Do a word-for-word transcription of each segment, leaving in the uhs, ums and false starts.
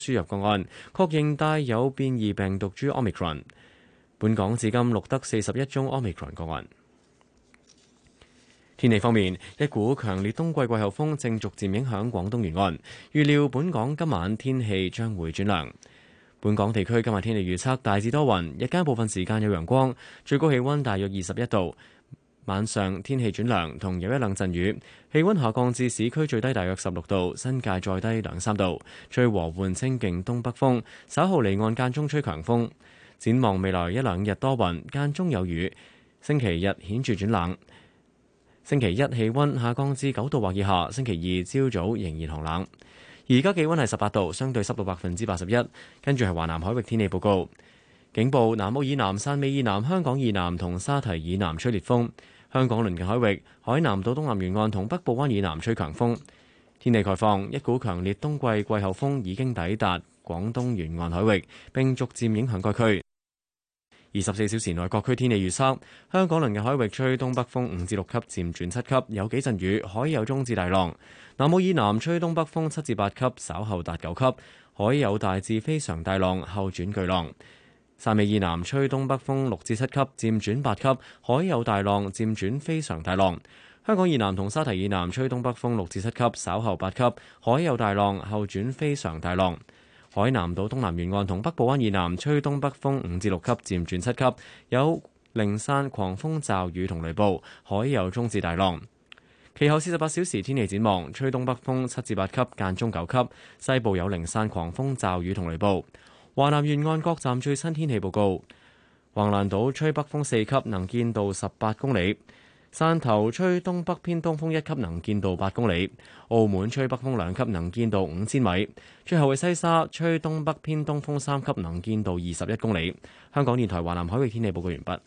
輸入個案，確認帶有變異病毒株 Omicron。本港至今錄得四十一宗 Omicron 個案。天氣方面，一股強烈冬季季候風正逐漸影響廣東沿岸，預料本港今晚天氣將會轉涼。本港地區今日天氣預測大致多雲，日間部分時間有陽光，最高氣溫大約二十一度。晚上天氣轉涼，同有一兩陣雨，氣溫下降至市區最低大約十六度，新界再低兩三度。吹和緩清勁東北風，稍後離岸間中吹強風。展望未來一兩日多雲，間中有雨。星期日顯著轉冷。星期一氣溫下降至九度或以下，星期二朝早仍然寒冷。而家氣溫係十八度，相對濕度百分之八十一。跟住係華南海域天氣報告，警報：南澳以南、汕尾以南、香港以南同沙堤以南吹烈風。香港鄰近海域、海南島東南沿岸同北部灣以南吹強風。天氣概況：一股強烈冬季季候風已經抵達廣東沿岸海域，並逐漸影響該區。二十四小時內各區天氣預測：香港鄰近海域吹東北風五至六級，漸轉七級，有幾陣雨，海有中至大浪。南澳以南吹東北風七至八級，稍後達九級，海有大至非常大浪，後轉巨浪。汕尾以南吹東北風六至七級，漸轉八級，海有大浪，漸轉非常大浪。香港以南同沙堤以南吹東北風六至七級，稍後八級，海有大浪，後轉非常大浪。海南島東南沿岸同北部灣以南吹東北風五至六級，漸轉七級，有零散狂風驟雨同雷暴，海有中至大浪。其後四十八小時天氣展望：吹東北風七至八級，間中九級，西部有零散狂風驟雨同雷暴。華南沿岸各站最新天氣報告：橫瀾島吹北風四級，能見度十八公里；汕頭吹東北偏東風一級，能見度八公里；澳門吹北風兩級，能見度五千米。最後係西沙吹東北偏東風三級，能見度二十一公里。香港電台華南海域天氣報告完畢。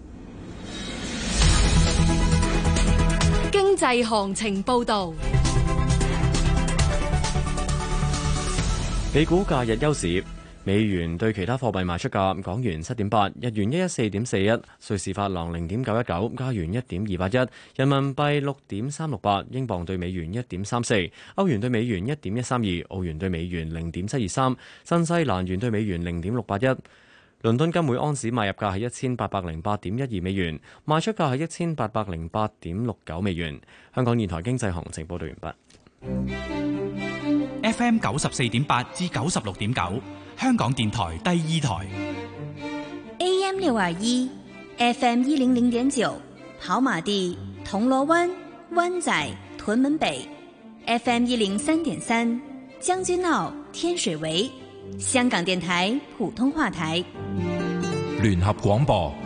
經濟行情報導。 美股假日休市。美元對其他貨幣賣出價：港元七點八，日元一一四點四一，瑞士法郎零點九一九，加元一點二八一，人民幣六點三六八，英鎊對美元一點三四，歐元對美元一點一三二，澳元對美元零點七二三，新西蘭元對美元零點六八一。倫敦金每安士買入價係一千八百零八點一二美元，賣出價係一千八百零八點六九美元。香港電台經濟行情報道完畢。 F M 九十四點八至九十六點九，香港電台第二台。 A M 六二一 ，F M 一零零點九，跑馬地、銅鑼灣、灣仔、屯門北 ；F M 一零三點三，將軍澳、天水圍。香港電台普通話台。 聯合廣播。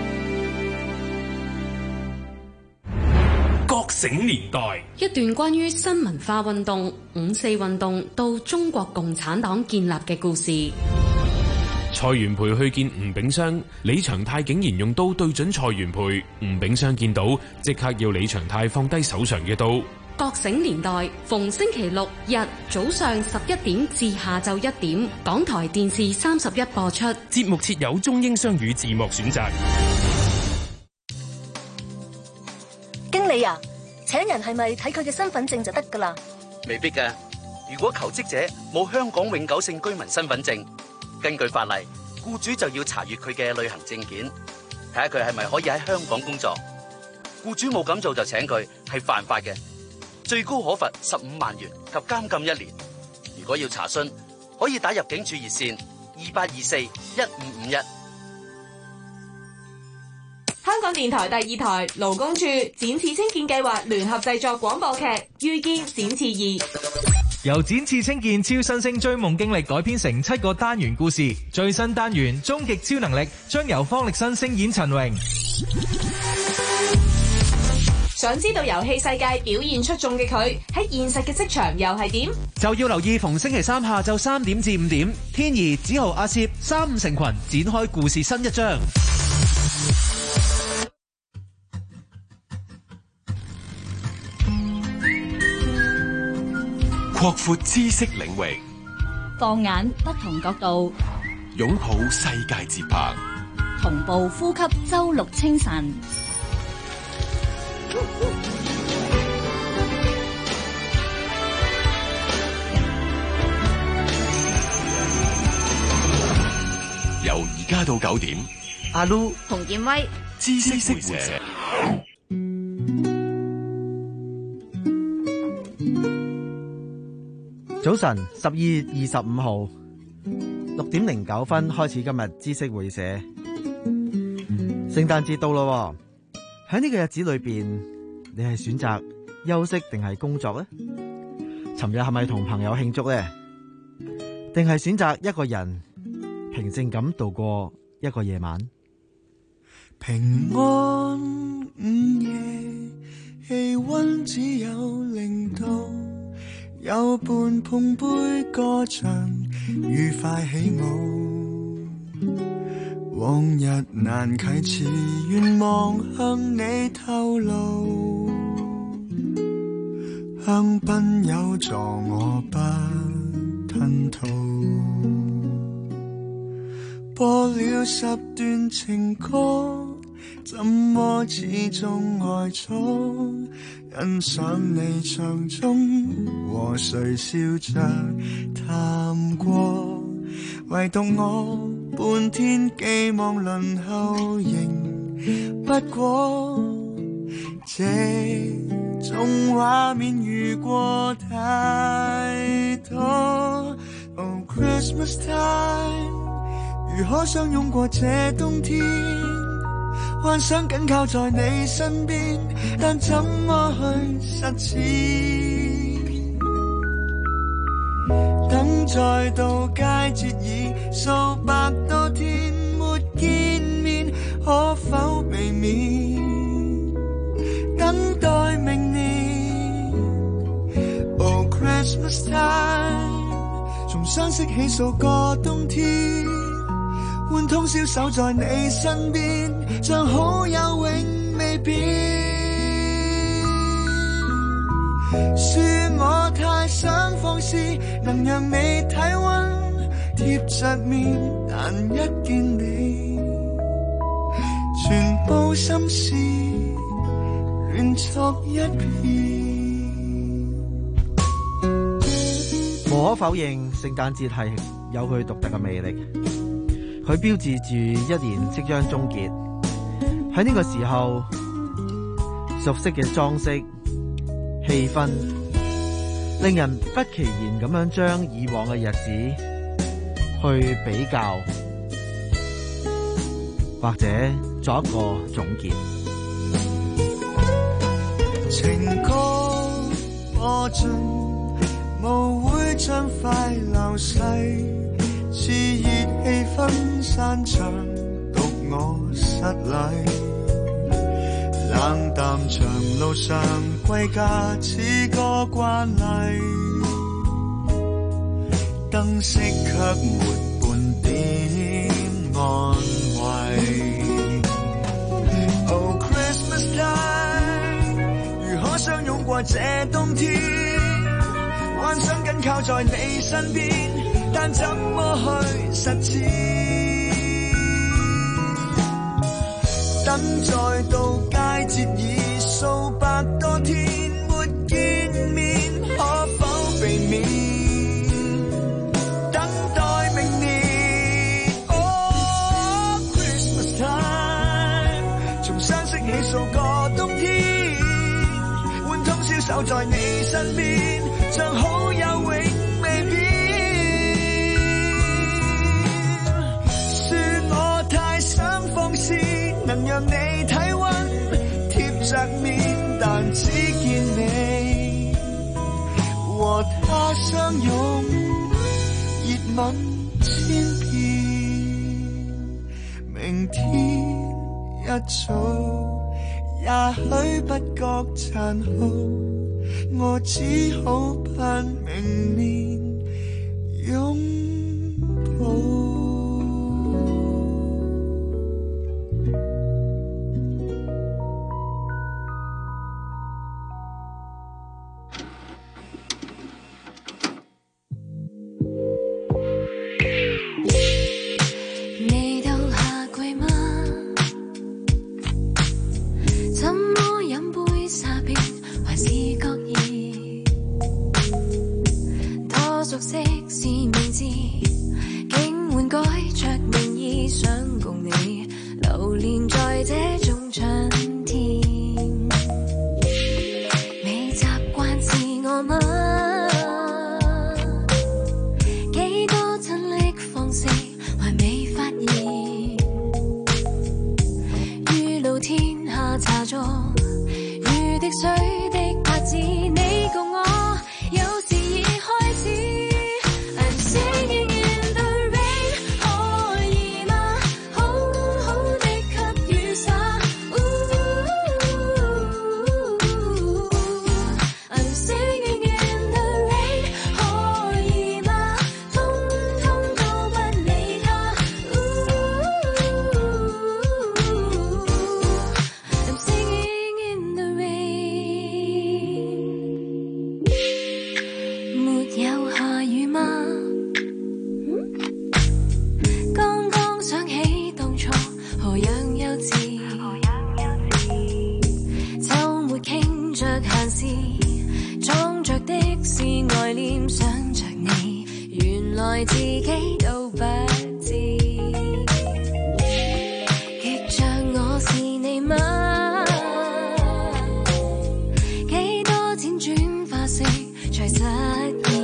覺醒年代， 一段關於新文化運動、五四運動到中國共產黨建立嘅故事。 蔡元培去見吳炳湘，李長泰竟然用刀對準蔡元培，吳炳湘見到即刻要李長泰放低手上嘅刀。 覺醒年代逢星期六日早上十一點至下晝一點，港台電視三十一播出。 節目設有中英雙語字幕選擇。 經理啊，請人係咪睇佢嘅身份證就得噶啦？ 未必噶。如果求職者冇香港永久性居民身份證，根據法例，僱主就要查閱佢嘅旅行證件，睇下佢係咪可以喺香港工作。僱主冇咁做就請佢，係犯法嘅，最高可罰十五萬元及監禁一年。如果要查詢，可以打入境處熱線二八二四一五五一。 香港電台第二台勞工處展翅青見計劃聯合製作廣播劇《遇見展翅二》， 由展翅青見超新星追夢經歷改編成七個單元故事。最新單元終極超能力將由方力申聲演陳榮。 想知道遊戲世界表現出眾嘅佢喺現實嘅職場又係點？ 就要留意逢星期三下晝三點至五點，天怡、子豪、阿攝三五成群展開故事新一章。 擴闊知識領域， 放眼不同角度， 擁抱世界節拍， 同步呼吸周六清晨。 由而家到九點。 阿 Lu、 洪建威、 知識會社。 早晨，十二月二十五號六點零九分開始今日知識會社。聖誕節到咯，喺呢個日子裏邊，你係選擇休息定係工作呢？尋日係咪同朋友慶祝呢？定係選擇一個人平靜咁度過一個夜晚？ 平安午夜，氣溫只有零度，有伴碰杯歌唱，愉快起舞。往日難啟齒，願望向你透露，香檳有助我不吞吐。播了十段情歌，怎麼始終愛錯？欣賞你場中和誰笑着談過，唯獨我半天寄望輪候仍不過，這種畫面遇過太多。Oh Christmas time，如可相擁過這冬天，幻想緊靠在你身邊，但怎麼去實踐？等再到佳節已數百多天沒見面，可否避免等待明年？ Oh Christmas time， 從相識起數個冬天，換通宵守在你身邊，像好友永未變。說我太想放肆，能讓你體溫貼着面，但一見你，全部心事亂作一片。 無可否認，聖誕節係有佢獨特嘅魅力。佢標誌住一年即將終結，喺呢個時候，熟悉嘅裝飾、氣氛，令人不其然咁樣將以往嘅日子去比較，或者作一個總結。 情歌播盡，無會將快流逝，熾熱氣氛散場，獨我失禮。冷淡長路上歸家似個慣例，燈飾卻沒半點安慰。Oh Christmas time， 如可相擁過這冬天，幻想緊靠在你身邊，但怎麼去實踐？等再到佳節已數百多天沒見面，可否避免等待明年？ Oh Christmas time， 從相識起數個冬天，換通宵守在你身邊，像好友永未變。放肆能讓你體溫貼着面，但只見你和他相擁，熱吻千遍。明天一早，也許不覺殘酷，我只好盼明年擁抱。 熟悉是名字，竟換改着名義。 只想共你流連在這種春天。未習慣自我嗎？幾多親昵方式還未發現，於老天下茶座，如滴水的拍子，你共我有時已開始。I'm singing in the rain， 可以嗎？好好的給雨灑。I'm singing in the rain， 可以嗎？通通都不理他。I'm singing in the rain。 沒有下雨嗎？剛剛想起當初何樣幼稚，週末傾着閒事，裝着的是愛戀，想着你，原來自己都不知，極像我是你嗎？幾多輾轉化成才實現，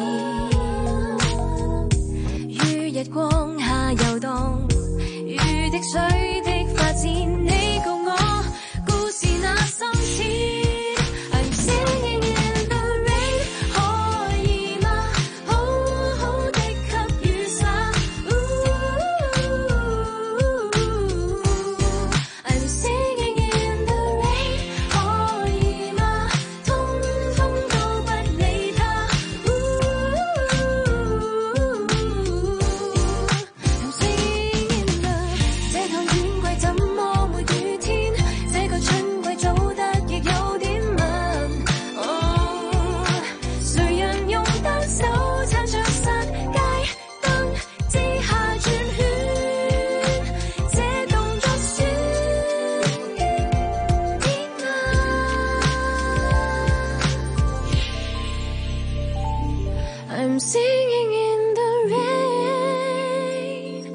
於日光下遊蕩，如滴水的發展，你共我故事那深淺。I'm singing in the rain， 可以嗎？好好的給雨灑。I'm singing in the rain， 可以嗎？通通都不理他。I'm singing in the， 這趟遠軌怎麼沒雨天？這個春季早得亦有點晚。哦，誰人用單手撐着剎街燈之下轉圈？這動作算天啊！I'm singing in the rain，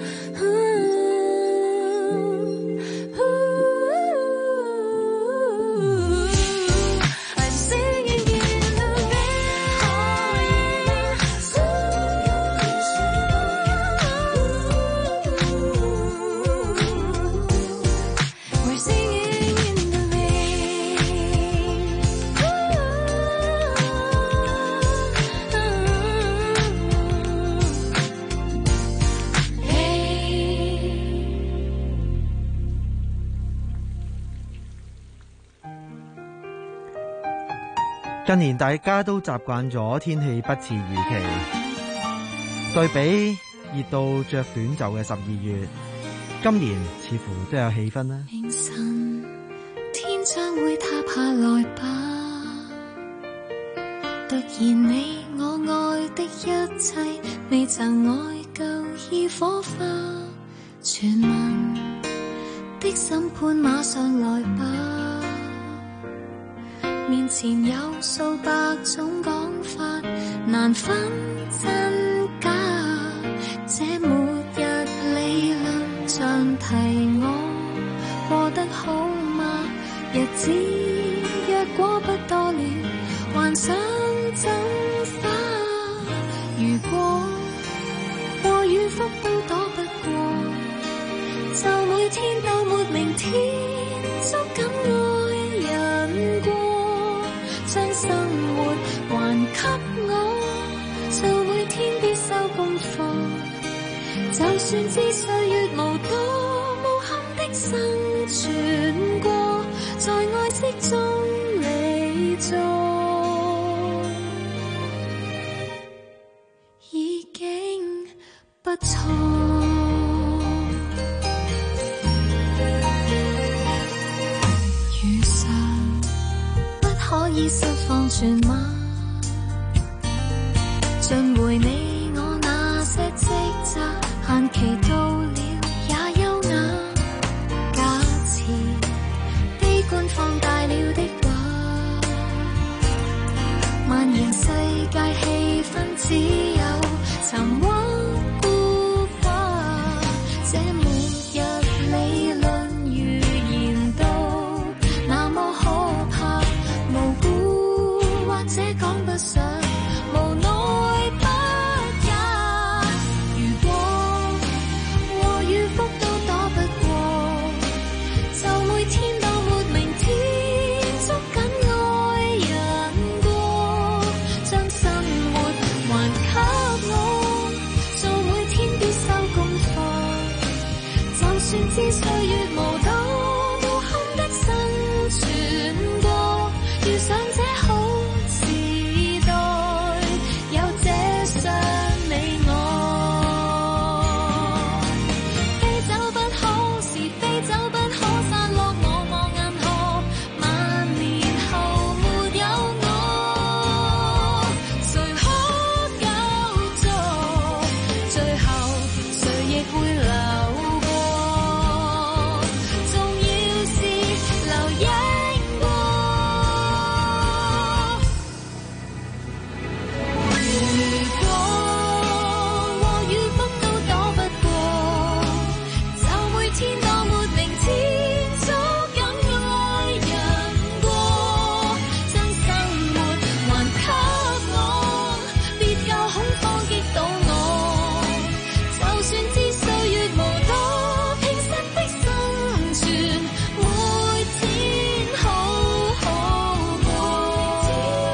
I'm singing in the rain， 可以嗎？We're singing in the rain。 近年大家都習慣咗天氣不似預期，對比熱到着短袖嘅十二月，今年似乎都有氣氛啦。 凌晨天將會塌下來吧，突然你我愛的一切未曾愛夠已火花，傳聞的審判馬上來吧，面前有數百種講法，難分真假。這末日理論像提我過得好嗎？日子若果不多了，還想怎花？如果禍與福都躲不過，就每天都沒明天，捉緊愛人過。將生活還給我，就每天必修功課。就算知歲月無多，無憾的生存過，在愛惜中離座，已經不錯。如常不可以釋放全嗎？盡回你我那些職責，限期到了也優雅。假設悲觀放大了的話，蔓延世界氣氛只有沉鬱孤寡。這滿算知歲月無多，無憾的生存過，遇上這好時代，有這雙你我。非走不可，是非走不可，散落我我銀河，萬年後沒有我，誰可救助？最後誰亦會留過，重要是留影過。如果禍與福都躲不過，就每天當沒明天，捉緊愛人過，將生活還給我，別教恐慌擊倒我。就算知歲月無多，平實的生存，每天好好過。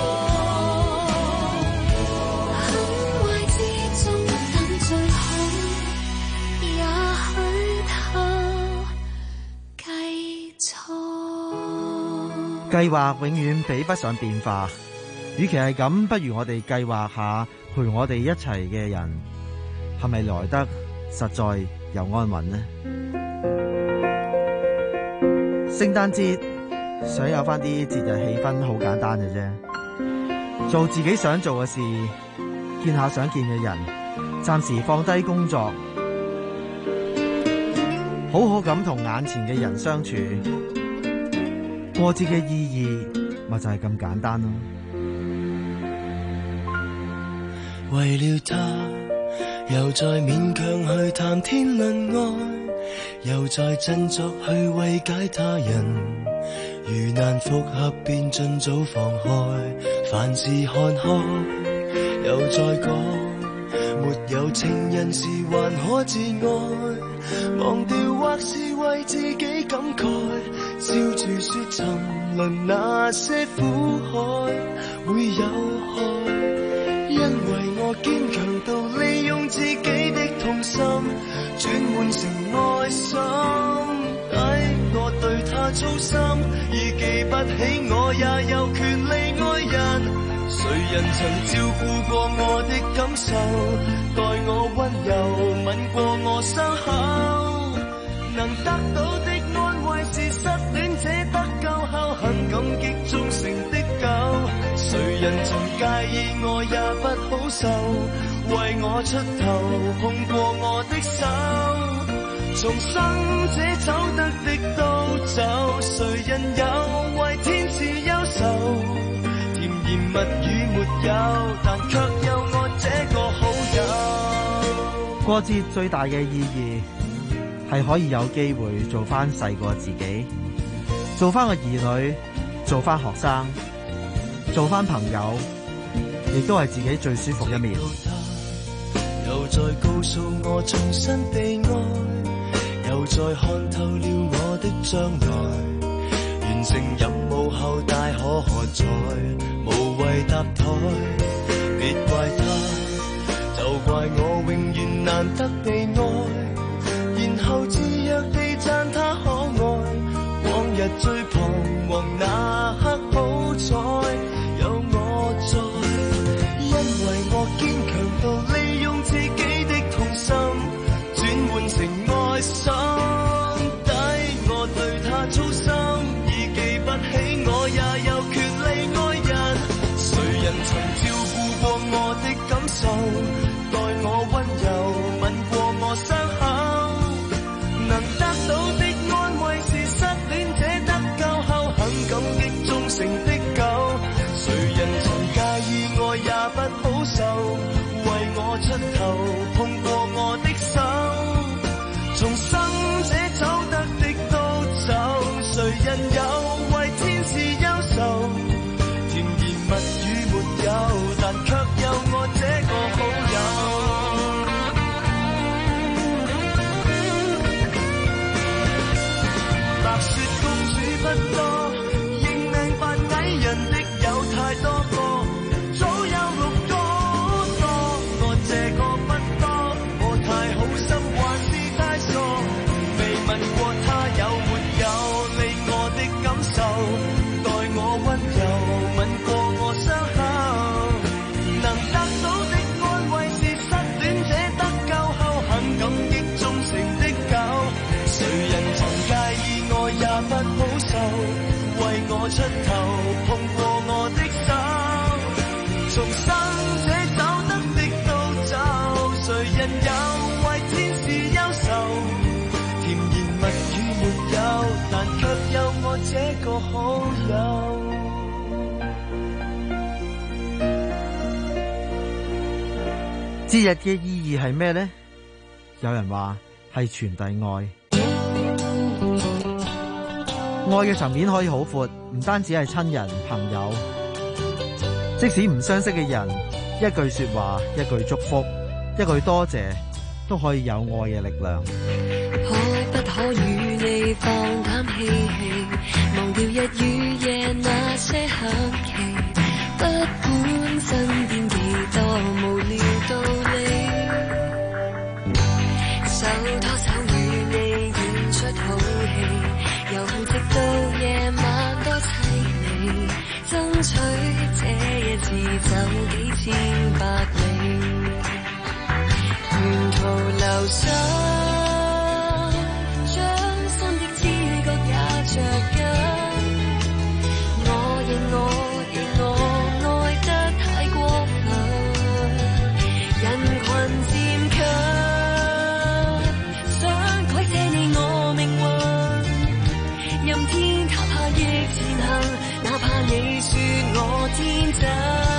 很壞之中，但最好，也許他記錯。 計劃永遠比不上變化，與其係咁，不如我哋計劃下陪我哋一齊嘅人，係咪來得實在又安穩呢？聖誕節想有翻啲節日氣氛，好簡單嘅啫，做自己想做嘅事，見下想見嘅人，暫時放低工作，好好咁同眼前嘅人相處。過節嘅意義咪就係咁簡單咯。 為了他，又再勉強去談天論愛，又再振作去慰解他人。如難復合，便盡早放開，凡事看開。又再講，沒有情人時還可自愛，忘掉或是為自己感慨，笑住說沉淪那些苦海會有害。因為我堅強到利用自己的痛心轉換成愛心，抵我對他操心，已記不起我也有權利愛人。誰人曾照顧過我的感受，待我溫柔吻過我傷口，能得到的安慰是失戀者得救後很感激忠誠的狗。誰人曾介意我也不好受，為我出頭碰過我的手，重生者走得的都走，誰人有為天使憂愁？甜言蜜語沒有，但卻有我這個好友。 過節最大嘅意義係可以有機會做翻細個自己，做翻個兒女，做翻學生，做翻朋友，亦都係自己最舒服一面。 又再告訴我重新被愛，又再看透了我的將來，完成任務後大可喝彩，無謂搭台。別怪他，就怪我永遠難得被愛，然後自若地讚他可愛。往日最彷徨那刻好彩有我在，因為我堅強到利用自己的痛心轉換成愛心，抵我對他操心，已記不起我也有權利愛人。誰人曾照顧過我的感受，待我溫柔吻過我傷口，能得到的安慰是失戀者得救後很感激忠誠的狗。誰人曾介意我也不好受，為我出頭碰過我的手，重生者走得的都走，誰人有為天使憂愁？甜言蜜語沒有，但卻有我這個好友。白雪公主不多，認命扮矮人的有太多個，早有六個多，我這個不多，我太好心還是太傻。 出頭碰過我的手，重生這走得的都走，誰人有為天使憂愁？甜言蜜語沒有，但卻有我這個好友。 節日嘅意義係咩呢？有人話係傳遞愛，愛嘅層面可以好闊，唔單止係親人朋友，即使唔相識嘅人，一句說話，一句祝福，一句多謝，都可以有愛嘅力量。 可不可與你放膽嬉戲，忘掉日與夜那些客氣，不管身邊幾多無聊道理，手拖手與你演出好戲，由直到夜晚多淒美，爭取這一次走幾千百里，沿途留心將心的知覺也着緊，我認我認我愛得太過分，人群漸近，想改寫你我命運，任天塌下亦前行，哪怕你說我天真。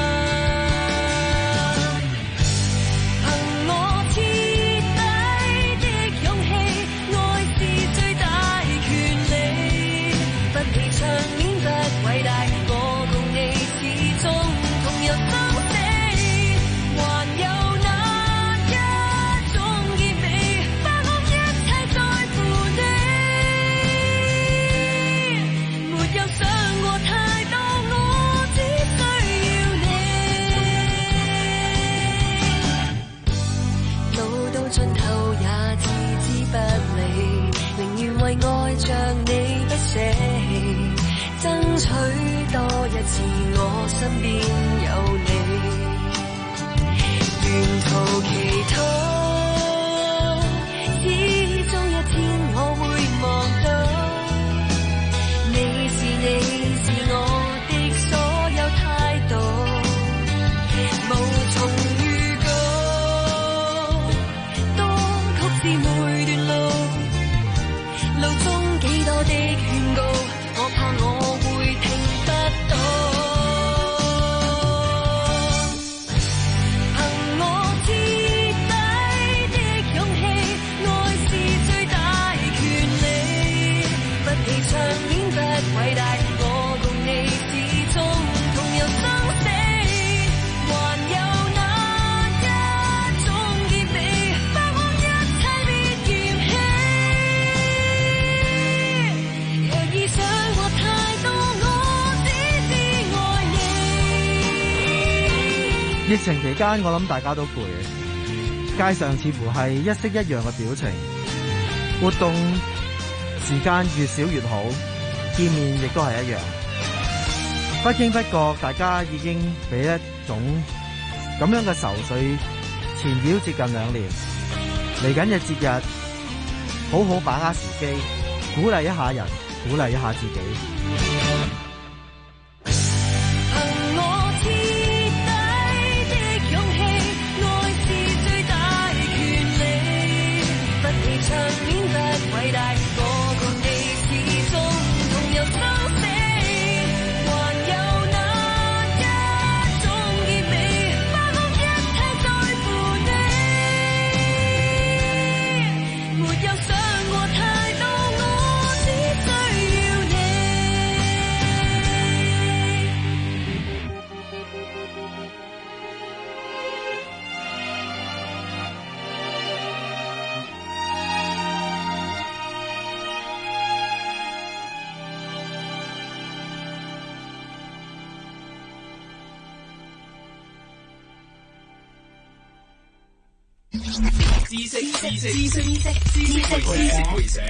為愛着你不捨棄，爭取多一次我身邊有你，沿途祈禱，始終一天我會望到，你是你是我的所有態度，無從預告，當曲子每段路，路中幾多的勸告，我怕我會聽不到。憑我徹底的勇氣，愛是最大權利，不理場面不偉大，我共你始終同遊生死，還有哪一種結尾，包括一切別嫌棄。 疫情期間，我諗大家都攰，街上似乎係一式一樣嘅表情，活動時間越少越好，見面亦都係一樣。不經不覺，大家已經俾一種咁樣嘅愁緒纏繞接近兩年。嚟緊嘅節日，好好把握時機，鼓勵一下人，鼓勵一下自己。 知識知識知識知識會社。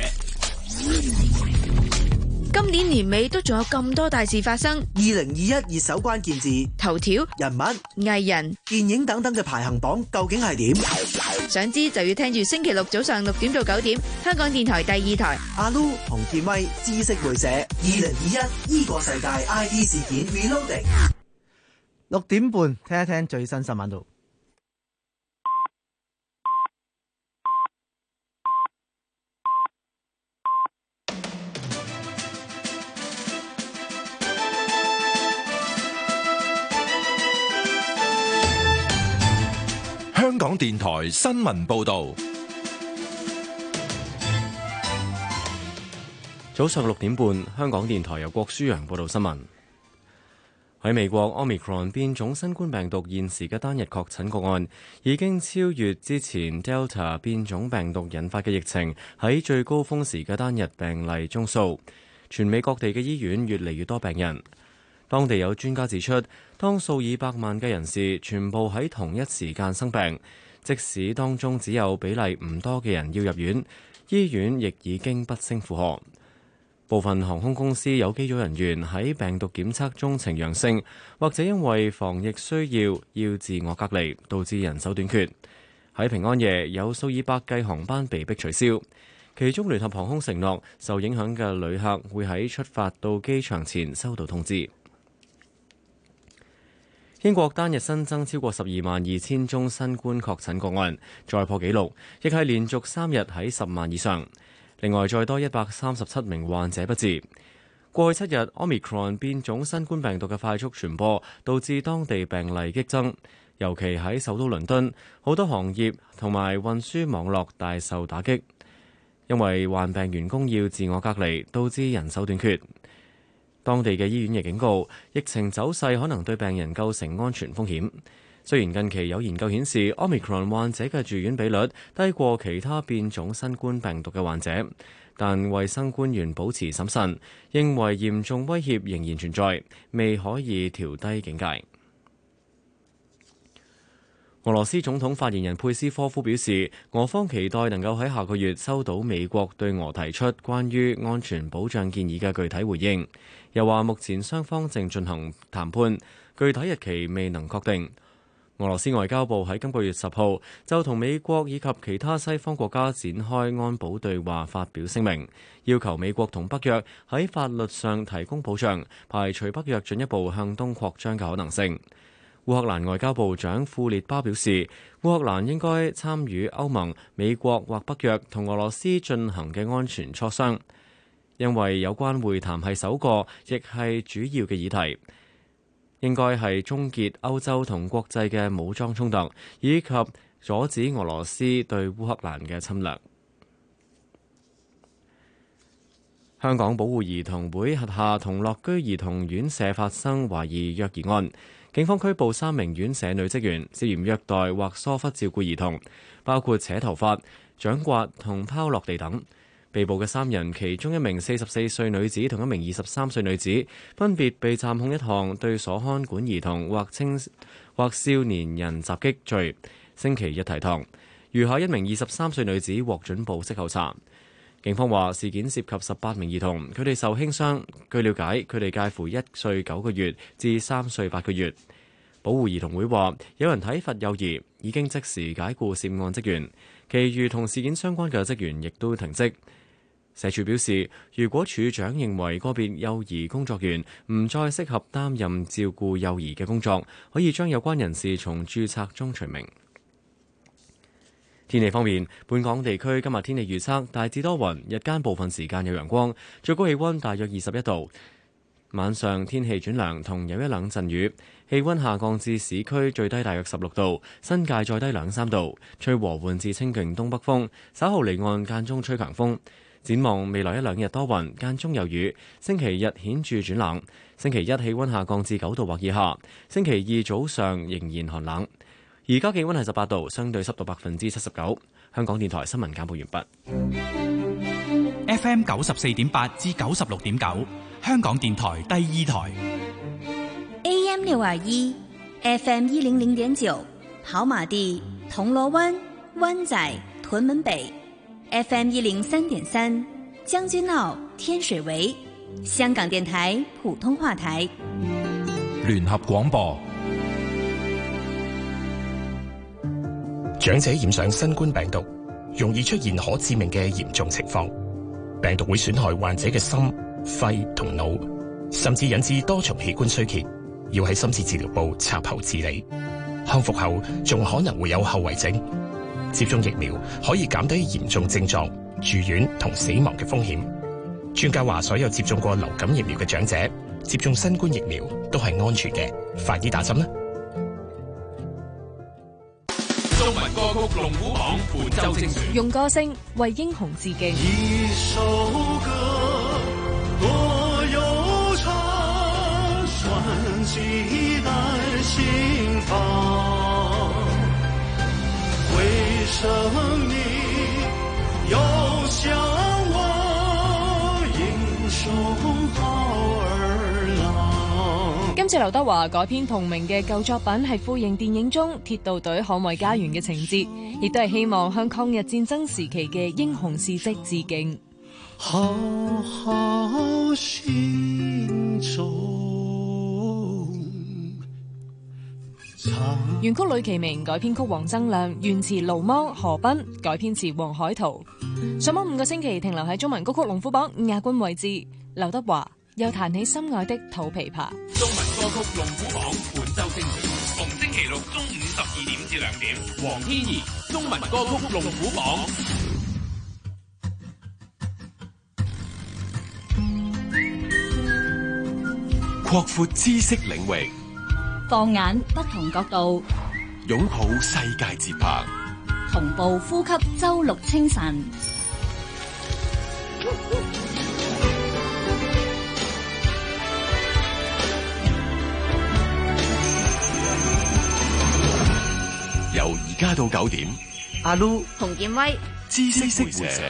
今年年尾都仲有咁多大事發生。 二零二一熱搜關鍵字、 頭條、 人物、 藝人、 電影等等嘅排行榜究竟係點？ 想知就要聽住星期六早上六點到九點，香港電台第二台。 阿 Lu 同建威知識會社二零二一呢個世界 I T 事件 Reloading。 六點半聽一聽最新新聞度。 香港電台新聞報道。 早上六點半，香港電台由郭舒揚報道新聞。喺美國 Omicron 變種新冠病毒現時嘅單日確診個案已經超越之前 Delta 變種病毒引發嘅疫情喺最高峰時嘅單日病例宗數。全美各地嘅醫院越嚟越多病人。當地有專家指出，當數以百萬嘅人士全部喺同一時間生病，即使當中只有比例唔多嘅人要入院，醫院亦已經不勝負荷。部分航空公司有機組人員喺病毒檢測中呈陽性，或者因為防疫需要要自我隔離，導致人手短缺。喺平安夜，有數以百計航班被迫取消。其中聯合航空承諾，受影響嘅旅客會喺出發到機場前收到通知。英國單日新增超過十二萬二千宗新冠確診個案，再破紀錄，亦係連續三日喺十萬以上。另外，再多一百三十七名患者不治。過去七日 Omicron 變種新冠病毒嘅快速傳播，導致當地病例激增，尤其喺首都倫敦，好多行業同埋運輸網絡大受打擊，因為患病員工要自我隔離，導致人手短缺。當地嘅醫院亦警告，疫情走勢可能對病人構成安全風險。雖然近期有研究顯示 Omicron 患者嘅住院比率低過其他變種新冠病毒嘅患者，但衛生官員保持審慎，認為嚴重威脅仍然存在，未可以調低警戒。俄羅斯總統發言人佩斯科夫表示，俄方期待能夠喺下個月收到美國對俄提出關於安全保障建議嘅具體回應，又話目前雙方正進行談判，具體日期未能確定。俄羅斯外交部喺今個月十號就同美國以及其他西方國家展開安保對話發表聲明，要求美國同北約喺法律上提供保障，排除北約進一步向東擴張嘅可能性。烏克蘭外交部長庫列巴表示，烏克蘭應該參與歐盟、美國或北約同俄羅斯進行嘅安全磋商，因為有關會談係首個，亦係主要嘅議題。應該係終結歐洲同國際嘅武裝衝突，以及阻止俄羅斯對烏克蘭嘅侵略。香港保護兒童會轄下同樂居兒童院舍發生懷疑虐兒案，警方拘捕三名院舍女職員，涉嫌虐待或疏忽照顧兒童，包括扯頭髮、掌摑同拋落地等。被捕嘅三人，其中一名四十四歲女子同一名二十三歲女子，分別被暫控一項對所看管兒童或青或少年人襲擊罪，星期一提堂。餘下一名二十三歲女子獲准保釋候查。警方話事件涉及十八名兒童，佢哋受輕傷。據了解，佢哋介乎一歲九個月至三歲八個月。保護兒童會話，有人體罰幼兒，已經即時解僱涉案職員，其餘同事件相關嘅職員亦都停職。社署表示，如果署長認為個別幼兒工作員唔再適合擔任照顧幼兒嘅工作，可以將有關人士從註冊中除名。天氣方面，本港地區今日天氣預測大致多雲，日間部分時間有陽光，最高氣溫大約二十一度。晚上天氣轉涼，同有一兩陣雨，氣溫下降至市區最低大約十六度，新界再低兩三度，吹和緩至清勁東北風，稍後離岸間中吹強風。展望未來一兩日多雲，間中有雨。星期日顯著轉冷，星期一氣溫下降至九度或以下。星期二早上仍然寒冷。而家氣溫係十八度，相對濕度百分之七十九。香港電台新聞簡報完畢。 F M 九十四點八至九十六點九，香港電台第二台。 A M 六二一，F M 一零零點九，跑馬地、銅鑼灣、灣仔、屯門北。F M 一零三點三，將軍澳、天水圍，香港電台普通話台。 聯合廣播。 長者染上新冠病毒，容易出現可致命嘅嚴重情況，病毒會損害患者嘅心、肺同腦，甚至引致多重器官衰竭，要喺深切治療部插喉治理。康復後仲可能會有後遺症。接種疫苗可以減低嚴重症狀、住院同死亡嘅風險。專家話，所有接種過流感疫苗嘅長者接種新冠疫苗都係安全嘅，快啲打針啦！ 中文歌曲龍虎榜本周精選， 用歌聲為英雄致敬。 一首歌多悠長，傳奇在心房，為生你要向我，英雄好兒郎。 今次劉德華改編同名嘅舊作品，係呼應電影中鐵道隊捍衛家園嘅情節，亦都係希望向抗日戰爭時期嘅英雄事蹟致敬。 好好心中。 原曲呂其明改編曲黃增亮，原詞盧芒、何斌，改編詞黃海濤。上網五個星期停留喺中文歌曲龍虎榜亞軍位置。劉德華又彈起心愛的土琵琶。 中文歌曲龍虎榜本周精選，逢星期六中午十二點至兩點，黃天怡中文歌曲龍虎榜。 擴闊知識領域， 放眼不同角度， 擁抱世界節拍， 同步呼吸周六清晨。 由而家到九點， 阿 Lu 洪建威， 知識會社。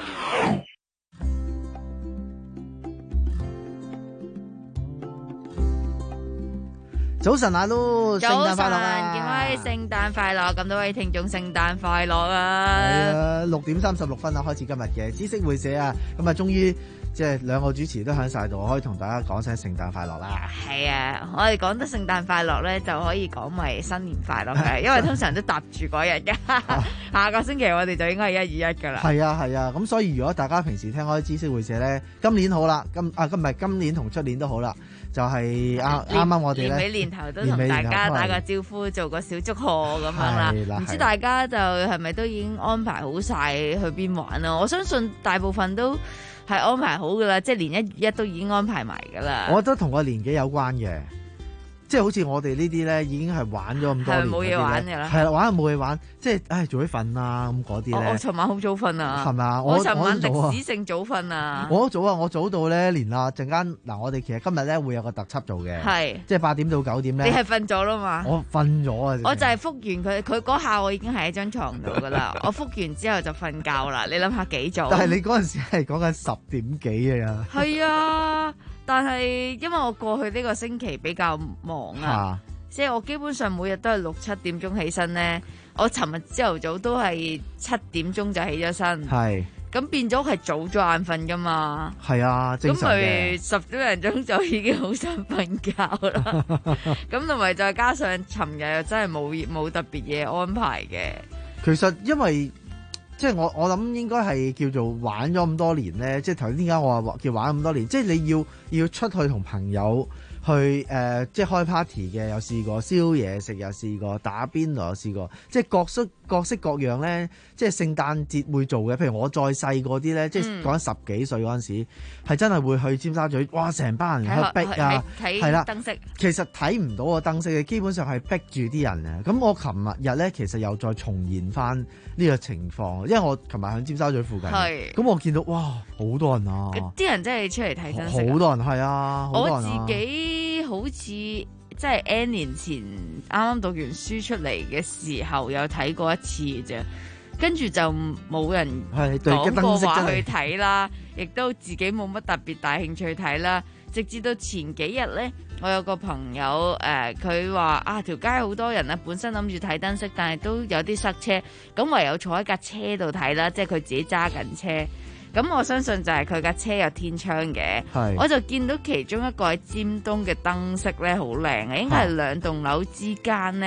早晨，阿 Lu，聖誕快樂啊！ 建威，聖誕快樂！咁多位聽眾，聖誕快樂啊！ 係啊，六點三十六分啊，開始今日嘅知識會社啊，咁啊，終於即係兩個主持都喺晒度，可以同大家講聲聖誕快樂啦！ 係啊，我哋講得聖誕快樂咧，就可以講埋新年快樂嘅，因為通常都搭住嗰日嘅。下個星期我哋就應該係一二一噶啦。 係啊係啊，咁所以如果大家平時聽開知識會社咧，今年好啦，今啊今唔係今年同出年都好啦。就係啱啱啱我哋咧， 年尾年頭都同大家打個招呼，做個小祝賀咁樣啦。唔知大家就係咪都已經安排好晒去邊玩啊？我相信大部分都係安排好噶啦，即係連一月一都已經安排埋噶啦。 我覺得同個年紀有關嘅。即係好似我哋呢啲咧，已經係玩咗咁多年， 冇嘢玩嘅啦。 係啦，玩就冇嘢玩，即係唉，早啲瞓啦咁嗰啲咧。 我尋晚好早瞓啊， 係咪啊？ 我尋晚歷史性早瞓啊。 我都早啊，我早到咧，連啊陣間嗱，我哋其實今日咧會有個特輯做嘅，係即係八點到九點咧。 你係瞓咗啦嘛？ 我瞓咗啊！ 我就係覆完佢，佢嗰下我已經係喺張床度噶啦。我覆完之後就瞓覺啦。你諗下幾早？ 但係你嗰陣時係講緊十點幾啊？ 係啊，但係因為我過去呢個星期比較忙啊。啊即係我基本上每日都係六七點鐘起身咧，我尋日朝頭早都係七點鐘就起咗身，係咁變咗係早咗眼瞓噶嘛，係啊，咁咪十點零鐘就已經好想瞓覺啦，咁同埋再加上尋日又真係冇冇特別嘢安排嘅。 其實因為即係我我諗應該係叫做玩咗咁多年咧，即係頭先點解我話叫玩咁多年，即係你要要出去同朋友。去誒、呃，即係開 party 嘅，有試過燒嘢食，有試過打邊爐，有試過，即係各式各式各樣咧。即係聖誕節會做嘅，譬如我再細嗰啲咧，即係講緊十幾歲嗰陣時，係、嗯、真係會去尖沙咀，哇！成班人去逼啊，係啦，燈飾其實睇唔到個燈飾嘅，基本上係逼住啲人啊。咁我琴日咧，其實又再重現翻呢個情況，因為我琴日喺尖沙咀附近，咁我見到哇，好多人啊！ 啲人真係出嚟睇燈飾， 好多人係啊，好多人啊， 我自己好似即係 N 年前啱啱讀完書出嚟嘅時候有睇過一次啫，跟住就冇人講過話去睇啦，亦都自己冇乜特別大興趣睇啦。直至到前幾日呢，我有個朋友誒，佢、呃、話啊條街好多人啊，本身諗住睇燈飾，但係都有啲塞車，咁唯有坐喺架車度睇啦，即係佢自己揸緊車。咁我相信就係佢架車有天窗嘅，我就見到其中一個喺尖東嘅燈飾咧好靚嘅，應該係兩棟樓之間咧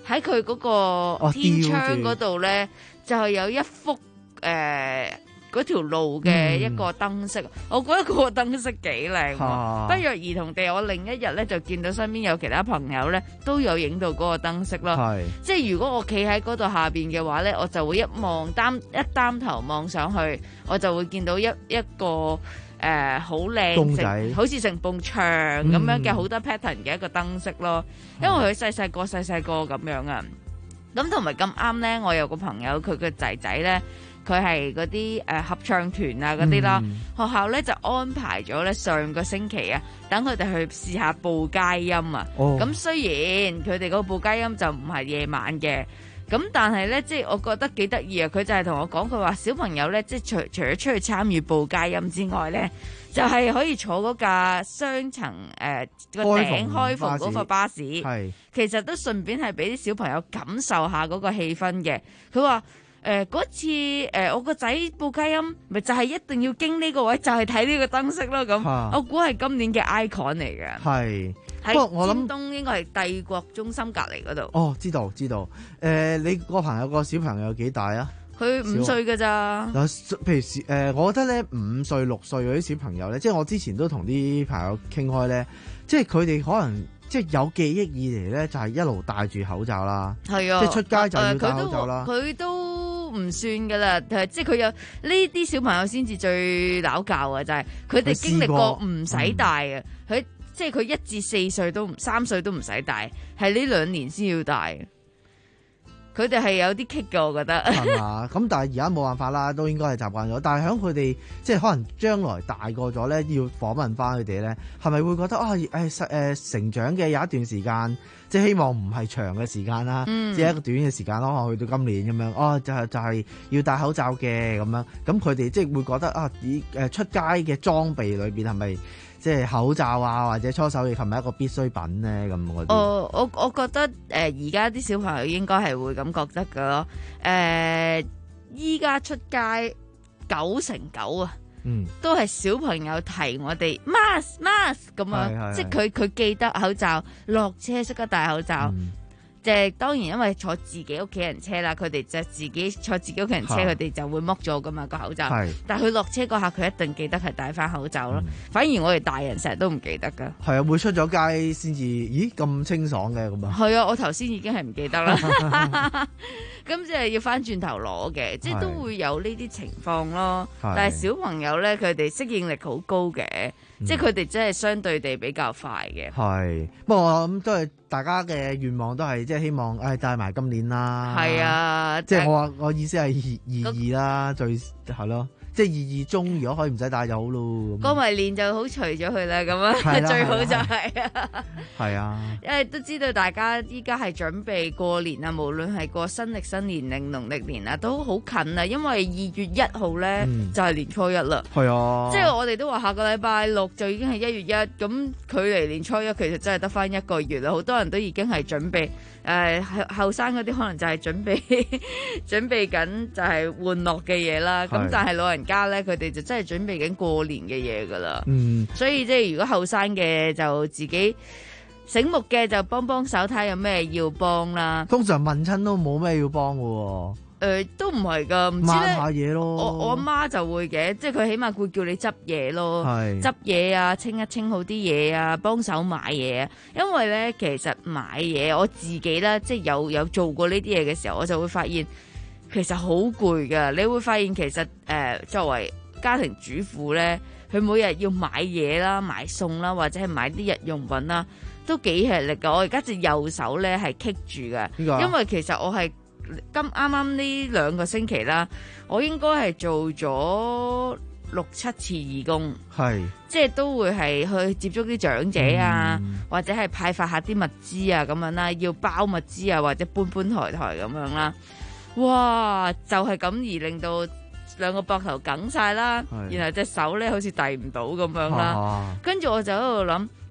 喺佢嗰個天窗嗰度咧，就係有一幅誒。呃嗰條路嘅一個燈飾，嗯、我覺得嗰個燈飾幾靚。啊、不約而同地，我另一日咧就見到身邊有其他朋友咧都有影到嗰個燈飾咯。即係如果我企喺嗰度下邊嘅話咧，我就會一望擔一擔頭望上去，我就會見到一一個誒、呃、好靚成好似成埲牆咁樣嘅好多 pattern 嘅一個燈飾咯。因為佢細細個細細個咁樣啊。咁同埋咁啱咧，我有個朋友佢個仔仔咧。佢係嗰啲誒合唱團啊嗰啲啦，嗯、學校咧就安排咗咧上個星期啊，等佢哋去試下報佳音啊。咁、哦、雖然佢哋個報佳音就唔係夜晚嘅，咁但係咧即係我覺得幾得意啊！佢就係同我講，佢話小朋友咧即係除除咗出去參與報佳音之外咧，就係、是、可以坐嗰架雙層誒個頂開篷嗰個巴士，其實都順便係俾啲小朋友感受下嗰個氣氛嘅。佢話。誒嗰、呃、次誒、呃、我個仔報佳音，咪就係一定要經呢個位，就係睇呢個燈飾咯。咁、啊、我估係今年嘅 icon 嚟嘅。係，不過我諗尖東應該係帝國中心隔離嗰度。哦，知道知道。誒、呃，你個朋友個小朋友幾大啊？佢五歲㗎咋。嗱，譬如誒、呃，我覺得咧五歲六歲嗰啲小朋友咧，即係我之前都同啲朋友傾開咧，即係佢哋可能。即係有記憶以嚟咧，就係一路戴住口罩啦。係啊，即係出街就要戴口罩啦。佢、呃、都唔算噶啦，即係佢有呢啲小朋友先至最撈教啊！就係佢哋經歷過唔使戴啊。佢、嗯、即係佢一至四歲都三歲都唔使戴，係呢兩年先要戴。佢哋係有啲棘嘅，我覺得。係嘛？咁但係而家冇辦法啦，都應該係習慣咗。但係喺佢哋即係可能將來大個咗咧，要訪問翻佢哋咧，係咪會覺得啊？誒、哎、誒、呃、成長嘅有一段時間，即係希望唔係長嘅時間啦，嗯、只係一個短嘅時間咯。可能去到今年咁樣，哦、啊，就係就係要戴口罩嘅咁樣。咁佢哋即係會覺得啊，以誒出街嘅裝備裏邊係咪？即係口罩啊，或者搓手液係咪一個必需品咧？咁我啲，我我我覺得誒，而家啲小朋友應該係會咁覺得噶咯。誒、呃，依家出街九成九啊，嗯，都係小朋友提我哋 mask mask 咁樣，即係佢佢記得口罩，落車識得戴口罩。嗯即係當然，因為坐自己屋企人車啦，佢哋就自己坐自己屋企人車，佢哋就會剝咗噶嘛個口罩。係，但係佢落車嗰下，佢一定記得係戴翻口罩咯。嗯、反而我哋大人成日都唔記得噶。係啊，會出咗街先至，咦咁清爽嘅咁啊？係啊，我頭先已經係唔記得啦。咁即係要翻轉頭攞嘅，即係都會有呢啲情況咯。但係小朋友咧，佢哋適應力好高嘅。嗯、即係佢哋真係相對地比較快嘅。係，不過我諗都係大家嘅願望都係即係希望，誒帶埋今年啦。係啊，即係我話我意思係二二二啦，那最係咯。即係二二中，如果可以唔使戴就好咯。過埋年就好除咗佢啦，咁樣最好就係啊。係啊，因為都知道大家依家係準備過年啊，無論係過新曆新年定農曆年啊，都好近啊。因為二月一號咧、嗯、就係年初一啦。係啊，即係我哋都話下個禮拜六就已經係一月一，咁距離年初一其實真係得翻一個月啦。好多人都已經係準備。誒後後生嗰啲可能就係準備準備緊就係玩樂嘅嘢啦，咁但係老人家咧佢哋就真係準備緊過年嘅嘢噶啦，嗯，所以即係如果後生嘅就自己醒目嘅就幫幫手睇下有咩要幫啦。通常問親都冇咩要幫嘅喎。誒、呃、都唔係㗎，唔知咧。買下嘢咯。我我阿媽就會嘅，即係佢起碼會叫你執嘢咯，執嘢啊，清一清好啲嘢啊，幫手買嘢啊。因為咧，其實買嘢我自己啦，即係有有做過呢啲嘢嘅時候，我就會發現其實好攰㗎。你會發現其實誒、呃、作為家庭主婦咧，佢每日要買嘢啦、買餸啦，或者係買啲日用品啦，都幾吃力㗎。我而家隻右手咧係棘住㗎，因為其實我係。今啱啱呢兩個星期啦，我應該係做咗六七次義工，係即係都會係去接觸啲長者啊，嗯、或者係派發下啲物資啊咁樣啦，要包物資啊或者搬搬抬抬咁樣啦。哇！就係、是、咁而令到兩個膊頭梗晒啦，然後隻手咧好似遞唔到咁樣啦。跟住、啊、我就喺度諗。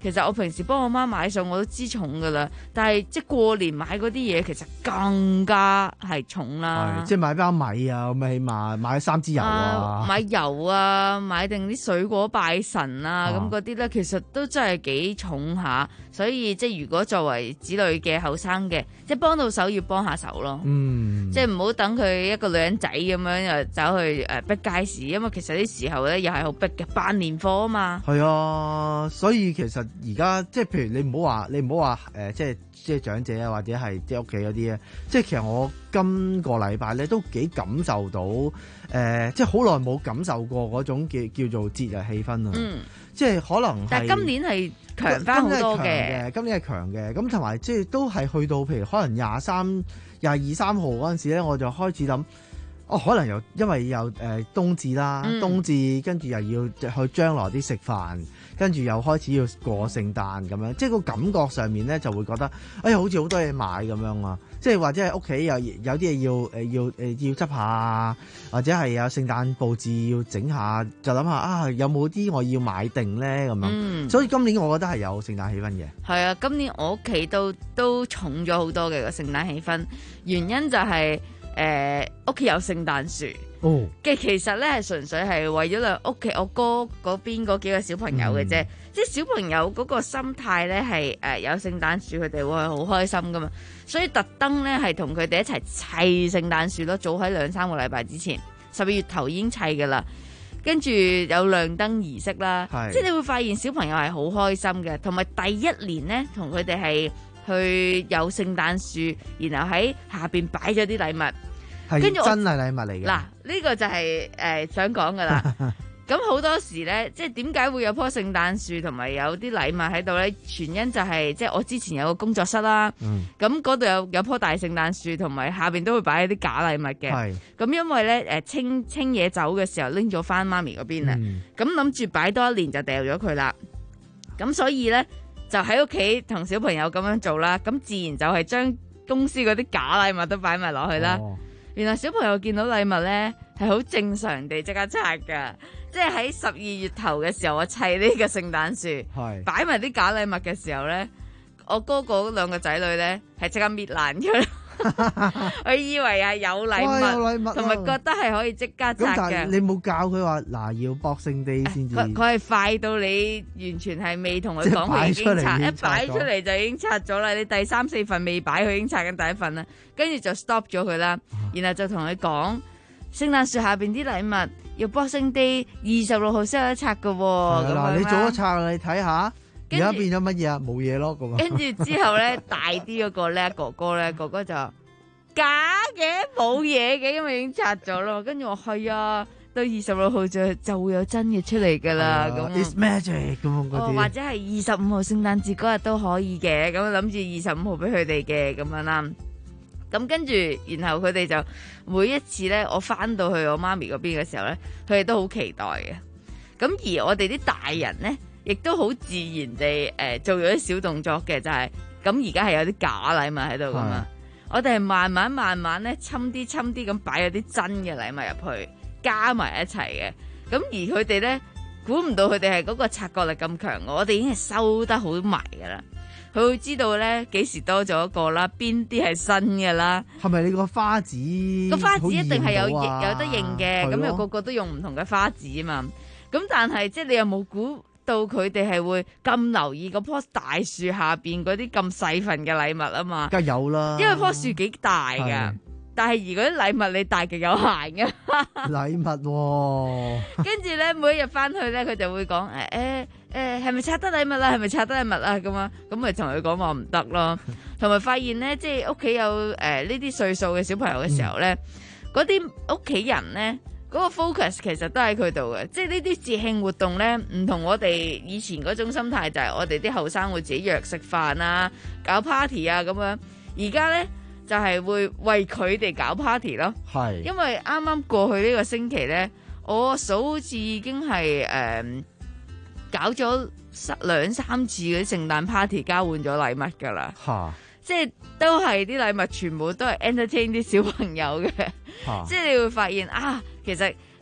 其實我平時幫我媽買餸我都知重噶啦，但係即係過年買嗰啲嘢其實更加係重啦。 係即係買包米啊，咁起碼買三支油啊， 啊買油啊，買定啲水果拜神啊，咁嗰啲咧其實都真係幾重下。所以即係如果作為子女嘅後生嘅，即係幫到手要幫下手咯。 嗯， 即係唔好等佢一個女人仔咁樣又走去誒逼街市，因為其實啲時候咧又係好逼嘅，辦年貨啊嘛。 係啊，所以其實而家即係譬如你唔好話你唔好話誒，即係即係長者啊，或者係即係屋企嗰啲咧，即係其實我今個禮拜咧都幾感受到誒、呃，即係好耐冇感受過嗰種叫叫做節日氣氛啊。嗯，即係可能係， 但係今年係強翻好多嘅， 今年係強嘅，咁同埋即係都係去到譬如可能廿三、廿二三號嗰陣時咧，我就開始諗。哦，可能又因為有誒、呃、冬至啦，嗯、冬至跟住又要去將來啲食飯，跟住又開始要過聖誕咁樣，即係個感覺上面咧就會覺得，哎呀好似好多嘢買咁樣啊！即係或者係屋企有有啲嘢要誒、呃、要誒、呃、要執下，或者係有聖誕佈置要整下，就諗下啊有冇啲我要買定咧咁樣。嗯、所以今年我覺得係有聖誕氣氛嘅。 係啊，今年我屋企都都重咗好多嘅個聖誕氣氛，原因就係、是。誒屋企有聖誕樹，嘅、oh. 其實咧係純粹係為咗兩屋企我哥嗰邊嗰幾個小朋友嘅啫，mm. 即係小朋友嗰個心態咧係誒有聖誕樹，佢哋會係好開心噶嘛，所以特登咧係同佢哋一齊砌聖誕樹咯，早喺兩三個禮拜之前，十二月頭已經砌噶啦，跟住有亮燈儀式啦，即係你會發現小朋友係好開心嘅，同埋第一年咧同佢哋係。去有聖誕樹，然後喺下邊擺咗啲禮物， 跟住真係禮物嚟嘅。 嗱，呢個就係、是、誒、呃、想講噶啦。咁好多時咧，即係點解會有棵聖誕樹同埋有啲禮物喺度咧？全因就係、是、即係我之前有個工作室啦，咁嗰度有有棵大聖誕樹，同埋下邊都會擺一啲假禮物嘅。咁因為咧誒清清嘢走嘅時候拎咗翻媽咪嗰邊啊，咁諗住擺多一年就掉咗佢啦。咁所以咧。就喺屋企同小朋友咁樣做啦，咁自然就係將公司嗰啲假禮物都擺埋落去啦。哦、原來小朋友見到禮物咧係好正常地即刻拆噶，即係喺十二月頭嘅時候我砌呢個聖誕樹，擺埋啲假禮物嘅時候咧，我哥嗰兩個仔女咧係即刻搣爛咗。佢以為係有禮物，同埋覺得係可以即刻拆嘅。 但係你冇教佢話嗱要搏聖地先至。佢佢係快到你完全係未同佢講，佢已經拆，一擺出嚟就已經拆咗啦。你第三四份未擺，佢已經拆緊第一份啦。跟住就 stop 咗佢啦，然後就同佢講聖誕樹下邊啲禮物要搏聖地，二十六號先有得拆噶。 嗱，你做咗拆，你睇下。而家變咗乜嘢啊？冇嘢咯，咁啊！ 跟住之後咧，大啲嗰個咧，哥哥咧，哥哥就假嘅，冇嘢嘅，因為已經拆咗啦。跟住我係啊，到二十六號就就會有真嘅出嚟噶啦。咁、啊、 It's magic 咁嗰啲， 或者係二十五號聖誕節嗰日都可以嘅。咁諗住二十五號俾佢哋嘅咁樣啦。咁跟住，然後佢哋就每一次咧，我翻到去我媽咪嗰邊嘅時候咧，佢哋都好期待嘅。咁而我哋啲大人咧。亦都好自然地誒、呃、做咗啲小動作嘅，就係咁而家係有啲假禮物喺度噶嘛，我哋係慢慢慢慢咧，侵啲侵啲咁擺咗啲真嘅禮物入去，加埋一齊嘅。咁而佢哋咧，估唔到佢哋係嗰個察覺力咁強，我哋已經係收得好埋噶啦。佢會知道咧幾時多咗一個啦，邊啲係新嘅啦。 係咪你個花紙？ 個花紙一定係有有得認嘅，咁又個個都用唔同嘅花紙啊嘛。咁但係即係你有冇估到佢哋係會咁留意嗰棵大樹下邊嗰啲咁細份嘅禮物啊嘛？ 梗係有啦， 因為棵樹幾大噶，但係而嗰啲禮物你大極有限嘅禮物、哦。 跟住咧，每一日翻去咧，佢就會講誒誒誒，係咪拆得禮物啦？係咪拆得禮物啊？咁啊，咁咪同佢講話唔得咯。同埋發現咧，即係屋企有誒呢啲歲數嘅小朋友嘅時候咧，嗰啲屋企人咧。嗰個 focus 其實都喺佢度嘅，即係呢啲節慶活動咧，唔同我哋以前嗰種心態，就係我哋啲後生會自己約食飯啊、搞 party 啊咁樣。而家咧就係、是、會為佢哋搞 party 咯，係因為啱啱過去呢個星期咧，我嫂好似已經係誒、呃、搞咗兩三次嗰啲聖誕 party 交換咗禮物㗎啦，嚇！即係都係啲禮物全部都係 entertain 啲小朋友嘅，即係你會發現啊，其實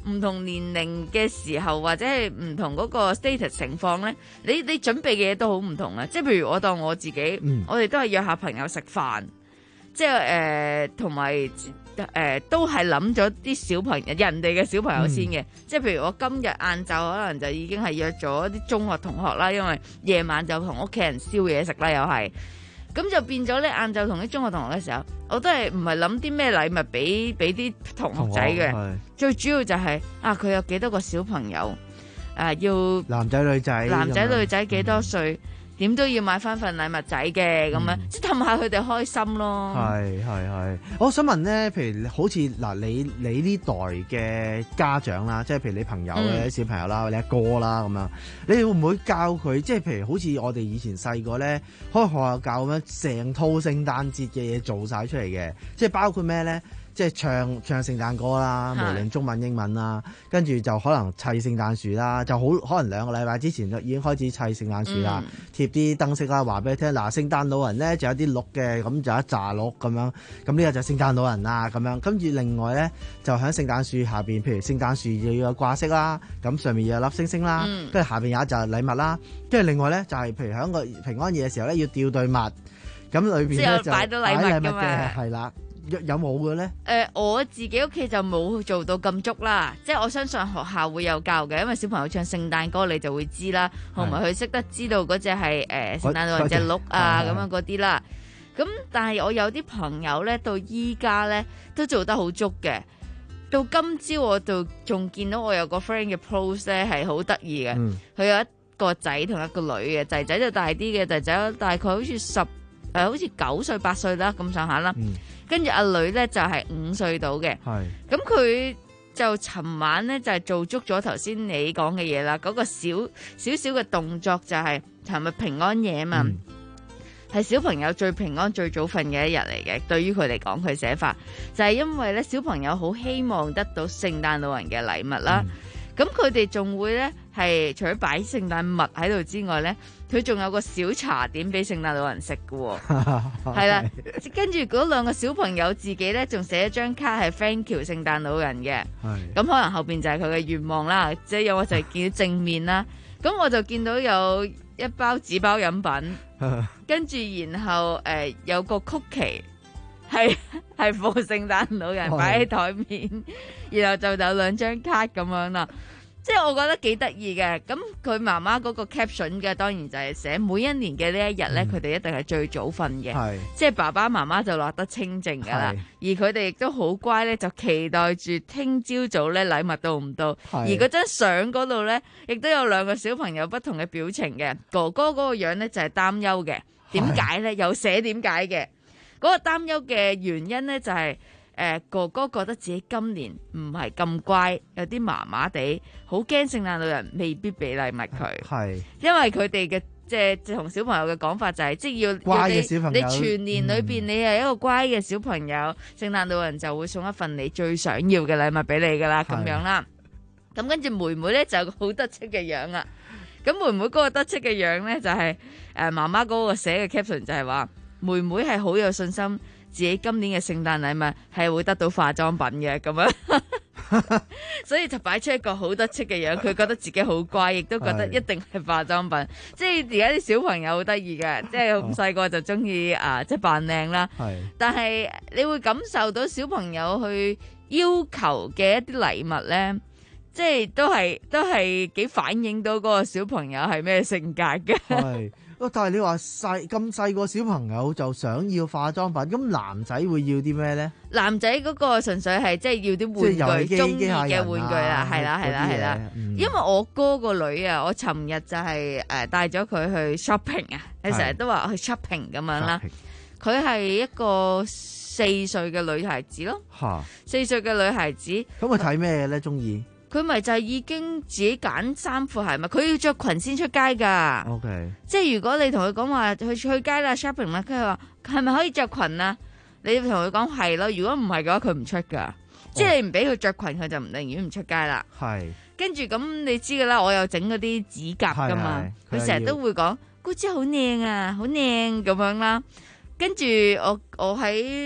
唔同年齡嘅時候，或者係唔同嗰個 status 情況咧，你你準備嘅嘢都好唔同啊！即係譬如我當我自己，嗯、我哋都係約下朋友食飯，即係誒同埋誒都係諗咗啲小朋友人哋嘅小朋友先嘅。嗯、即係譬如我今日晏晝可能就已經係約咗啲中學同學啦，因為夜晚就同屋企人燒嘢食啦，又係。咁就變咗咧，晏晝同啲中學同學嘅時候，我都係唔係諗啲咩禮物俾俾啲同學仔嘅，最主要就係、是、啊佢有幾多個小朋友，誒、啊、要男仔女仔， 男仔女仔幾多歲，點、嗯、都要買翻份禮物仔嘅咁樣，即係氹下佢哋開心咯。係係係， 我想問咧，譬如好似嗱，你你呢代嘅家長啦，即係譬如你朋友嘅小朋友啦，嗯、你阿哥啦咁樣，你會唔會教佢？即係譬如好似我哋以前細個咧，開學校教咁樣，成套聖誕節嘅嘢做晒出嚟嘅，即係包括咩咧？即係唱唱聖誕歌啦，無論中文英文啦，跟住就可能砌聖誕樹啦，就好可能兩個禮拜之前就已經開始砌聖誕樹啦，嗯、貼啲燈飾啦，話俾你聽嗱，聖誕老人咧就有啲鹿嘅，咁就一紮鹿咁樣，咁呢個就聖誕老人啦咁樣，跟住另外咧就喺聖誕樹下邊，譬如聖誕樹又要有掛飾啦，咁上面要有粒星星啦，跟住、嗯、下邊有一紮禮物啦，跟住另外咧就係、是、譬如喺個平安夜嘅時候咧要吊對襪，咁裏邊咧就擺到禮物嘅，係啦。有有冇嘅咧？誒、 呃，我自己屋企就冇做到咁足啦，即係我相信學校會有教嘅，因為小朋友唱聖誕歌你就會知啦，同埋佢識得知道嗰隻係誒聖誕老人隻鹿啊咁樣嗰啲啦。咁但係我有啲朋友咧到依家咧都做得好足嘅，到今朝我就仲見到我有個 friend 嘅 post 咧係好得意嘅，佢、嗯、有一個仔同一個女嘅，仔仔就大啲嘅，仔仔大概好似十誒好似九歲八歲啦咁上下啦。嗯跟住阿女咧就係五歲到嘅，咁佢就尋晚咧就係做足咗頭先你講嘅嘢啦。嗰個小小小嘅動作就係尋日平安夜啊嘛，係小朋友最平安最早瞓嘅一日嚟嘅。對於佢嚟講，佢寫法就係因為咧小朋友好希望得到聖誕老人嘅禮物啦。咁佢哋仲會咧係除咗擺聖誕物喺度之外咧，佢仲有個小茶點俾聖誕老人食嘅喎，係啦。跟住嗰兩個小朋友自己咧仲寫一張卡係 thank you 聖誕老人嘅，咁可能後邊就係佢嘅願望啦，即係有我就係見到正面啦。咁我就見到有一包紙包飲品，跟住然後誒、呃、有個曲奇。係係放聖誕老人擺喺台面，然後就有兩張卡咁樣啦，即係我覺得幾得意嘅。咁佢媽媽嗰個 caption 嘅當然就係寫每一年嘅呢一日咧，佢哋、嗯、一定係最早瞓嘅，即係爸爸媽媽就落得清靜噶啦，而佢哋亦都好乖咧，就期待住聽朝早咧禮物到唔到。而嗰張相嗰度咧，亦都有兩個小朋友不同嘅表情嘅，哥哥嗰個樣咧就係擔憂嘅，點解咧？有寫點解嘅。嗰個擔憂嘅原因咧就係、是、誒、呃、哥哥覺得自己今年唔係咁乖，有啲麻麻地，好驚聖誕老人未必俾禮物佢。係，因為佢哋嘅即係同小朋友嘅講法就係、是，即係要乖嘅小朋友， 你全年裏邊你係一個乖嘅小朋友，嗯、聖誕老人就會送一份你最想要嘅禮物俾你噶啦，咁樣啦。咁跟住妹妹咧就有個好得戚嘅樣啊。咁妹妹嗰個得戚嘅樣咧就係誒媽媽嗰個寫嘅 caption 就係話。妹妹係好有信心，自己今年嘅聖誕禮物係會得到化妝品嘅咁樣，所以就擺出一個好得戚嘅樣。佢覺得自己好乖，亦都覺得一定係化妝品。即係而家啲小朋友好得意嘅，即係咁細個就中意啊，即係扮靚啦。但係你會感受到小朋友去要求嘅一啲禮物咧，即係都係都係幾反映到嗰個小朋友係咩性格嘅。 但係你話細咁細個小朋友就想要化妝品，咁男仔會要啲咩咧？ 男仔嗰個純粹係即係要啲玩具，中意嘅玩具啦，係啦係啦係啦。因為我哥個女啊，我尋日就係誒帶咗佢去 shopping 啊，你成日都話去 shopping 咁樣啦。佢係一個四歲嘅女孩子咯，嚇，四歲嘅女孩子。咁佢睇咩咧？中意？ 佢咪就係已經自己揀衫褲鞋襪，佢要着裙先出街噶。 OK， 即係如果你同佢講話去去街啦 shopping 啦，佢話係咪可以着裙啊？你同佢講係咯，如果唔係嘅話，佢唔出噶。Oh. 即係你唔俾佢着裙，佢就唔寧願唔出街啦。係。跟住咁你知噶啦，我又整嗰啲指甲噶嘛，佢成日都會講姑姐好靚啊，好靚咁樣啦。跟住我我喺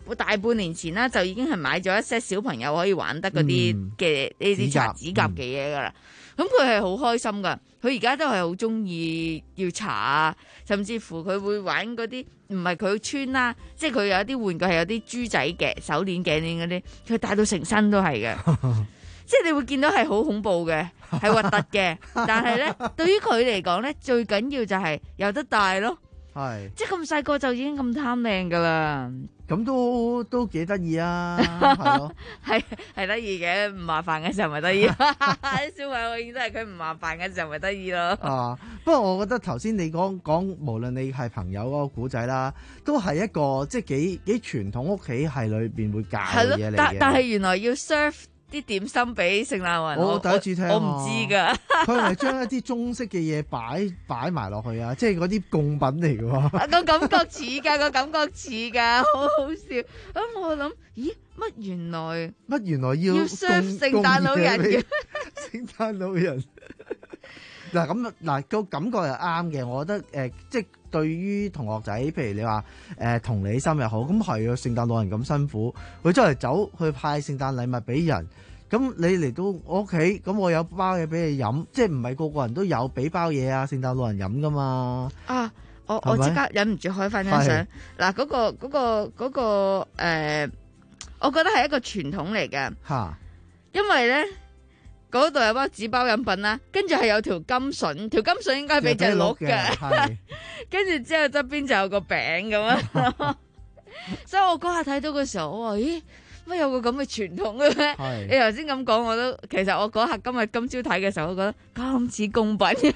大半年前啦，就已經係買咗一 set 小朋友可以玩得嗰啲嘅呢啲搽指甲嘅嘢噶啦。咁佢係好開心噶，佢而家都係好中意要搽啊，甚至乎佢會玩嗰啲唔係佢穿啦，即係佢有啲玩具係有啲豬仔嘅手鏈、頸鏈嗰啲，佢戴到成身都係嘅。即係你會見到係好恐怖嘅，係核突嘅，但係咧對於佢嚟講咧，最緊要就係有得戴咯。係，即係咁細個就已經咁貪靚噶啦。 咁都都幾得意啊，係咯， 係係得意嘅，唔麻煩嘅時候咪得意。啲小朋友永遠都係佢唔麻煩嘅時候咪得意咯。 啊，不過我覺得頭先你講講，無論你係朋友嗰個古仔啦，都係一個即係幾幾傳統屋企係裏邊會教嘅嘢嚟嘅。 但但係原來要 serve啲點心俾聖誕老人， 我第一次聽， 我唔知噶。 佢係將一啲中式嘅嘢擺擺埋落去啊，即係嗰啲貢品嚟嘅喎。 個感覺似噶，個感覺似噶，好好笑。咁我諗，咦，乜原來乜原來要要 serve 聖誕老人嘅？ 聖誕老人嗱咁嗱個感覺係啱嘅，我覺得誒、呃，即係對於同學仔，譬如你話誒、呃、同理心又好，咁係啊，聖誕老人咁辛苦，佢出嚟走去派聖誕禮物俾人，咁你嚟到我屋企，咁我有包嘢俾你飲，即係唔係個個人都有俾包嘢啊聖誕老人飲噶嘛？啊， 我我即刻忍唔住開翻張相，嗱嗰、嗰個嗰、嗰個嗰、嗰個誒、呃，我覺得係一個傳統嚟嘅，嚇，因為咧。嗰度有包紙包飲品啦，跟住係有條金筍，條金筍應該係俾隻鹿嘅，跟住之後側邊就有個餅咁樣，所以我嗰下睇到嘅時候，我話咦，乜有個咁嘅傳統嘅咩？你頭先咁講，我都其實我嗰下今日今朝睇嘅時候，我覺得咁似貢品。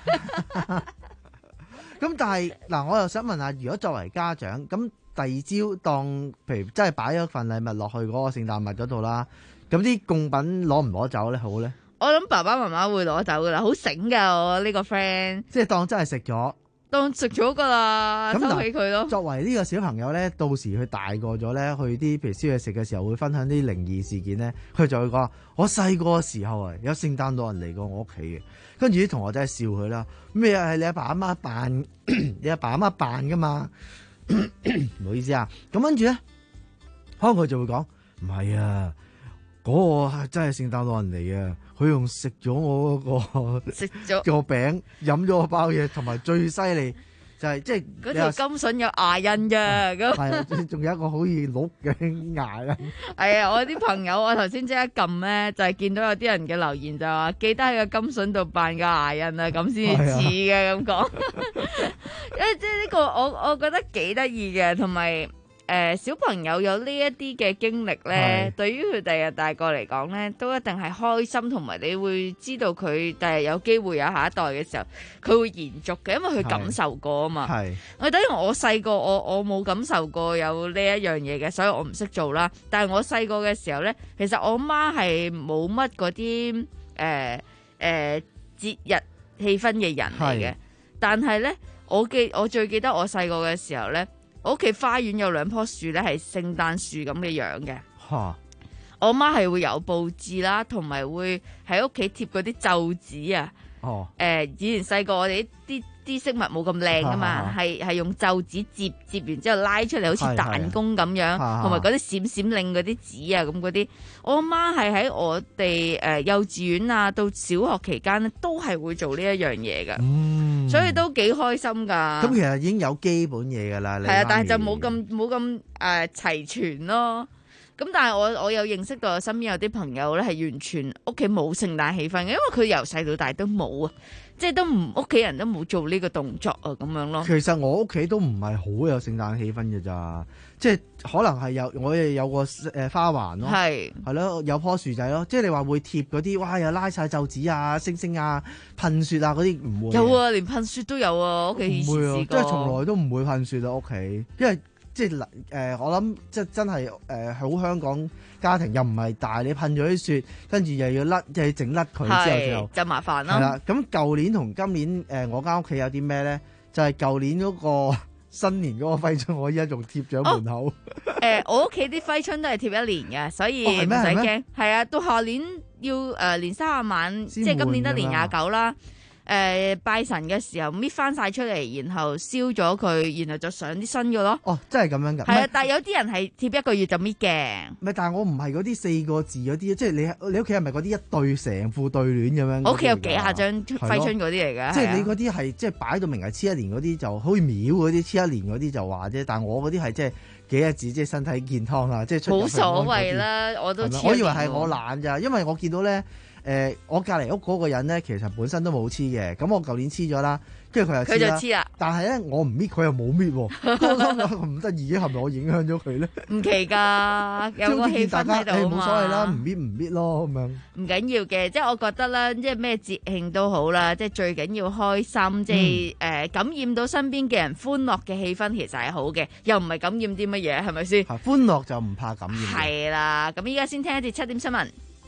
咁但係嗱，我又想問下，如果作為家長，咁第二朝當譬如真係擺咗份禮物落去嗰個聖誕物嗰度啦，咁啲貢品攞唔攞走咧？好咧？ 我諗爸爸媽媽會攞走噶啦，好醒噶我呢個 friend， 即係當真係食咗， 當食咗噶啦，收起佢咯。 作為呢個小朋友咧，到時佢大個咗咧，去啲譬如燒嘢食嘅時候，會分享啲靈異事件咧，佢就會講：我細個嘅時候啊，有聖誕老人嚟過我屋企嘅，跟住啲同學仔係笑佢啦。咩啊？係你阿爸阿媽扮，你阿爸阿媽扮噶嘛？唔好意思啊。咁跟住咧，可能佢就會講：唔係啊，嗰、嗰個係真係聖誕老人嚟嘅。佢用食咗我嗰個食咗個餅，飲咗個包嘢，同埋最犀利就係即係嗰條金筍有牙印嘅，咁係啊，仲有一個好似鹿嘅牙印。 係啊，我啲朋友我頭先即刻撳咧，就係、是、見到有啲人嘅留言就話記得喺個金筍度扮個牙印啊，咁先似嘅咁講。因為即係呢個我我覺得幾得意嘅，同埋。誒、呃，小朋友有呢一啲嘅經歷咧，對於佢第日大個嚟講咧，都一定係開心，同埋你會知道佢第日有機會有下一代嘅時候，佢會延續嘅，因為佢感受過啊嘛。係，我等於我細個，我我冇感受過有呢一樣嘢嘅，所以我唔識做啦。但係我細個嘅時候咧，其實我媽係冇乜嗰啲誒誒節日氣氛嘅人嚟嘅，但係咧，我記我最記得我細個嘅時候咧。我屋企花園有兩棵樹咧，係聖誕樹咁嘅樣嘅。嚇！我媽係會有佈置啦，同埋會喺屋企貼嗰啲皺紙啊。哦。誒、呃，以前細個我哋啲啲飾物冇咁靚噶嘛，係係用皺紙摺摺完之後拉出嚟，好似彈弓咁樣，同埋嗰啲閃閃令嗰啲紙啊咁嗰啲。我媽係喺我哋誒幼稚園啊到小學期間咧，都係會做呢一樣嘢噶。嗯，所以都幾開心噶。咁其實已經有基本嘢噶啦。係啊，但係就冇咁冇咁誒齊全咯。咁但係我我有認識到我身邊有啲朋友咧，係完全屋企冇聖誕氣氛嘅，因為佢由細到大都冇啊，即係都唔屋企人都冇做呢個動作啊，咁樣咯。 其實我屋企都唔係好有聖誕氣氛嘅咋，即係可能係有我哋有個誒花環咯，係係咯，有棵樹仔咯，即係你話會貼嗰啲，哇又拉晒皺紙啊、星星啊、噴雪啊嗰啲唔會。有啊，連噴雪都有啊，屋企以前試過。 即係從來都唔會噴雪啊屋企，因為。即係嗱，誒我諗即係真係誒好香港家庭又唔係大，你噴咗啲雪，跟住又要甩，又要整甩佢之後就就麻煩啦。 係啦，咁舊年同今年誒、呃、我間屋企有啲咩咧？就係、是、舊年嗰個新年嗰個揮春，我依家仲貼咗喺門口。誒、哦呃，我屋企啲揮春都係貼一年嘅，所以唔使驚。係啊，到下年要誒、呃、年卅晚，即係今年得年廿九啦。 誒拜神嘅時候搣翻晒出嚟，然後燒咗佢，然後就上啲新嘅咯。 哦，真係咁樣㗎。 係啊，但係有啲人係貼一個月就搣嘅。 唔係，但係我唔係嗰啲四個字嗰啲，即係你你屋企係咪嗰啲一對成副對聯咁樣？ 我屋企有幾下張揮春嗰啲嚟㗎。 即係你嗰啲係即係擺到明係黐一年嗰啲，就好似廟嗰啲黐一年嗰啲就話啫。但係我嗰啲係即係幾個字，即係身體健康啊，即係出入平安嗰啲。冇所謂啦，我都黐。 我以為係我懶咋，因為我見到咧。誒、呃，我隔離屋嗰個人咧，其實本身都冇黐嘅，咁我舊年黐咗啦，跟住佢又佢就黐啦。 但係咧，我唔搣，佢又冇搣喎，咁得意嘅，係咪我影響咗佢咧？ 唔奇㗎，有個氣氛喺度啊嘛。 冇所謂啦，唔搣唔搣咯，咁樣。 唔緊要嘅，即係我覺得啦，即係咩節慶都好啦，即係最緊要開心，即係誒、嗯呃、感染到身邊嘅人歡樂嘅氣氛，其實係好嘅，又唔係感染啲乜嘢，係咪先？ 歡樂就唔怕感染。 係啦，咁依家先聽一節七點新聞。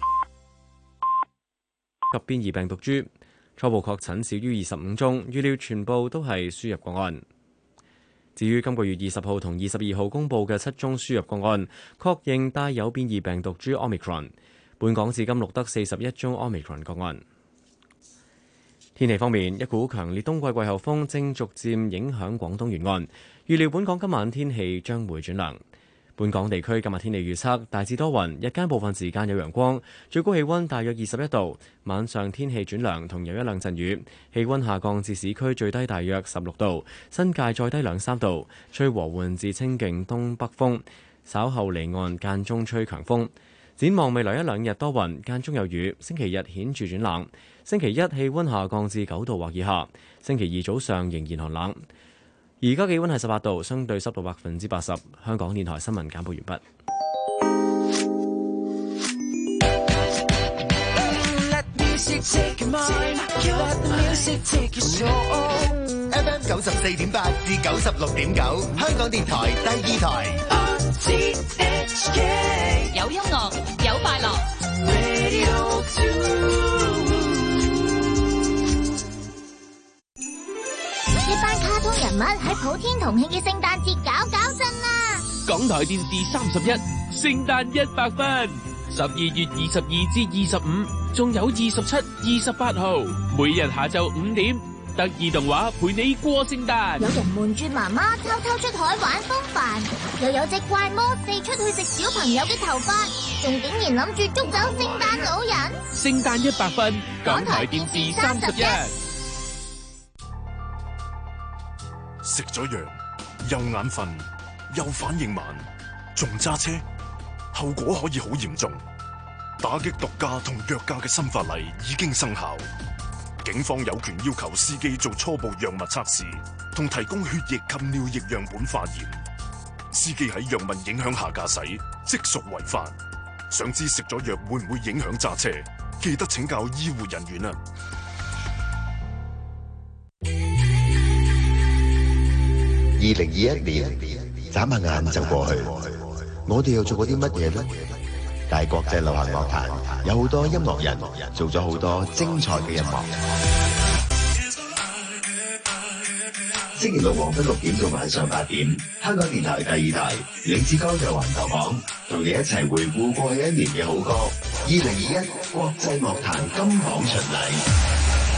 及變異病毒株初步確診少於二十五宗，預料全部都係輸入個案。至於今個月二十號同二十二號公佈嘅七宗輸入個案，確認帶有變異病毒株 Omicron。本港至今錄得四十一宗 Omicron 個案。天氣方面，一股強烈冬季季候風正逐漸影響廣東沿岸，預料本港今晚天氣將會轉涼。本港地區今日天氣預測大致多雲，日間部分時間有陽光，最高氣溫大約二十一度。晚上天氣轉涼，同有一兩陣雨，氣溫下降至市區最低大約十六度，新界再低兩三度。吹和緩至清勁東北風，稍後離岸間中吹強風。展望未來一兩日多雲，間中有雨。星期日顯著轉冷，星期一氣溫下降至九度或以下，星期二早上仍然寒冷。而家氣溫係十八度，相對濕度百分之八十。香港電台新聞簡報完畢。 F M 九十四點八至九十六點九，香港電台第二台。 有音樂，有快樂。 一班卡通人物喺普天同慶嘅聖誕節搞搞震啦！ 港台電視三十一，聖誕一百分，十二月二十二至二十五，仲有二十七、二十八號，每日下晝五點，得意動畫陪你過聖誕。 有人瞞住媽媽偷偷出海玩風帆，又有隻怪魔四出去食小朋友嘅頭髮，仲竟然諗住捉走聖誕老人。 聖誕一百分，港台電視三十一。 食咗藥又眼瞓又反應慢，仲揸車，後果可以好嚴重。打擊毒駕同藥駕嘅新法例已經生效，警方有權要求司機做初步藥物測試，同提供血液及尿液樣本化驗。司機喺藥物影響下駕駛，即屬違法。想知食咗藥會唔會影響揸車？記得請教醫護人員啊！ 二零二一年眨下眼就過去，我哋又做過啲乜嘢呢？大國際流行樂壇有好多音樂人做咗好多精彩嘅音樂。星期六黃昏六點到晚上八點，香港電台第二台李志剛嘅環球榜，同你一齊回顧過去一年嘅好歌。二零二一國際樂壇金榜巡禮。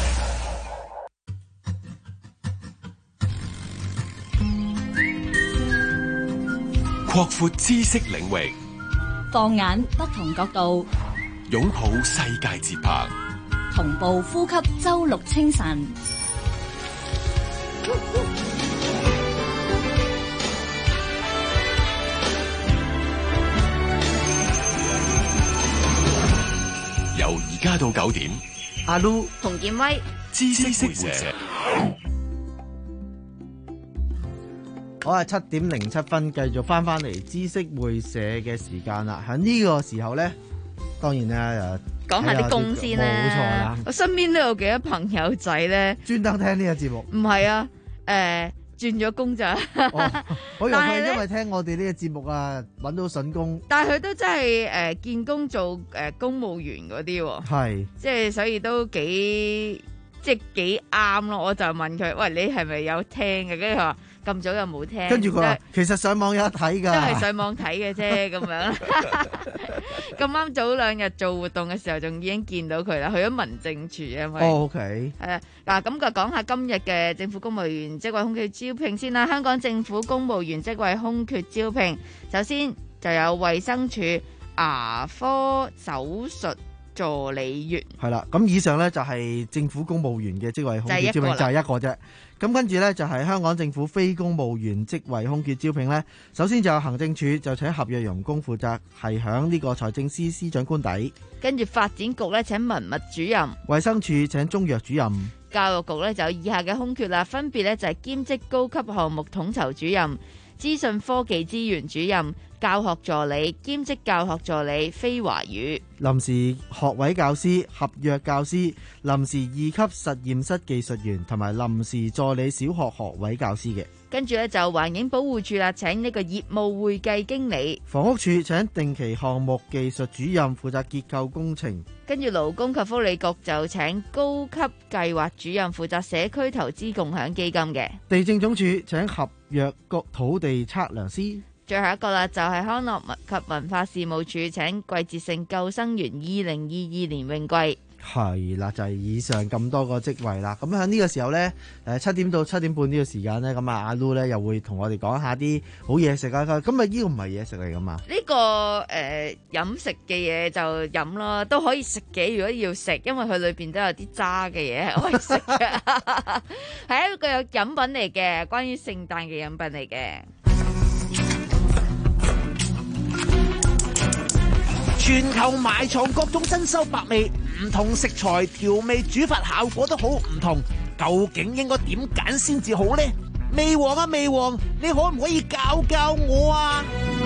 擴闊知識領域， 放眼不同角度， 擁抱世界節拍， 同步呼吸周六清晨。 由而家到九點， 阿 Lu 同建威知識會社。 我係七點零七分，繼續翻翻嚟知識會社嘅時間啦。喺呢個時候咧，當然咧誒， 講下啲工先啦。 冇錯啦， 我身邊都有幾多朋友仔咧， 專登聽呢個節目。 唔係啊，誒、呃，轉咗工咋？ 哦、我以為係因為聽我哋呢個節目啊，搵到筍工。 但係佢都真係誒見工做誒、呃、公務員嗰啲， 係， 即係所以都幾即係幾啱咯。我就問佢，喂，你係咪有聽嘅？跟住佢話。咁早又冇聽， 跟住佢話其實上網有得睇㗎， 都係上網睇嘅啫咁樣。 咁啱早兩日做活動嘅時候，仲已經見到佢啦，去咗民政處啊，因為哦 OK 係啊嗱，咁就講下今日嘅政府公務員職位空缺招聘先啦。香港政府公務員職位空缺招聘，首先就有衛生署牙科手術助理員。 係啦，咁以上呢就係政府公務員嘅職位空缺招聘，就係一個啫。咁跟住呢，就係香港政府非公務員職位空缺招聘呢，首先就有行政署就請合約傭工負責，係響呢個財政司司長官邸。 跟住發展局呢，請文物主任。 衛生署請中藥主任。 教育局呢，就有以下嘅空缺啦，分別呢就係兼職高級項目統籌主任、資訊科技資源主任、教學助理、兼職教學助理、非華語、 臨時學位教師、合約教師、臨時二級實驗室技術員同埋臨時助理小學學位教師嘅。 跟住咧就環境保護署啦，請呢個業務會計經理。 房屋署請定期項目技術主任負責結構工程。 跟住勞工及福利局就請高級計劃主任負責社區投資共享基金嘅。 地政總署請合約局土地測量師。 最後一個啦，就係康樂及文化事務署請季節性救生員二零二二年泳季。 係啦，就係、是、以上咁多個職位啦。咁喺呢個時候呢，誒七點到七點半呢個時間呢，咁啊阿 Lu 呢又會同我哋講下啲好嘢食啊。咁啊呢個唔係嘢食嚟噶嘛？呢、 這個誒、呃、飲食嘅嘢就飲咯，都可以食嘅。如果要食，因為佢裏邊都有啲渣嘅嘢係可以食嘅，係一個有飲品嚟嘅，關於聖誕嘅飲品嚟嘅。 全球埋藏各種珍饈百味，唔同食材調味煮法效果都好唔同，究竟應該點揀先至好呢？味王啊味王，你可唔可以教教我啊？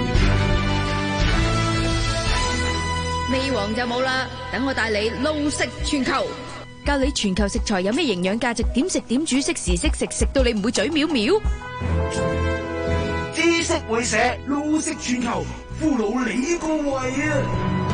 味王就冇啦，等我帶你路食全球，教你全球食材有咩營養價值，點食點煮，適時適食，食到你唔會嘴藐藐。 知識會社路食全球，俘虜你個胃啊！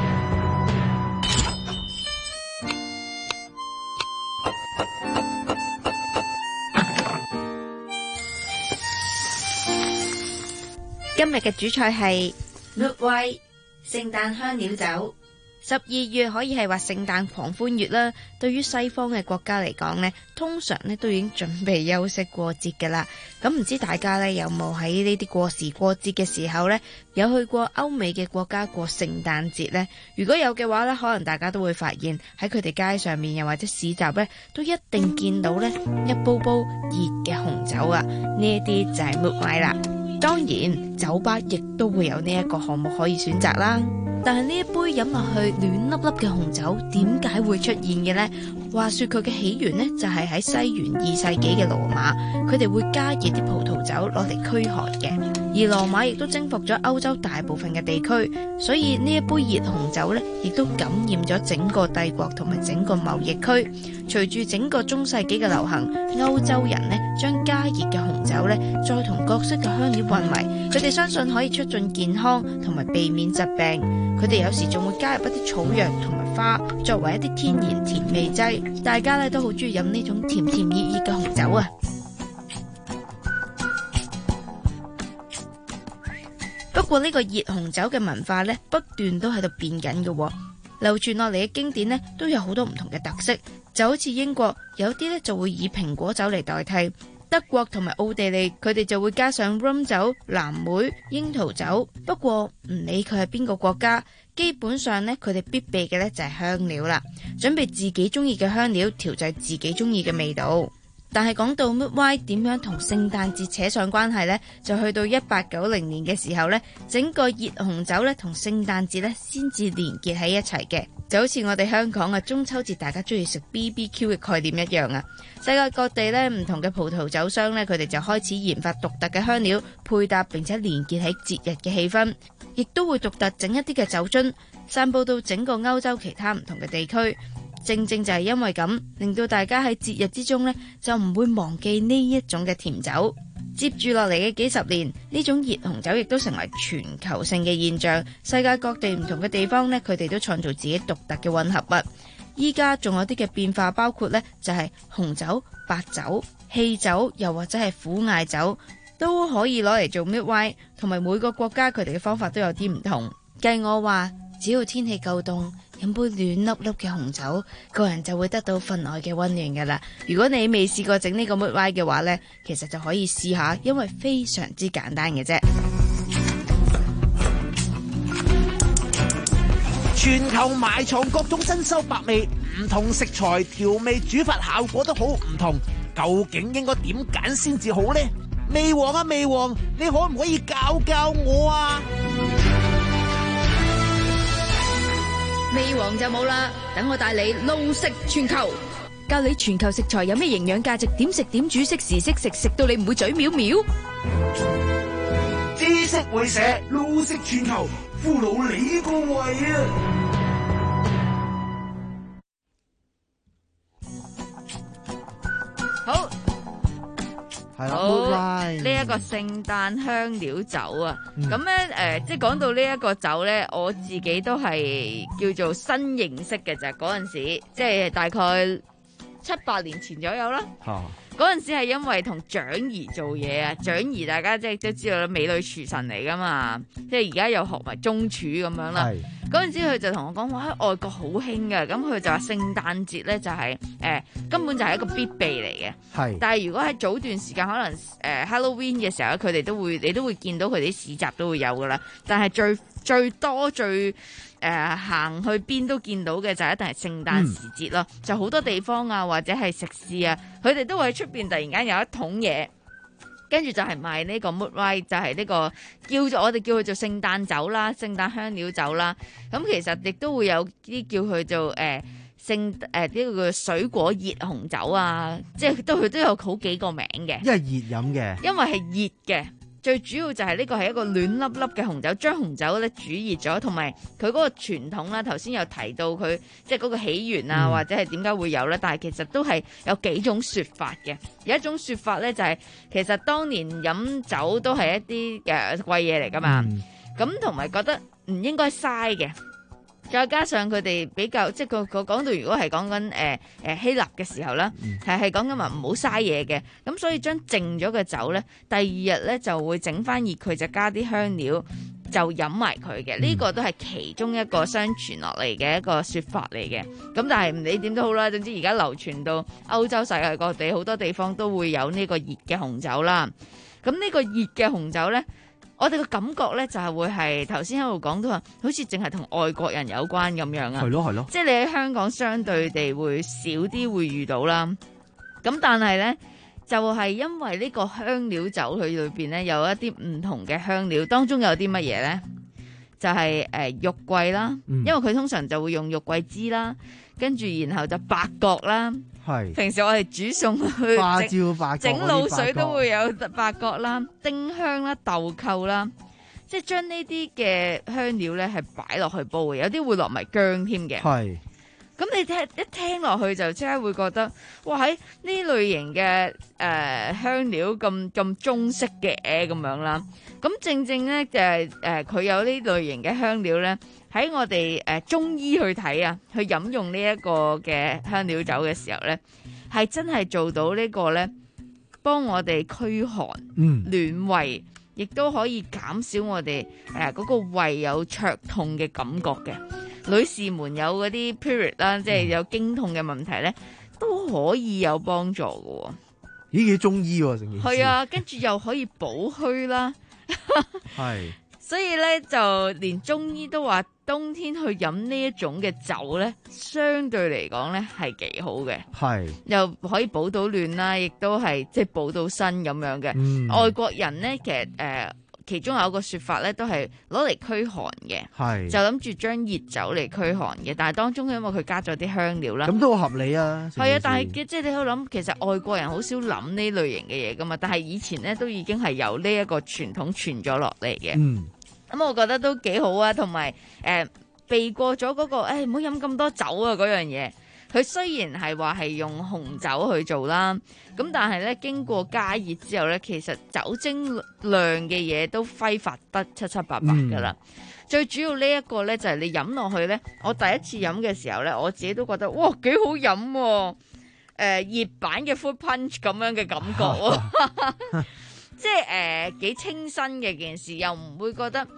今日嘅主菜係 Milk White 聖誕香料酒。十二月可以係話聖誕狂歡月啦，對於西方嘅國家嚟講呢，通常呢都已經準備休息過節噶啦。咁唔知大家呢有冇喺呢啲過時過節嘅時候呢，有去過歐美嘅國家過聖誕節呢？如果有嘅話呢，可能大家都會發現喺佢哋街上面又或者市集呢，都一定見到呢一煲煲熱嘅紅酒啊！呢一啲就係 Milk White 啦。當然酒吧亦都會有呢一個項目可以選擇啦。但係呢一杯飲落去暖粒粒嘅紅酒點解會出現嘅呢？話說佢嘅起源呢，就係喺西元二世紀嘅羅馬，佢哋會加熱啲葡萄酒攞嚟驅寒嘅。而羅馬亦都征服咗歐洲大部分嘅地區，所以呢一杯熱紅酒呢，亦都感染咗整個帝國同埋整個貿易區。隨住整個中世紀嘅流行，歐洲人呢將加熱嘅紅酒呢，再同各式嘅香料混埋，佢哋相信可以促進健康同埋避免疾病。佢哋有時仲會加入一啲草藥同埋花，作為一啲天然甜味劑。大家咧都好中意飲呢種甜甜熱熱嘅紅酒啊！不過呢個熱紅酒嘅文化咧，不斷都喺度變緊嘅，流傳落嚟嘅經典咧都有好多唔同嘅特色。就好似英國有啲咧就會以蘋果酒嚟代替，德國同埋奧地利佢哋就會加上 rum 酒、藍莓、櫻桃酒。不過唔理佢係邊個國家，基本上呢，佢哋必備嘅呢就係香料啦，準備自己中意嘅香料調製自己中意嘅味道。但係講到 Milk White 點樣同聖誕節扯上關係呢？就去到一八九零年嘅時候呢，整個熱紅酒呢同聖誕節呢先至連結喺一齊嘅，就好似我哋香港嘅中秋節大家中意食 B B Q 嘅概念一樣啊！世界各地呢唔同嘅葡萄酒商呢，佢哋就開始研發獨特嘅香料配搭，並且連結喺節日嘅氣氛，亦都會獨特整一啲嘅酒樽，散佈到整個歐洲其他唔同嘅地區。正正就係因為咁，令到大家喺節日之中呢，就唔會忘記呢一種嘅甜酒。接住落嚟嘅幾十年，呢種熱紅酒亦都成為全球性嘅現象。世界各地唔同嘅地方呢，佢哋都創造自己獨特嘅混合物。依家仲有啲嘅變化，包括呢就係紅酒、白酒、氣酒，又或者係苦艾酒，都可以攞嚟做 Milk White。同埋每個國家佢哋嘅方法都有啲唔同。計我話只要天氣夠凍，飲杯暖粒粒嘅紅酒，個人就會得到分外嘅溫暖噶啦。如果你未試過整呢個 mood rise 嘅話呢，其實就可以試下，因為非常之簡單嘅啫。 全球埋藏各種珍饈百味，唔同食材調味煮法效果都好唔同，究竟應該點揀先至好呢？味王啊味王，你可唔可以教教我啊？ 味王就冇啦，等我帶你路食全球，教你全球食材有咩營養價值，點食點煮，識時識食，食到你唔會嘴藐藐。 知識會社路食全球，俘虜你個胃啊！ 好， 係啦， 好呢一個聖誕香料酒啊，咁咧誒，即係講到呢一個酒咧，我自己都係叫做新認識嘅咋，嗰陣時即係大概七八年前左右啦。 啊嗰陣時係因為同蔣怡做嘢啊，蔣怡大家即係都知道啦，美女廚神嚟噶嘛，即係而家又學埋中廚咁樣啦。嗰陣時佢就同我講話喺外國好興嘅，咁佢就話聖誕節咧就係、是、誒、呃、根本就係一個必備嚟嘅。係，但係如果喺早段時間可能誒、呃、Halloween 嘅時候咧，佢哋都會你都會見到佢啲市集都會有噶啦。但係最最多最誒行、呃、去邊都見到嘅就一定係聖誕時節咯，嗯、就好多地方啊或者係食肆啊，佢哋都會喺出邊突然間有一桶嘢。跟住就係賣呢個 mood rise，就係呢個叫做我哋叫佢做聖誕酒啦、聖誕香料酒啦。咁其實亦都會有啲叫佢做誒聖誒呢個叫水果熱紅酒啊，即係都佢都有好幾個名嘅。 因為熱飲嘅， 因為係熱嘅。最主要就係呢個係一個暖粒粒嘅紅酒，將紅酒咧煮熱咗，同埋佢嗰個傳統啦。頭先有提到佢即係嗰個起源啊，嗯、或者係點解會有咧？但係其實都係有幾種說法嘅。有一種說法咧就係、是、其實當年飲酒都係一啲嘅貴嘢嚟噶嘛，咁同埋覺得唔應該嘥嘅。再加上佢哋比較，即係個個講到，如果係講緊誒誒希臘嘅時候啦，係係講緊話唔好嘥嘢嘅，咁所以將剩咗嘅酒咧，第二日咧就會整翻熱佢，就加啲香料就飲埋佢嘅。呢、嗯、個都係其中一個相傳落嚟嘅一個說法嚟嘅。咁但係唔理點都好啦，總之而家流傳到歐洲世界各地好多地方都會有呢個熱嘅紅酒啦。咁呢個熱嘅紅酒咧，我哋個感覺咧就係會係頭先喺度講到話，好似淨係同外國人有關咁樣啊。係咯係咯，即係你喺香港相對地會少啲會遇到啦。咁但係咧就係因為呢個香料酒佢裏邊咧有一啲唔同嘅香料，當中有啲乜嘢咧？就係、是、誒、呃、肉桂啦，嗯、因為佢通常就會用肉桂枝啦，跟住然後就八角啦。係平時我哋煮餸去花椒八角整滷水都會有八角啦、丁香啦、豆蔻啦，即係將呢啲嘅香料咧係擺落去煲嘅，有啲會落埋薑添嘅。係咁你聽一聽落去就即刻會覺得，哇！喺呢類型嘅誒、呃、香料咁咁中式嘅咁樣啦。咁正正咧就係誒佢有呢類型嘅香料咧，喺我哋誒、呃、中醫去睇啊，去飲用呢一個嘅香料酒嘅時候咧，係真係做到個呢個咧，幫我哋驅寒、嗯、暖胃，亦都可以減少我哋誒嗰個胃有灼痛嘅感覺嘅。女士們有嗰啲 period 啦，即係有經痛嘅問題咧，都可以有幫助嘅。 咦，幾中醫喎，成件事。係啊，跟住又可以補虛啦。係。所以咧，就連中醫都話冬天去飲呢一種嘅酒咧，相對嚟講咧係幾好嘅。係。又可以補到暖啦，亦都係即係補到身咁樣嘅。嗯。外國人咧，其實誒。呃其中有一個說法咧，都係攞嚟驅寒嘅，係就諗住將熱酒嚟驅寒嘅。但係當中因為佢加咗啲香料啦， 咁都好合理啊。 係啊，但係即係你喺度諗，其實外國人好少諗呢類型嘅嘢噶嘛。但係以前咧都已經係有呢一個傳統傳咗落嚟嘅。嗯，咁我覺得都幾好啊。同埋誒避過咗嗰、嗰個誒唔好飲咁多酒啊嗰樣嘢。佢雖然係話係用紅酒去做啦，咁但係咧經過加熱之後咧，其實酒精量嘅嘢都揮發得七七八八噶啦。嗯、最主要呢一個咧就係、是、你飲落去咧，我第一次飲嘅時候咧，我自己都覺得哇幾好飲喎、啊！誒、呃、熱版嘅 fruit punch 咁樣嘅感覺喎，即係誒幾清新嘅件事，又唔會覺得。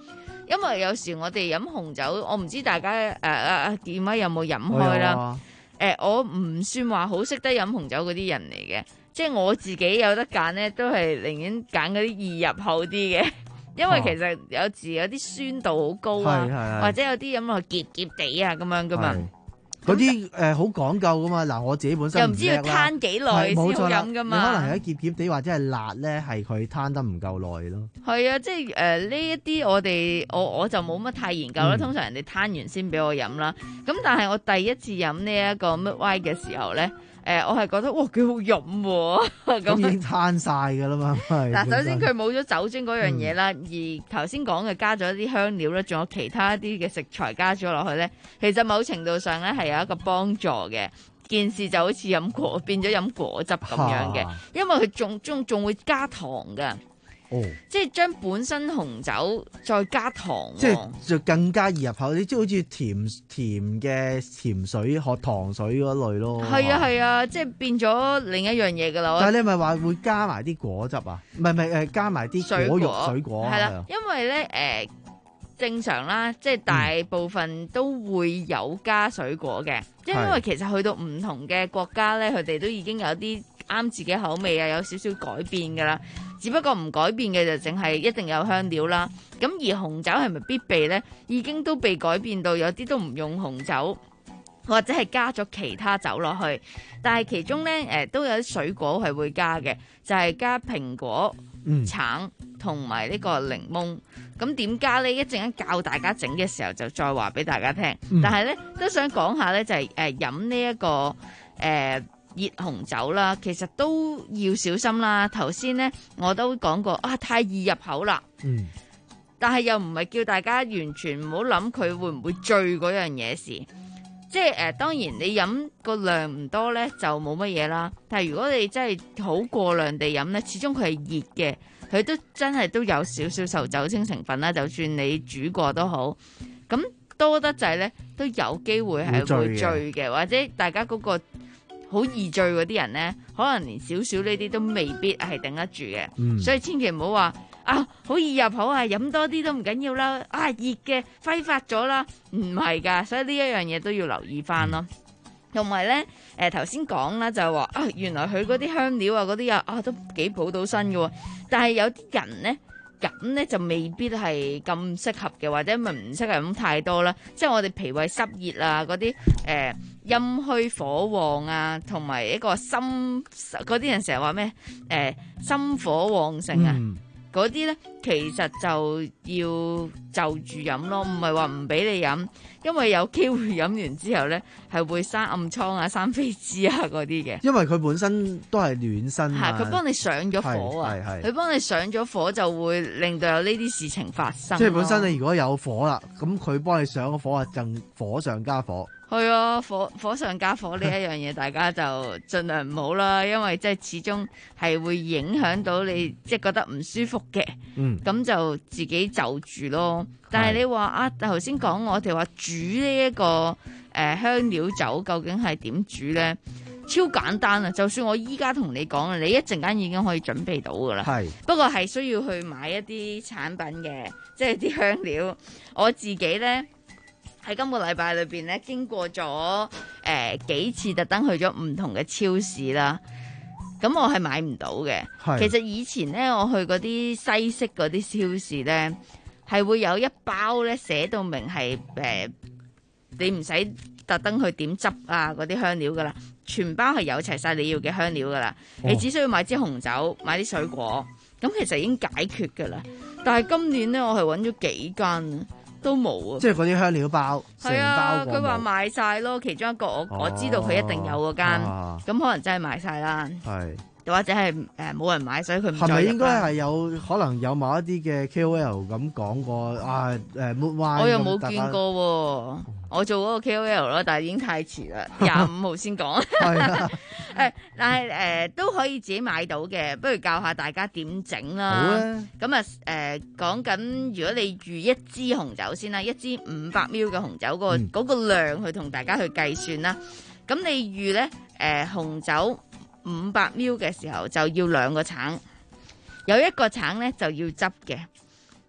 因為有時我哋飲紅酒，我唔知大家誒誒誒點解有冇飲開啦？誒、啊呃，我唔算話好識得飲紅酒嗰啲人嚟嘅，即係我自己有得揀咧，都係寧願揀嗰啲易入口啲嘅。因為其實有時有啲酸度好高啊，或者有啲飲落澀澀地啊咁樣噶嘛。 嗰啲誒好講究噶嘛。嗱，我自己本身又唔知要攤幾耐先好飲噶嘛。 你可能係澀澀地或者係辣咧，係佢攤得唔夠耐咯。 係啊，即係誒呢一啲我哋我我就冇乜太研究啦。嗯、通常人哋攤完先俾我飲啦。咁但係我第一次飲呢一個 Mulled Wine 嘅時候咧。誒、呃，我係覺得哇幾好飲喎，咁已經攤晒㗎啦嘛。 嗱，首先佢冇咗酒精嗰樣嘢啦，嗯、而頭先講嘅加咗一啲香料咧，仲有其他一啲嘅食材加咗落去咧，其實某程度上咧係有一個幫助嘅。件事就好似飲果變咗飲果汁咁樣嘅，因為佢仲仲仲會加糖㗎。哦，即係將本身紅酒再加糖， 即係就更加易入口。你即係好似甜甜嘅甜水、喝糖水嗰類咯。 係啊係啊，即係變咗另一樣嘢噶啦。 但係你咪話會加埋啲果汁啊？唔係唔係誒，加埋啲果肉水果。係啦， 因為咧誒、呃、正常啦，即係大部分都會有加水果嘅，即係、嗯、因為其實去到唔同嘅國家咧，佢哋都已經有啲啱自己口味啊，有少少改變噶啦。只不過唔改變嘅就淨係一定有香料啦。咁而紅酒係咪必備呢？已經都被改變到有啲都唔用紅酒，或者係加咗其他酒落去。但係其中呢，誒都有啲水果係會加嘅，就係加蘋果、橙同埋呢個檸檬。咁點加呢？一陣間教大家整嘅時候就再話俾大家聽。但係呢，都想講下呢，就係誒飲呢一個誒。呃熱紅酒啦，其實都要小心啦。頭先咧我都講過啊，太易入口啦。嗯，但係又唔係叫大家完全唔好諗佢會唔會醉嗰樣嘢事。即係誒、呃，當然你飲個量唔多咧就冇乜嘢啦。但係如果你真係好過量地飲咧，始終佢係熱嘅，佢都真係都有少少受酒精成分啦。就算你煮過都好，咁多得滯咧都有機會係會醉嘅，或者大家嗰、嗰個。好易醉嗰啲人呢，可能連少少呢啲都未必係頂得住嘅。嗯、所以千祈唔好話啊，好易入口啊，飲多啲都唔緊要啦。啊，熱嘅揮發咗啦，唔係㗎，所以呢一樣嘢都要留意翻咯。同埋、嗯、呢，誒頭先講啦，就係話啊，原來佢嗰啲香料啊，嗰啲啊啊都幾補到身嘅喎。但係有啲人呢，飲呢就未必係咁適合嘅，或者咪唔適合飲太多啦。即係我哋脾胃濕熱啊，嗰啲誒陰虛火旺啊，同埋一個心嗰啲人成日話咩誒心火旺盛啊，嗰啲咧其實就要就住飲咯，唔係話唔俾你飲，因為有機會飲完之後咧係會生暗瘡啊、生痱滋啊嗰啲嘅。 因為佢本身都係暖身啊， 係佢幫你上咗火啊，佢幫你上咗火就會令到有呢啲事情發生。 即係本身你如果有火啦，咁佢幫你上個火啊，更火上加火。 係啊，火火上加火呢一樣嘢，大家就盡量唔好啦，因為即係始終係會影響到你，即係覺得唔舒服嘅。嗯，咁就自己就住咯。但係你話啊，頭先講我哋話煮呢、這、一個誒、呃、香料酒，究竟係點煮咧？超簡單啊！就算我依家同你講啊，你一陣間已經可以準備到噶啦。係，不過係需要去買一啲產品嘅，即係啲香料。我自己咧。喺今個禮拜裏邊咧，經過咗誒、呃、幾次特登去咗唔同嘅超市啦，咁我係買唔到嘅。其實以前咧，我去嗰啲西式嗰啲超市咧，係會有一包咧寫到明係誒、呃，你唔使特登去點汁啊嗰啲香料噶啦，全包係有齊晒你要嘅香料噶啦，哦、你只需要買支紅酒，買啲水果，咁其實已經解決噶啦。但係今年咧，我係揾咗幾間。都冇啊！ 即係嗰啲香料包， 係啊，佢話賣晒咯。其中一個我、哦、我知道佢一定有嗰間，咁、啊、可能真係賣晒啦。係，或者係誒冇人買，所以佢唔再入。係咪應該係有可能有某一啲嘅 K O L 咁講過啊？誒、呃，木灣我又冇見過喎。我做嗰個 K O L 咯，但係已經太遲啦，廿五號先講。係啊，誒，但係誒、呃、都可以自己買到嘅，不如教下大家點整啦。好啊。咁啊誒講緊，如果你預一支紅酒先啦，一支五百 ml 嘅紅酒、個嗰、嗯、個量去同大家去計算啦。咁你預咧誒紅酒五百 ml 嘅時候就要兩個橙，有一個橙咧就要汁嘅。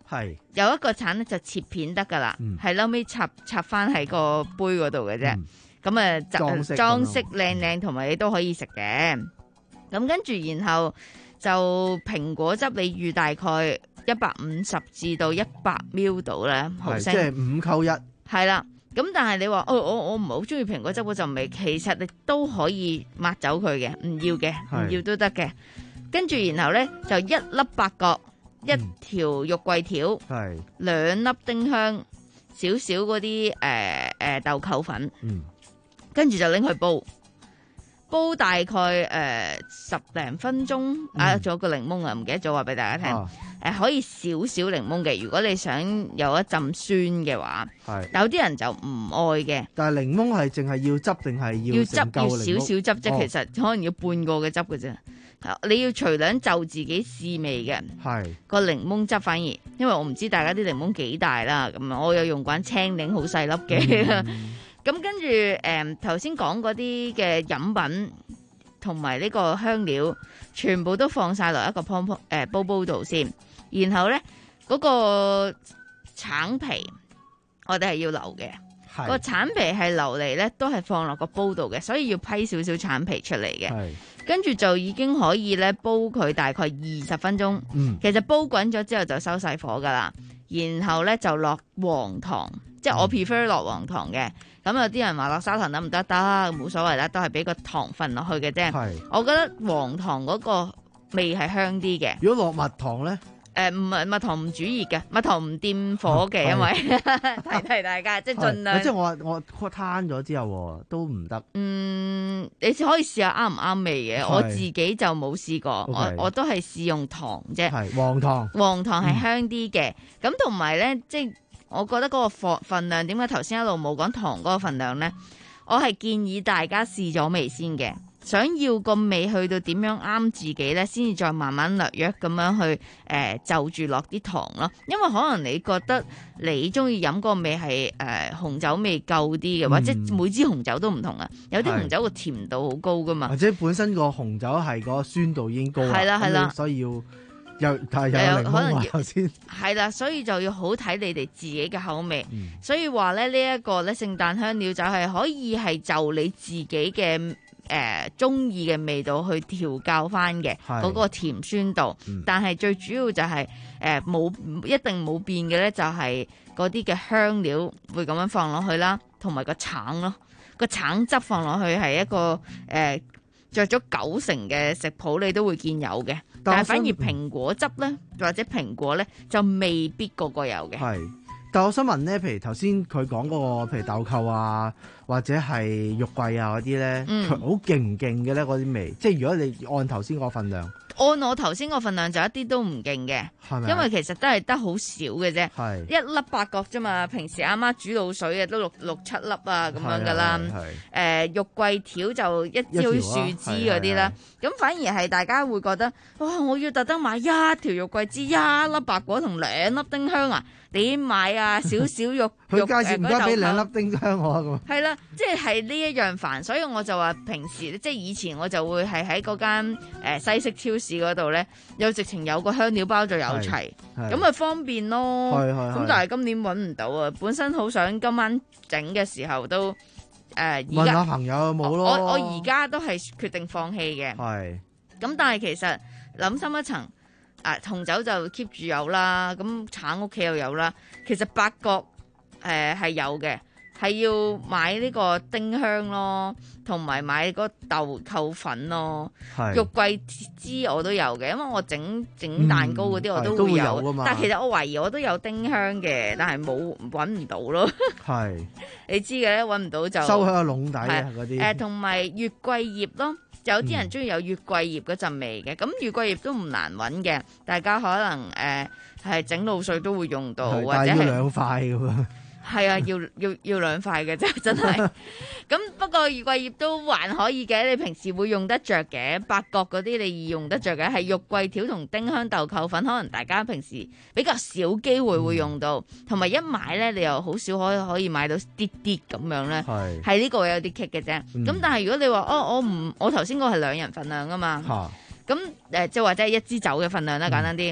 係有一個橙咧就切片得噶啦，係後尾插插翻喺個杯嗰度嘅啫。咁啊裝飾裝飾靚靚，同埋你都可以食嘅。咁跟住然後就蘋果汁，你預大概一百五十至到一百 ml 度咧毫升， 即係五溝一。 係啦。咁但係你話哦，我我唔係好中意蘋果汁嗰陣味，其實你都可以抹走佢嘅，唔要嘅，唔要都得嘅。跟住然後咧就一粒八角，嗯、一條肉桂條，兩粒丁香，少少嗰啲誒誒豆蔻粉，嗯、跟住就拎去煲，煲大概誒、呃、十零分鐘。嗯、啊，仲有個檸檬啊，唔記得咗話俾大家聽。啊誒、呃，可以少少檸檬嘅，如果你想有一陣酸嘅話，有啲人就唔愛嘅。 但係檸檬係淨係要汁定係要要汁要少少汁啫、哦，其實可能要半個嘅汁嘅啫。你要隨兩就自己試味嘅。係個檸檬汁反而，因為我唔知大家啲檸檬幾大啦，咁我有用慣青檸好細粒嘅。咁、嗯、跟住誒頭先講嗰啲嘅飲品同埋呢個香料，全部都放晒落一個湯誒煲煲度先。然後咧，嗰、那個橙皮我哋係要留嘅，個橙皮係留嚟咧，都係放落個煲度嘅，所以要批少少橙皮出嚟嘅。跟住就已經可以咧煲佢大概二十分鐘。嗯，其實煲滾咗之後就收細火噶啦，然後咧就落黃糖，即係我 prefer 落黃糖嘅。咁、嗯、有啲人話落砂糖得唔得？得，冇所謂啦，都係俾個糖分落去嘅啫。我覺得黃糖嗰個味係香啲嘅。如果落蜜糖咧？誒，唔係蜜糖唔煮熱嘅，蜜糖唔掂火嘅、啊，因為提提大家，即係盡量。即係我我攤咗之後都唔得。嗯，你可以試下啱唔啱味嘅，我自己就冇試過，我我都係試用糖啫。係黃糖，黃糖係香啲嘅。咁同埋咧，即係我覺得嗰個份份量，點解頭先一路冇講糖嗰個份量咧？我係建議大家試咗味先嘅。想要個味去到點樣啱自己呢，先至再慢慢略約咁樣去誒、呃、就住落啲糖咯。因為可能你覺得你中意飲個味係誒、呃、紅酒味夠啲嘅、嗯，或者每支紅酒都唔同啊。有啲紅酒個甜度好高噶嘛，或者本身個紅酒係個酸度已經高啦，係啦係啦，所以要又但係有檸檬話先係啦，所以就要好睇你哋自己嘅口味。嗯、所以話咧呢一、這個咧聖誕香料就係可以係就你自己嘅。誒中意嘅味道去調校翻嘅嗰個甜酸度，嗯、但係最主要就係誒冇一定冇變嘅咧，就係嗰啲嘅香料會咁樣放落去啦，同埋個橙咯，個橙汁放落去係一個誒著咗九成嘅食譜你都會見有嘅，但係反而蘋果汁咧、嗯、或者蘋果咧就未必個個有嘅。係。但我想問咧，譬如頭先佢講嗰個，譬如豆蔻啊，或者係肉桂啊嗰啲咧，佢好勁唔勁嘅咧？嗰啲味，即係如果你按頭先個份量。按我頭先個份量就一啲都唔勁嘅，因為其實都係得好少嘅啫，一粒八角啫嘛。平時阿媽煮滷水嘅都六六七粒啊咁樣噶啦。誒、呃、肉桂條就一支好似樹枝嗰啲啦。咁反而係大家會覺得，哇！我要特登買一條肉桂枝、一粒白果同兩粒丁香啊？點買啊？少少肉肉誒嗰豆俾兩粒丁香我啊咁。係啦，即係係呢一樣煩，所以我就話平時即係以前我就會係喺嗰間誒西式超市嗰度咧，有直情有個香料包就有齊，咁咪方便咯。咁但係今年揾唔到啊，本身好想今晚整嘅時候都誒，而、呃、家問下朋友有冇咯。我我而家都係決定放棄嘅。係。咁但係其實諗深一層。啊，紅酒就 keep 住有啦，咁橙屋企又有啦。其實八角誒係有嘅，係要買呢個丁香咯，同埋買嗰豆蔻粉咯。肉桂枝我都有嘅，因為我整整蛋糕嗰啲我都會有。嗯、都會有，但係其實我懷疑我都有丁香嘅，但係冇揾唔到咯。係你知嘅，揾唔到就收喺個籠底啊嗰啲。誒，同埋月桂葉咯。有啲人中意有月桂葉嗰陣味嘅，咁、嗯、月桂葉都唔難揾嘅，大家可能誒係整滷水都會用到，或者係兩塊咁樣。係啊，要要要兩塊嘅啫，真係。咁不過月桂葉都還可以嘅，你平時會用得着嘅。八角嗰啲你用得着嘅，係肉桂條同丁香豆蔻粉，可能大家平時比較少機會會用到，同、嗯、埋一買咧，你又好少可以可以買到啲啲咁樣咧。係係呢個有啲棘嘅啫。咁、嗯、但係如果你話哦，我唔我頭先嗰個係兩人份量啊嘛。咁誒，即係或者係一支酒嘅份量啦，簡單啲。咁、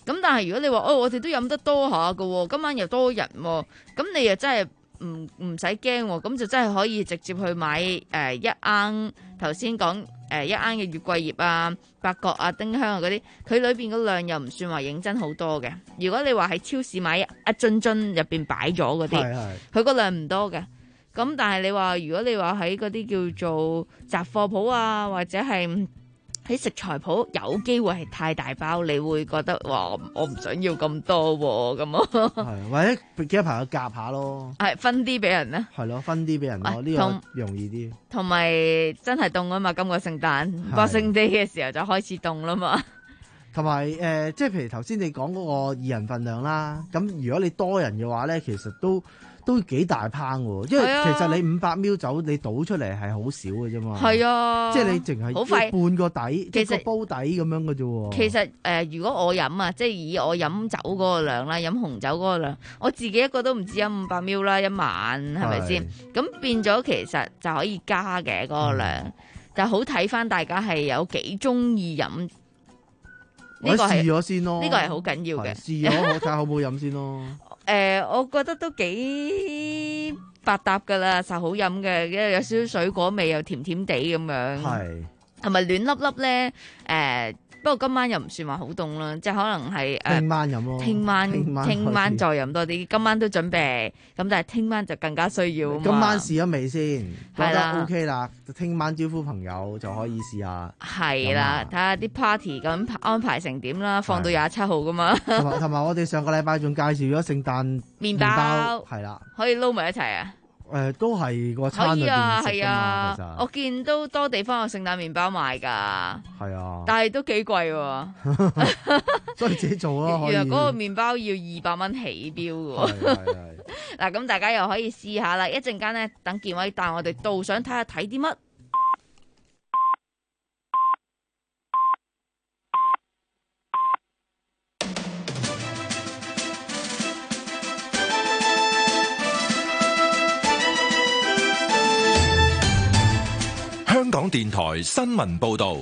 咁但係如果你話哦，我哋都飲得多下㗎，今晚又多人，咁你又真係唔唔使驚，咁就真係可以直接去買誒、呃、一罌頭先講誒一罌嘅月桂葉啊、八角啊、丁香啊嗰啲，佢裏邊個量又唔算話認真好多嘅。如果你話喺超市買一樽樽入邊擺咗嗰啲，佢個量唔多嘅。咁但係你話如果你話喺嗰啲叫做雜貨鋪啊，或者係喺食材鋪，有機會係太大包，你會覺得哇，我唔想要咁多喎，咁啊， 係或者幾個朋友夾下咯， 係分啲俾人咧， 係咯，分啲俾人咯，呢個容易啲。同埋真係凍啊嘛，今個聖誕 Boxing Day 嘅時候就開始凍啦嘛。 同埋誒，即係譬如頭先你講嗰個二人份量啦，咁如果你多人嘅話咧，其實都都幾大烹喎，因為其實你五百 ml 酒你倒出嚟係好少嘅啫嘛。係啊，即係你淨係半個底，即係個煲底咁樣嘅啫喎。 其實誒、呃，如果我飲啊，即係以我飲酒嗰個量啦，飲紅酒嗰個量，我自己一個都唔止飲五百 ml 啦，一晚係咪先？咁變咗其實就可以加嘅嗰、嗰個量，嗯、但係好睇翻大家係有幾中意飲。 呢個試咗先咯， 呢個係好緊要嘅。 試咗我睇下好唔好飲先咯。 誒、呃，我覺得都幾百搭噶啦，實好飲嘅，因為有少少水果味，又甜甜地咁樣。係，同埋暖粒粒咧，誒、呃。不過今晚又唔算話好凍啦，即係可能係誒， 聽晚飲咯， 聽晚聽晚再飲多啲，今晚都準備，咁但係聽晚就更加需要。 今晚試咗未先？覺得 OK 啦，聽晚招呼朋友就可以試下。 係啦，睇下啲 party 咁安排成點啦，放到廿七號噶嘛。 同埋同埋，我哋上個禮拜仲介紹咗聖誕麵包， 係啦， 可以撈埋一齊啊！ 誒、呃，都係個餐裏邊食㗎嘛， 係啊， 其實我見都多地方有聖誕麵包賣㗎。係啊，但係都幾貴喎， 所以自己做咯。 原來嗰個麵包要二百蚊起標㗎喎。嗱，咁大家又可以試下啦。一陣間咧，等建偉帶我哋導賞睇下睇啲乜。 香港電台新聞報道，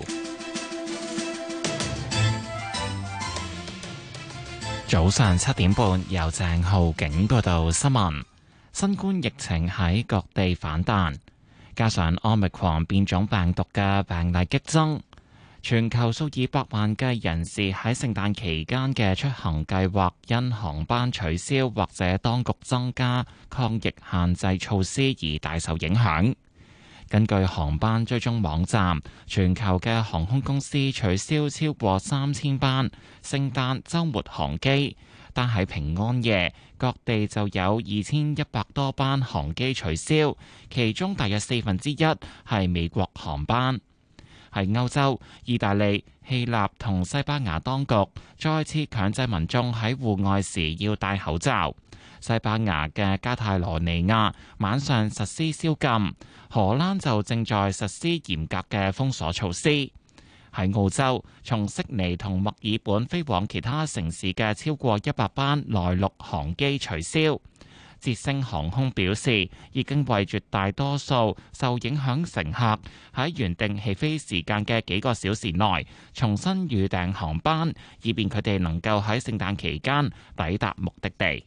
早上七點半由鄭浩景報道新聞。新冠疫情喺各地反彈，加上 Omicron 變種病毒嘅病例激增，全球數以百萬計人士喺聖誕期間嘅出行計劃因航班取消或者當局增加抗疫限制措施而大受影響。根據航班追蹤網站，全球嘅航空公司取消超過三千班聖誕週末航機，但喺平安夜，各地就有二千一百多班航機取消，其中大約四分之一係美國航班。喺歐洲，意大利、希臘同西班牙當局再次強制民眾喺戶外時要戴口罩。西班牙嘅加泰羅尼亞晚上實施宵禁，荷蘭就正在實施嚴格嘅封鎖措施。喺澳洲，從悉尼同墨爾本飛往其他城市嘅超過一百班內陸航機取消。捷星航空表示，已經為絕大多數受影響乘客喺原定起飛時間嘅幾個小時內重新預訂航班，以便佢哋能夠喺聖誕期間抵達目的地。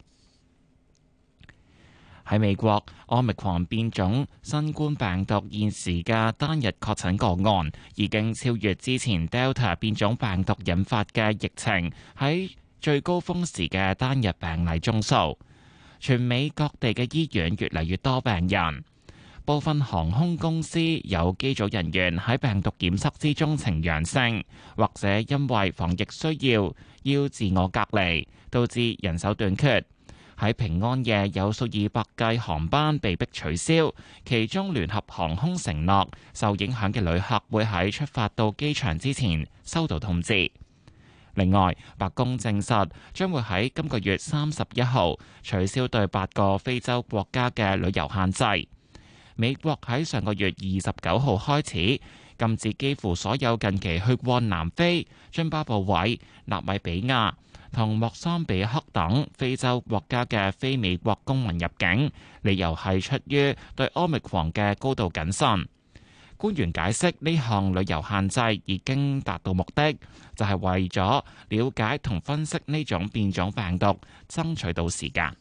喺美國，Omicron變種新冠病毒現時嘅單日確診個案已經超越之前 Delta 變種病毒引發嘅疫情喺最高峰時嘅單日病例宗數。全美各地嘅醫院越嚟越多病人，部分航空公司有機組人員喺病毒檢測之中呈陽性，或者因為防疫需要要自我隔離，導致人手短缺。喺平安夜有數以百計航班被迫取消，其中聯合航空承諾受影響嘅旅客會喺出發到機場之前收到通知。另外，白宮證實將會喺今個月三十一號取消對八個非洲國家嘅旅遊限制。美國喺上個月二十九號開始禁止幾乎所有近期去過南非、津巴布韋、納米比亞同莫桑比克等非洲國家嘅非美國公民入境，理由係出於對 Omicron 嘅高度謹慎。 官員解釋呢項旅遊限制已經達到目的，就係為咗了解同分析呢種變種病毒，爭取到時間。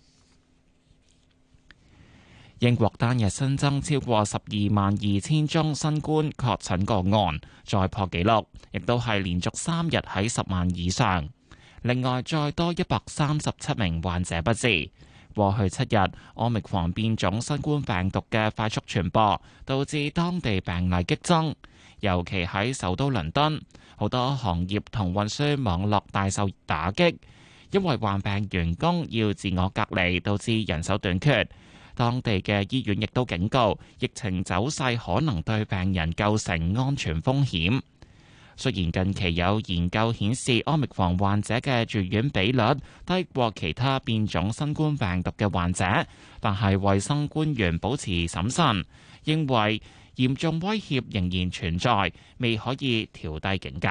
英國單日新增超過十二萬二千宗新冠確診個案，再破紀錄，亦都係連續三日喺十萬以上。另外，再多一百三十七名患者不治。過去七日，奧密克戎變種新冠病毒嘅快速傳播，導致當地病例激增，尤其喺首都倫敦，好多行業同運輸網絡大受打擊，因為患病員工要自我隔離，導致人手短缺。當地嘅醫院亦都警告，疫情走勢可能對病人構成安全風險。雖然近期有研究顯示奧密克戎患者嘅住院比率低過其他變種新冠病毒嘅患者，但係衛生官員保持審慎，認為嚴重威脅仍然存在，未可以調低警戒。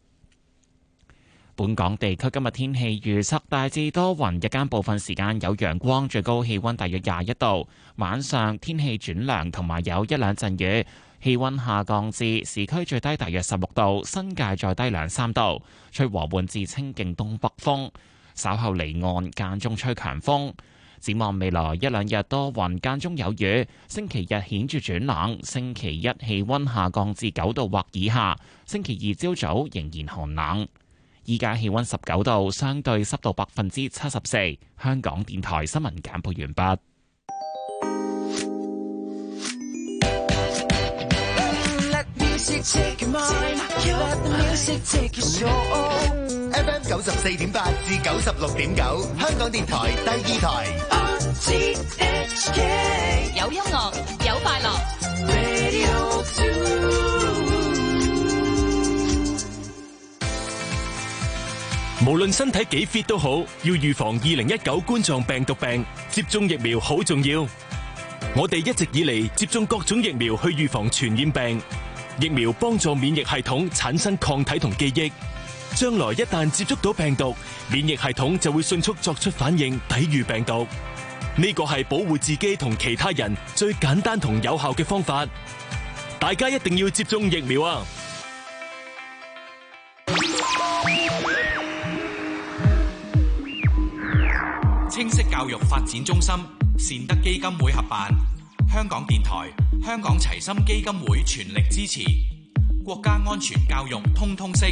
本港地區今日天氣預測大致多雲，日間部分時間有陽光，最高氣溫大約廿一度。晚上天氣轉涼，同埋有一兩陣雨，氣溫下降至市區最低大約十六度，新界再低兩三度。吹和緩至清勁東北風，稍後離岸間中吹強風。展望未來一兩日多雲，間中有雨。星期日顯著轉冷，星期一氣溫下降至九度或以下，星期二朝早仍然寒冷。依家氣溫十九度，相對濕度百分之七十四。香港電台新聞簡報完畢。 F M 九十四點八至九十六點九，香港電台第二台。 有音樂，有快樂。 無論身體幾 fit 都好，要預防二零一九冠狀病毒病，接種疫苗好重要。我哋一直以嚟接種各種疫苗去預防傳染病，疫苗幫助免疫系統產生抗體同記憶，將來一旦接觸到病毒，免疫系統就會迅速作出反應，抵禦病毒。呢個係保護自己同其他人最簡單同有效嘅方法，大家一定要接種疫苗啊！ 清晰教育發展中心善德基金會合辦，香港電台、香港齊心基金會全力支持國家安全教育通通識。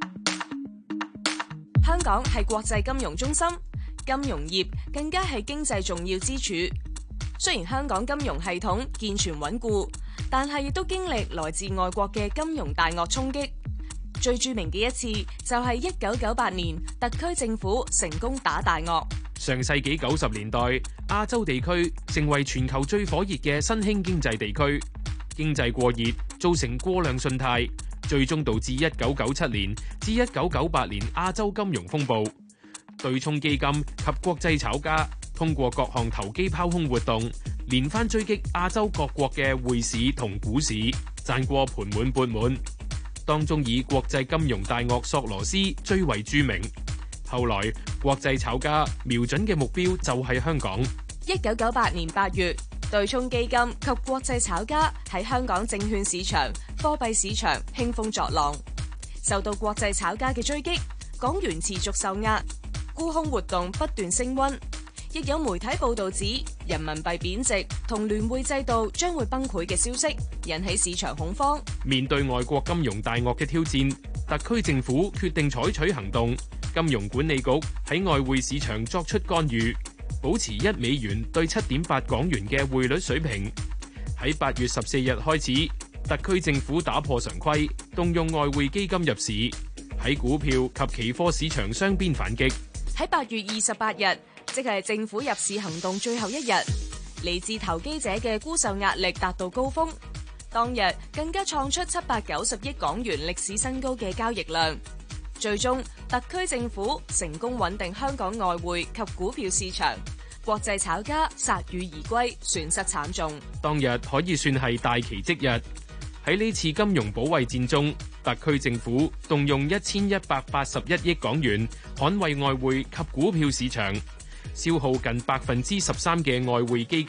香港係國際金融中心，金融業更加係經濟重要支柱。雖然香港金融系統健全穩固，但係亦都經歷來自外國嘅金融大鱷衝擊。最著名嘅一次就係一九九八年，特區政府成功打大鱷。 上世紀九十年代，亞洲地區成為全球最火熱嘅新興經濟地區，經濟過熱造成過量信貸，最終導致一九九七年至一九九八年亞洲金融風暴。對沖基金及國際炒家通過各項投機拋空活動，連番追擊亞洲各國嘅匯市同股市，賺過盤滿缽滿。當中以國際金融大鱷索羅斯最為著名。後來國際炒家瞄準嘅目標就係香港。 一九九八年八月，對沖基金及國際炒家喺香港證券市場、貨幣市場興風作浪，受到國際炒家嘅追擊，港元持續受壓，沽空活動不斷升溫。亦有媒體報道指人民幣貶值同聯匯制度將會崩潰嘅消息，引起市場恐慌。 面對外國金融大鱷嘅挑戰，特區政府決定採取行動。金融管理局喺外匯市場作出干預，保持一美元對七點八港元嘅匯率水平。喺八月十四日開始，特區政府打破常規，動用外匯基金入市，喺股票及期貨市場雙邊反擊。 喺八月二十八日，即係政府入市行動最後一日，嚟自投機者嘅沽售壓力達到高峰，當日更加創出七百九十億港元歷史新高嘅交易量。最終，特區政府成功穩定香港外匯及股票市場，國際炒家鎩羽而歸，損失慘重。 當日可以算係大奇蹟日。喺呢次金融保衛戰中，特區政府動用一千一百八十一億港元捍衛外匯及股票市場，消耗近百分之十三嘅外匯基金。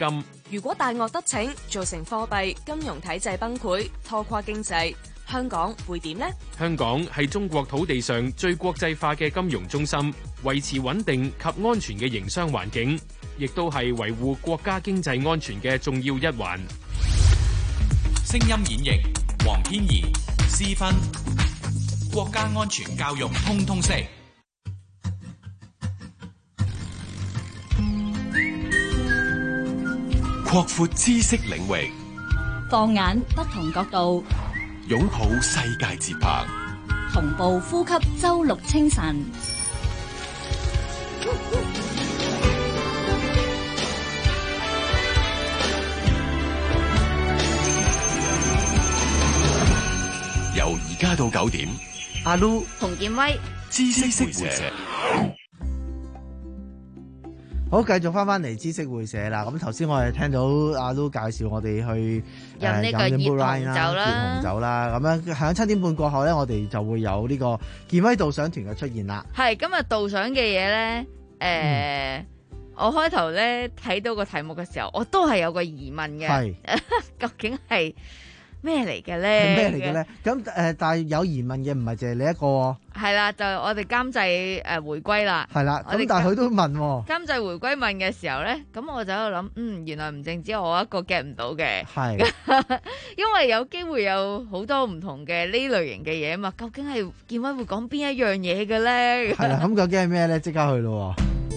如果大鱷得逞，造成貨幣金融體制崩潰，拖垮經濟，香港會點呢？ 香港係中國土地上最國際化嘅金融中心，維持穩定及安全嘅營商環境，亦都係維護國家經濟安全嘅重要一環。 聲音演繹黃天怡、施芬，國家安全教育通通識。 擴闊知識領域， 放眼不同角度， 擁抱世界節拍， 同步呼吸周六清晨。 由而家到九點， 阿 Lu 洪建威， 知識會社。 好，繼續翻翻嚟知識會社啦。咁頭先我哋聽到阿 Lu 介紹我哋去飲呢個熱紅酒啦， 熱紅酒啦。咁樣響七點半過後咧，我哋就會有呢個健威導賞團嘅出現啦。 係今日導賞嘅嘢咧，誒、呃嗯，我開頭咧睇到個題目嘅時候，我都係有個疑問嘅，係究竟係咩嚟嘅咧？ 係咩嚟嘅咧？咁誒、呃，但係有疑問嘅唔係淨係你一個喎。 係啦，就我哋監製誒回歸啦。 係啦，咁但係佢都問喎。監製回歸問嘅時候咧，咁我就喺度諗，嗯，原來唔淨止我一個 get 唔到嘅。係，因為有機會有好多唔同嘅呢類型嘅嘢啊嘛。究竟係健威會講邊一樣嘢嘅咧？ 係啦，咁究竟係咩咧？即刻去咯。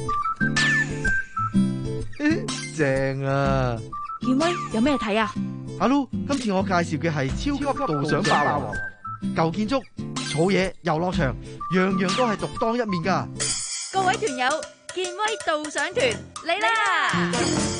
正啊！ 健威有咩睇啊？ 阿 Lu，今次我介紹嘅係超級導賞霸王，舊建築、草野、遊樂場，樣樣都係獨當一面噶。 各位團友，健威導賞團嚟啦！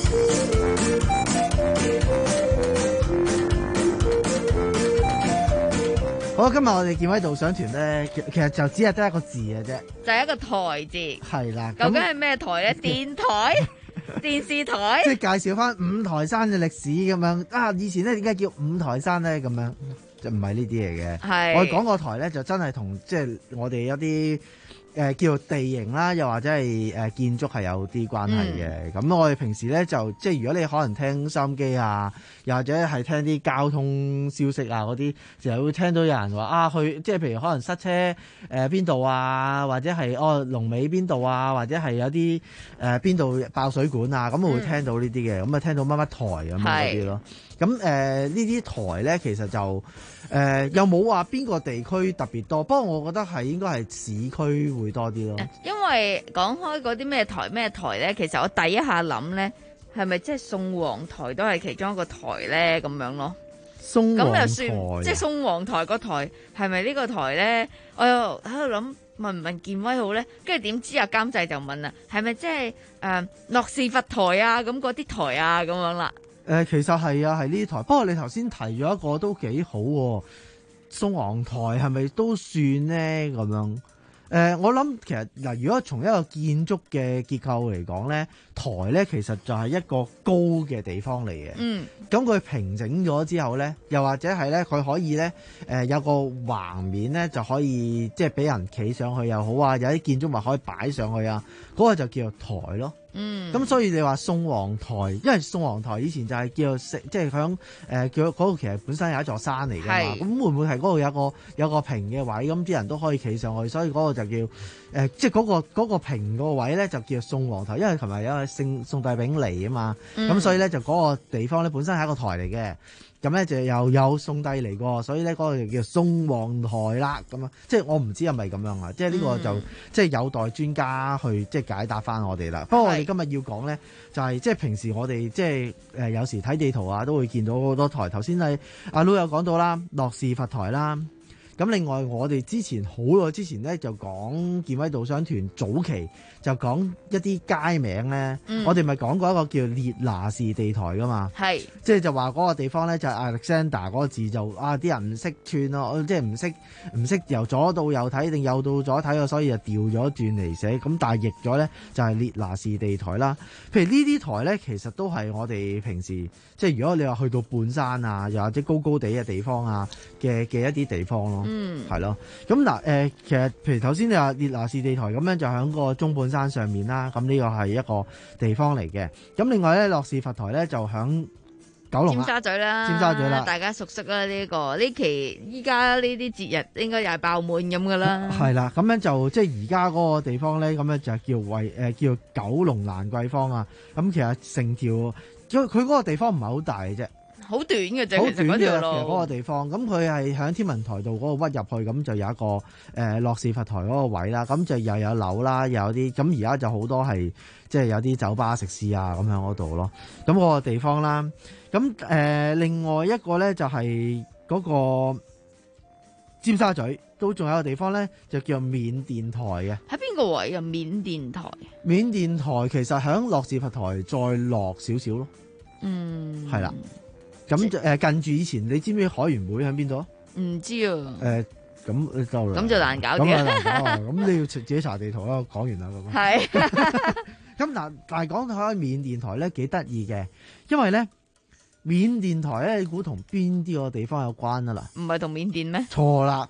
好，今日我哋健威導賞團咧，其其實就只係得一個字嘅啫， 就係一個台字。 係啦， 究竟係咩台咧？電台。電視台， 即係介紹翻五台山嘅歷史咁樣啊！以前咧點解叫五台山咧？咁樣就唔係呢啲嚟嘅。係我哋講個台咧，就真係同即係我哋一啲誒、呃、叫做地形啦，又或者係誒、呃、建築係有啲關係嘅。咁、嗯、我哋平時咧就即係如果你可能聽收音機啊，又或者係聽啲交通消息啊嗰啲，成日會聽到有人話啊去，即係譬如可能塞車誒邊度啊，或者係哦龍尾邊度啊，或者係有啲誒邊度爆水管啊，咁我會聽到呢啲嘅，咁、嗯、啊聽到乜乜台咁樣嗰啲咯。咁誒、呃、呢啲台咧其實就誒、呃、又冇話邊個地區特別多，不過我覺得係應該係市區會多啲咯。 因為講開嗰啲咩台咩台咧，其實我第一下諗咧，係咪即係宋皇台都係其中一個台咧咁樣咯？ 宋皇台， 咁又算即係宋皇台個台係咪呢個台咧？我又喺度諗問唔問健威好咧？跟住點知啊監製就問啦，係咪即係誒諾士佛台啊咁嗰啲台啊咁樣啦？ 誒、呃，其實係啊，係呢台。不過你頭先提咗一個都幾好喎，宋皇台係咪都算呢？咁樣？誒、呃，我諗其實嗱，如果從一個建築嘅結構嚟講咧，台咧其實就係一個高嘅地方嚟嘅。嗯。咁佢平整咗之後咧，又或者係咧，佢可以咧誒、呃、有個橫面咧，就可以即係俾人企上去又好啊，有啲建築物可以擺上去啊，嗰、那個就叫做台咯。嗯，咁所以你話宋皇台，因為宋皇台以前就係叫做即係響誒叫嗰個其實本身有一座山嚟㗎嘛，咁會唔會係嗰度有個有個平嘅位，咁啲人都可以企上去，所以嗰個就叫誒、呃、即係嗰、嗰個嗰、嗰個平個位咧就叫宋皇台，因為琴日有個聖宋帝昺嚟啊嘛，咁、嗯、所以咧就嗰個地方咧本身係一個台嚟嘅。咁咧就又有宋帝嚟過，所以咧嗰個就叫宋皇台啦。咁啊，即係我唔知係咪咁樣啊？即係呢個就、嗯、即係有待專家去即係解答翻我哋啦。不過我哋今日要講咧，就係、是、即係平時我哋即係誒有時睇地圖啊，都會見到好多台。頭先係阿 Lu 有講到啦，諾士佛台啦。咁另外我哋之前好耐之前咧就講健威導賞團早期就講一啲街名咧、嗯，我哋咪講過一個叫列拿士地台噶嘛，係即係就話嗰個地方咧就係 Alexander 嗰個字就啊啲人唔識串咯，即係唔識唔識由左到右睇定右到左睇，所以就調咗轉嚟寫，咁但係譯咗咧就係列拿士地台啦。譬如呢啲台咧，其實都係我哋平時即係如果你話去到半山啊，又或者高高地嘅地方啊嘅嘅一啲地方咯。 嗯， 係咯。咁嗱誒，其實譬如頭先你話列拿士地台咁樣就喺個中半山上面啦，咁呢個係一個地方嚟嘅。咁另外咧，諾士佛台咧就喺九龍尖沙咀啦， 尖沙咀啦， 大家熟悉啦呢、呢個呢期依家呢啲節日應該又係爆滿咁噶啦。 係啦，咁樣就即係而家嗰個地方咧，咁樣就叫為誒、呃、叫九龍蘭桂坊啊。咁其實成條佢佢嗰個地方唔係好大嘅啫。 好短嘅啫， 好其實短嘅，其實嗰條路嗰個地方，咁佢係喺天文台度嗰個屈入去，咁就有一個誒諾士佛台嗰個位啦，咁就又有樓啦，又有啲，咁而家就好多係即係有啲酒吧食肆啊咁喺嗰度咯，咁嗰個地方啦，咁誒、呃、另外一個咧就係嗰個尖沙咀都仲有一個地方咧，就叫緬甸台嘅。 喺邊個位啊？緬甸台。 緬甸台其實喺諾士佛台再落少少咯。 嗯， 係啦。咁就誒近住以前，你知唔知海員會喺邊度？ 唔知啊。 誒咁就咁就難搞啲。 咁啊難搞啊！咁你要自己查地圖啦。講完啦咁。係。咁嗱，但係講開緬甸台咧幾得意嘅，因為咧緬甸台咧，你估同邊啲個地方有關啊啦？ 唔係同緬甸咩？ 錯啦。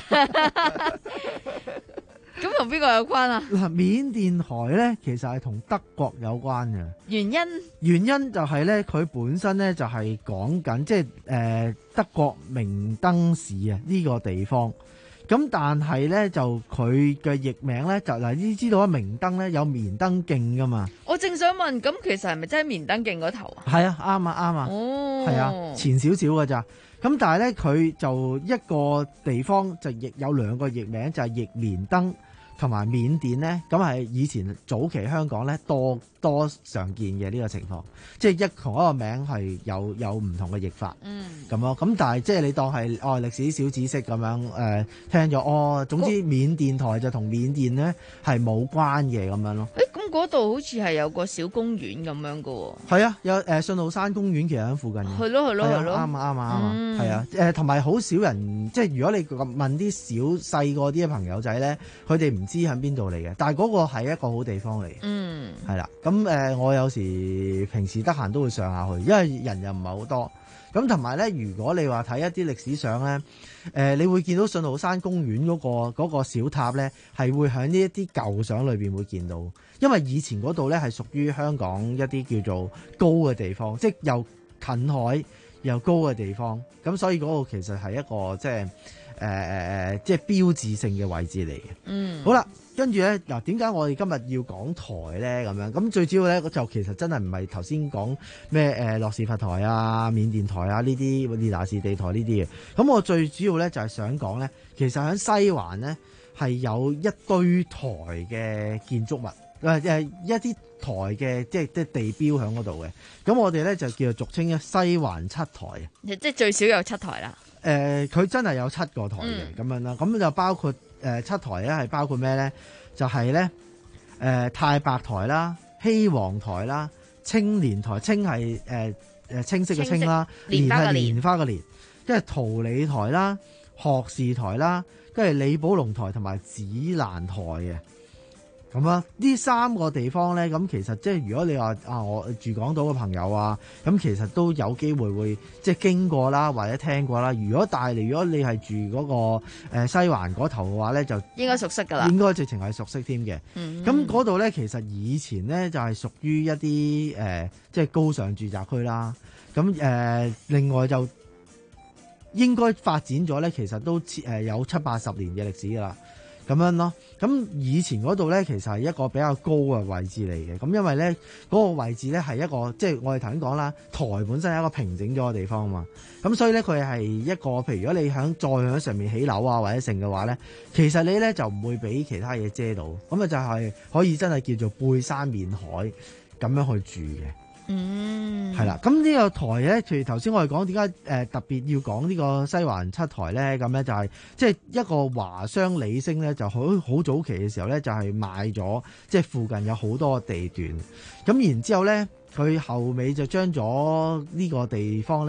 咁同邊個有關啊？ 嗱，緬甸台咧其實係同德國有關嘅。 原因原因就係咧，佢本身咧就係講緊即係誒德國明登市啊呢個地方。咁但係咧就佢嘅譯名咧就嗱，你知道啊，明登咧有棉登徑噶嘛？ 我正想問，咁其實係咪真係棉登徑嗰頭啊？ 係啊，啱啊，啱啊。哦，係啊，前少少㗎咋。咁但係咧佢就一個地方就亦有兩個譯名，就係譯棉登。同埋緬甸咧，咁係以前早期香港咧多多常見嘅呢個情況，即係一同一個名係有有唔同嘅譯法，嗯，咁咯。咁但係即係你當係哦歷史小知識咁樣誒、呃、聽咗哦，總之緬甸台就同緬甸咧係冇關嘅咁樣咯。 誒，咁嗰度好似係有個小公園咁樣嘅喎。係啊，有誒、呃、信號山公園其實喺附近嘅。 係咯係咯係咯， 啱啊啱啊啱啊，係啊誒，同埋好少人，即係如果你問啲小細個啲嘅朋友仔咧，佢哋唔知喺邊度嚟嘅，但係嗰個係一個好地方嚟嘅，嗯，係啦。咁誒、呃，我有時平時得閒都會上下去，因為人又唔係好多。咁同埋咧，如果你話睇一啲歷史相咧，誒、呃，你會見到信號山公園嗰、嗰個嗰個小塔咧，係會喺呢一啲舊相裏邊會見到，因為以前嗰度咧係屬於香港一啲叫做高嘅地方，即係又近海又高嘅地方，咁所以嗰個其實係一個即係。誒誒誒，即係標誌性嘅位置嚟嘅。嗯，好啦，跟住咧嗱，點解我哋今日要講台咧？咁樣咁最主要咧，就其實真係唔係頭先講咩誒諾士佛台啊、緬甸台啊呢啲列拿士地台呢啲嘅。咁我最主要咧就係想講咧，其實喺西環咧係有一堆台嘅建築物，誒誒一啲台嘅即係即係地標喺嗰度嘅。咁我哋咧就叫做俗稱嘅西環七台。 即係最少有七台啦。 誒、呃，佢真係有七個台嘅咁、嗯、樣啦，咁就包括誒、呃、七台咧，係包括咩咧？就係咧誒太白台啦、希皇台啦、青年台，青係誒誒清晰嘅青啦，蓮係蓮花嘅蓮，跟住桃李台啦、學士台啦，跟住李寶龍台同埋紫蘭台嘅。咁啊，呢三個地方咧，咁其實即係如果你話啊，我住港島嘅朋友啊，咁其實都有機會會即係經過啦，或者聽過啦。如果帶嚟，如果你係住嗰、那個誒、呃、西環嗰頭嘅話咧，就應該熟悉㗎啦。 應該直情係熟悉添嘅。咁嗰度咧，其實以前咧就係屬於一啲誒、呃、即係高尚住宅區啦。咁誒、呃，另外就應該發展咗咧，其實都誒有七八十年嘅歷史㗎啦。咁樣咯，咁以前嗰度咧，其實係一個比較高嘅位置嚟嘅。咁因為咧，嗰、那個位置咧係一個，即係我哋頭先講啦，台本身係一個平整咗嘅地方嘛。咁所以咧，佢係一個，譬如如果你響再喺上面起樓啊或者剩嘅話咧，其實你咧就唔會俾其他嘢遮到。咁啊就係可以真係叫做背山面海咁樣去住嘅。嗯，係啦，咁呢個台咧，譬如頭先我哋講點解誒特別要講呢個西環七台咧，咁咧就係即係一個華商李星咧，就好好早期嘅時候咧，就係買咗即係附近有好多地段，咁然之後咧，佢後尾就將咗呢個地方咧就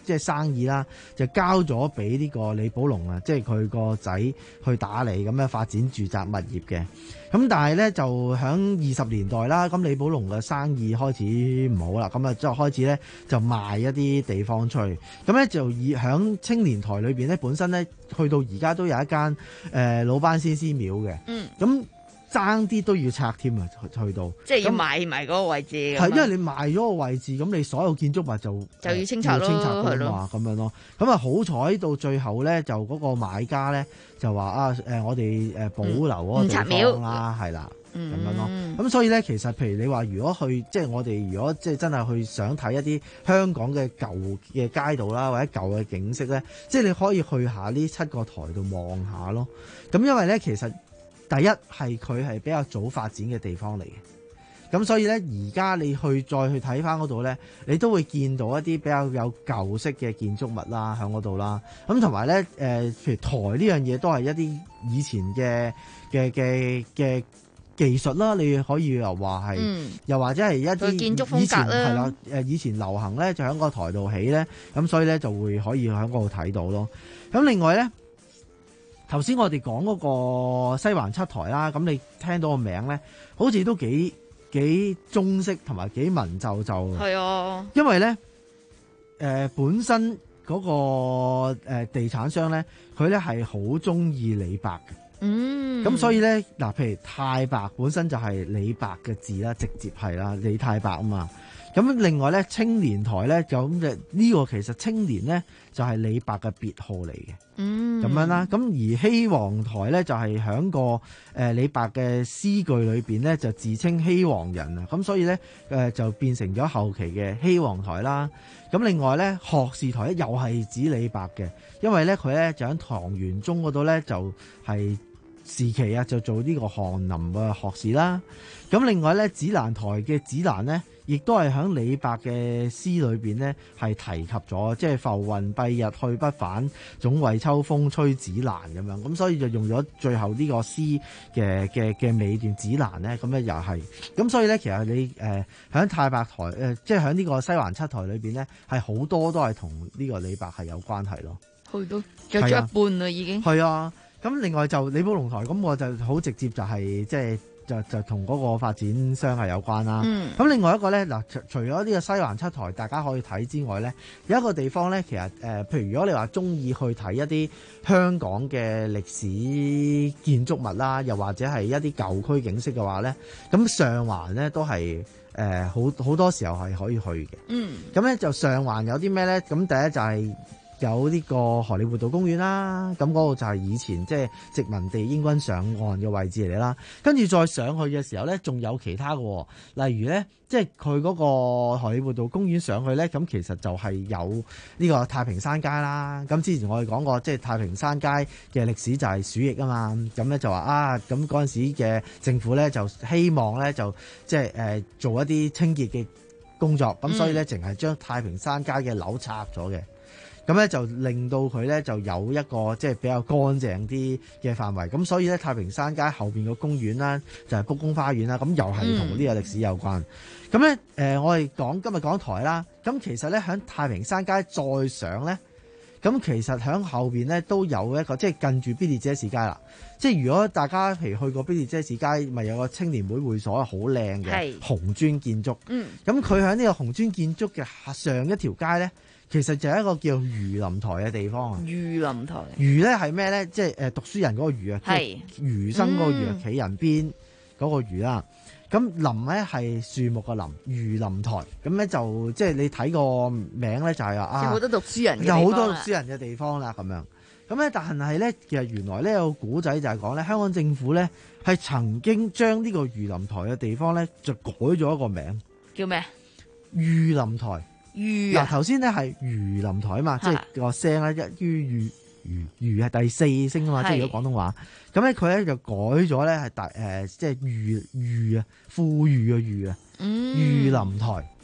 即係生意啦，就交咗俾呢個李寶龍啊，即係佢個仔去打理咁樣發展住宅物業嘅。咁但係咧就響二十年代啦，咁李寶龍嘅生意開始唔好啦，咁啊之後開始咧就賣一啲地方出去，咁咧就以響青年台裏邊咧本身咧去到而家都有一間誒、呃、魯班先師廟嘅， 嗯， 咁爭啲都要拆添啊，去到即係要賣埋嗰個位置， 係因為你賣咗個位置，咁你所有建築物就就要清拆咯， 清拆㗎係嘛，咁樣咯。咁啊好彩到最後咧，就嗰個買家咧就話啊誒，我哋誒保留嗰個地方啦，係啦。咁樣咯，咁所以咧，其實譬如你話，如果去即係我哋，如果即係真係去想睇一啲香港嘅舊嘅街道啦，或者舊嘅景色咧，即係你可以去下呢七個台度望下咯。咁因為咧，其實第一係佢係比較早發展嘅地方嚟嘅，咁所以咧，而家你去再去睇翻嗰度咧，你都會見到一啲比較有舊式嘅建築物啦，喺嗰度啦。咁同埋咧，誒、呃，譬如台呢樣嘢都係一啲以前嘅嘅嘅嘅技術啦，你可以又話係，嗯、又或者係一啲建築風格以前係啦，誒以前流行咧就喺個台度起咧，咁所以咧就會可以喺嗰度睇到咯。咁另外咧，頭先我哋講嗰個西環七台啦，咁你聽到個名咧，好似都幾幾中式同埋幾文縐縐嘅。 係啊， 因為咧，誒、呃、本身嗰個誒地產商咧，佢咧係好中意李白嘅。嗯，咁所以咧，嗱，譬如太白本身就係李白嘅字啦，直接係啦，李太白啊嘛。咁另外咧，青年台咧就咁就呢個其實青年咧就係李白嘅別號嚟嘅。嗯，咁樣啦。咁而希王台咧就係響個誒李白嘅詩句裏邊咧就自稱希王人啊。咁所以咧誒就變成咗後期嘅希王台啦。咁另外咧學士台咧又係指李白嘅，因為咧佢咧就喺唐玄宗嗰度咧就係時期啊就做呢個翰林嘅學士啦。咁另外咧紫蘭台嘅紫蘭咧，亦都係喺李白嘅詩裏邊咧係提及咗，即係浮雲蔽日去不返，總為秋風吹紫蘭咁樣。咁所以就用咗最後呢個詩嘅嘅嘅尾段紫蘭咧，咁咧又係。咁所以咧其實你誒喺、呃、太白台誒、呃，即係喺呢個西環七台裏邊咧，係好多都係同呢個李白係有關係咯。 去到着咗一半啦，已經係啊。咁另外就李寶龍台，咁我就好直接就係即係就就同嗰個發展商係有關啦。咁、嗯、另外一個咧嗱，除除咗呢個西環七台大家可以睇之外咧，有一個地方咧，其實誒、呃，譬如如果你話中意去睇一啲香港嘅歷史建築物啦，又或者係一啲舊區景色嘅話咧，咁上環咧都係誒好好多時候係可以去嘅。嗯，咁咧就上環有啲咩咧？咁第一就係、是。有呢個荷里活道公園啦，咁嗰個就係以前即係殖民地英軍上岸嘅位置嚟啦。跟住再上去嘅時候咧，仲有其他嘅，例如咧，即係佢嗰個荷里活道公園上去咧，咁其實就係有呢個太平山街啦。咁之前我哋講過，即係太平山街嘅歷史就係鼠疫啊嘛。咁咧就話啊，咁嗰陣時嘅政府咧就希望咧就即係誒做一啲清潔嘅工作，咁所以咧淨係將太平山街嘅樓拆咗嘅。咁咧就令到佢咧就有一個即係比較乾淨啲嘅範圍，咁所以咧太平山街後邊個公園啦，就係卜公花園啦，咁又係同呢個歷史有關。咁咧誒，我哋講今日講台啦，咁其實咧喺太平山街再上咧，咁其實喺後邊咧都有一個即係近住必列者士街啦。即係如果大家譬如去過必列者士街，咪有個青年會會所，好靚嘅紅磚建築。嗯，咁佢喺呢個紅磚建築嘅上一條街咧，其實就係一個叫魚林台嘅地方啊！ 魚林台， 魚咧係咩咧？即係誒讀書人嗰個魚啊，即係魚生嗰個魚啊，企人邊嗰個魚啦。咁林咧係樹木嘅林，魚林台。咁咧就即係你睇個名咧就係話啊， 有好多讀書人嘅地有方， 好多讀書人嘅地方啦咁樣。咁咧但係咧，其實原來咧有個古仔就係講咧，香港政府咧係曾經將呢個魚林台嘅地方咧就改咗一個名， 叫咩？ 魚林台。 魚啊！ 頭先咧係魚林台啊嘛，即係個聲咧一於魚魚魚係第四聲啊嘛，即係如果廣東話。咁咧佢咧就改咗咧係大誒，即係魚魚啊，富裕嘅魚啊，魚林台。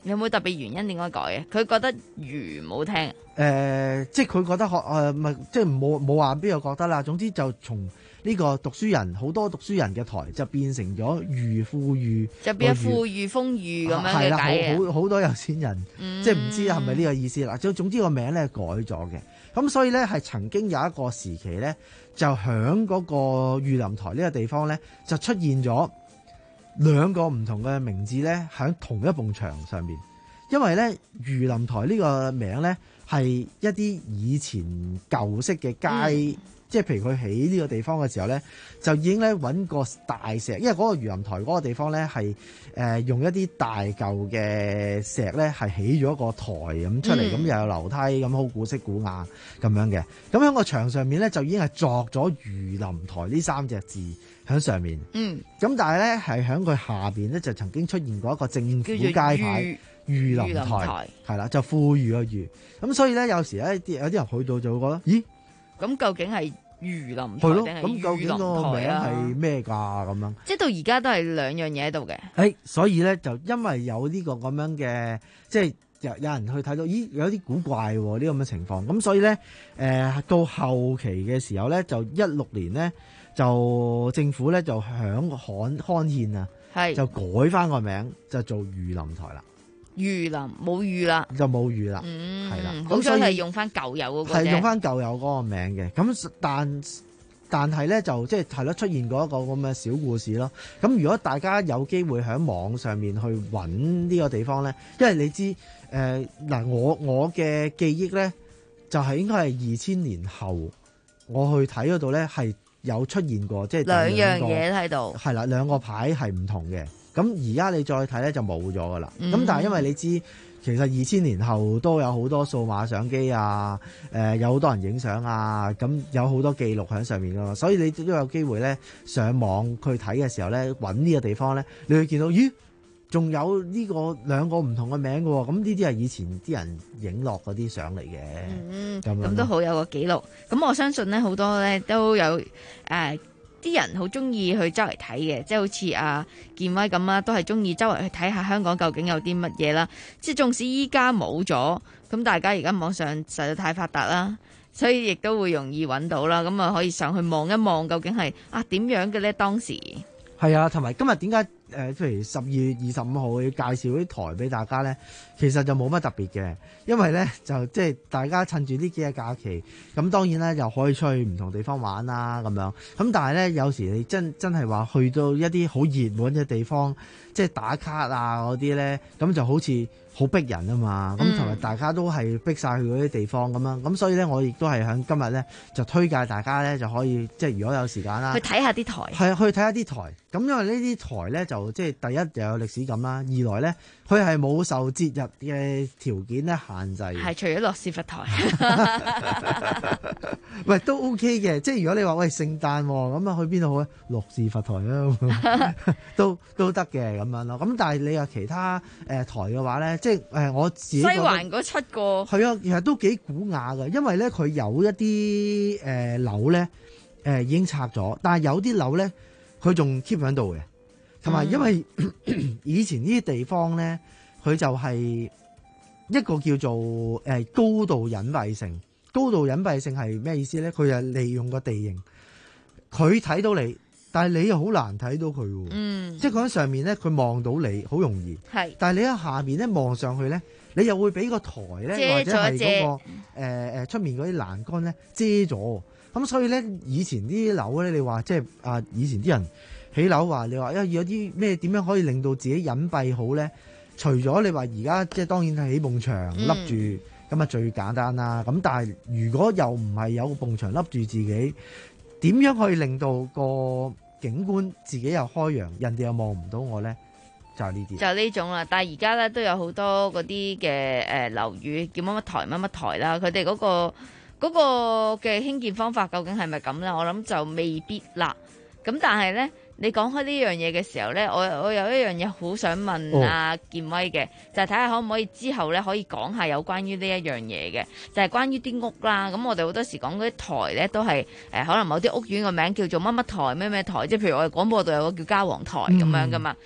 有冇特別原因點解改嘅？佢覺得魚唔好聽。誒、 呃，即係佢覺得學誒，唔、呃、係即係冇冇話邊個覺得啦。總之就從呢個讀書人好多讀書人嘅台就變成咗裕富裕， 就變咗富裕豐裕咁樣嘅解嘅。係啦， 好好好多有錢人，嗯、即係唔知係咪呢個意思啦。總總之個名咧改咗嘅。咁所以咧係曾經有一個時期咧，就響嗰個裕林台呢個地方咧，就出現咗兩個唔同嘅名字咧，喺同一埲牆上面。因為咧裕林台呢個名咧係一啲以前舊式嘅街。嗯即係譬如佢起呢個地方嘅時候咧，就已經咧揾個大石，因為嗰個裕林台嗰個地方咧係誒用一啲大嚿嘅石咧係起咗個台咁出嚟，咁、嗯、又有樓梯咁好古色古雅咁樣嘅。咁喺個牆上面咧就已經係作咗裕林台呢三隻字喺上面。嗯。咁但係咧係喺佢下邊咧就曾經出現過一個政府街牌裕林台，係啦，就富裕個裕。咁所以咧有時咧啲有啲人去到就會覺得，咦？咁究竟係裕林台定係裕林台啊？ 係咩㗎咁樣？ 即係到而家都係兩樣嘢喺度嘅。 誒，所以咧就因為有呢個咁樣嘅，即係有有人去睇到，咦，有啲古怪喎呢咁嘅情況。咁所以咧，誒、呃、到後期嘅時候咧，就一六年咧，就政府咧就響刊刊憲啊，係就改翻個名，就做裕林台啦。 裕林冇裕啦， 就冇裕啦，係、嗯、啦。 咁所以係用翻舊有嗰個， 係用翻舊有嗰個名嘅。咁但但係咧就即係係咯出現過一個咁嘅小故事咯。咁如果大家有機會喺網上面去揾呢個地方咧，因為你知誒嗱、呃，我我嘅記憶咧就係、是、應該係二千年後我去睇嗰度咧係有出現過，即係兩樣嘢喺度， 係啦，兩個牌係唔同嘅。咁而家你再睇咧就冇咗噶啦。咁、嗯、但係因為你知其實二千年後都有好多數碼相機啊，誒、呃、有好多人影相啊，咁有好多記錄喺上面噶嘛，所以你都有機會咧上網去睇嘅時候咧揾呢個地方咧，你會見到咦仲有呢個兩個唔同嘅名㗎喎。咁呢啲係以前啲人影落嗰啲相嚟嘅。嗯， 咁都好有個記錄。咁我相信咧好多咧都有誒。呃啲人好中意去周圍睇嘅，即係好似阿健威咁啦，都係中意周圍去睇下香港究竟有啲乜嘢啦。即係縱使依家冇咗，咁大家而家網上實在太發達啦，所以亦都會容易揾到啦。咁啊可以上去望一望，究竟係啊點樣嘅咧？當時係啊，同埋今日點解誒？譬如十二月二十五號要介紹啲台俾大家咧，其實就冇乜特別嘅，因為咧就即係大家趁住呢幾日假期，咁當然咧又可以出去唔同地方玩啦咁樣。咁但係咧有時你真真係話去到一啲好熱門嘅地方，即係打卡啊嗰啲咧，咁就好似好逼人啊嘛。咁同埋大家都係逼晒去嗰啲地方咁樣。咁所以咧我亦都係喺今日咧就推介大家咧就可以即係如果有時間啦， 去睇下啲台。係啊，去睇下啲台。咁因為呢啲台咧就即係第一又有歷史感啦，二來咧佢係冇受節日嘅條件咧限制。 係除咗樂士佛台， 喂都 OK 嘅。即係如果你話喂聖誕咁啊去邊度好咧？樂士佛台啊，都都得嘅咁樣咯。咁但係你話其他誒、呃、台嘅話咧，即係誒、呃、我自己覺得西環嗰七個係啊，其實都幾古雅嘅，因為咧佢有一啲誒、呃、樓咧誒、呃、已經拆咗，但係有啲樓咧佢仲 keep 喺度嘅。同埋因為、嗯、以前呢啲地方咧，佢就係一個叫做誒、呃、高度隱蔽性。高度隱蔽性係咩意思咧？佢係利用個地形，佢睇到你，但係你又好難睇到佢喎。嗯，即係佢喺上面咧，佢望到你好容易。係，但係你喺下面咧望上去咧，你又會俾個台咧，或者係嗰、那個誒誒出面嗰啲欄杆咧遮咗。咁所以咧，以前啲樓咧，你話即係啊，以前啲人起樓話，你話啊有啲咩點樣可以令到自己隱蔽好咧？除咗你話而家即係當然係起埲牆笠住，咁、嗯、啊最簡單啦。咁但係如果又唔係有個埲牆笠住自己，點樣可以令到個景觀自己又開揚，人哋又望唔到我咧？就係呢啲。就呢種啦，但係而家咧都有好多嗰啲嘅誒樓宇叫乜乜台乜乜台啦，佢哋嗰個嗰個嘅興建方法究竟係咪咁咧？我諗就未必啦。咁但係咧。你講開呢樣嘢嘅時候咧，我我有一樣嘢好想問阿健威嘅，就係睇下可唔可以之後咧可以講下有關於呢一樣嘢嘅，就係、是、關於啲屋啦。咁我哋好多時講嗰啲台咧，都係誒、呃、可能某啲屋苑個名叫做乜乜台咩咩台，即係譬如我哋廣播度有個叫嘉皇台咁樣噶嘛。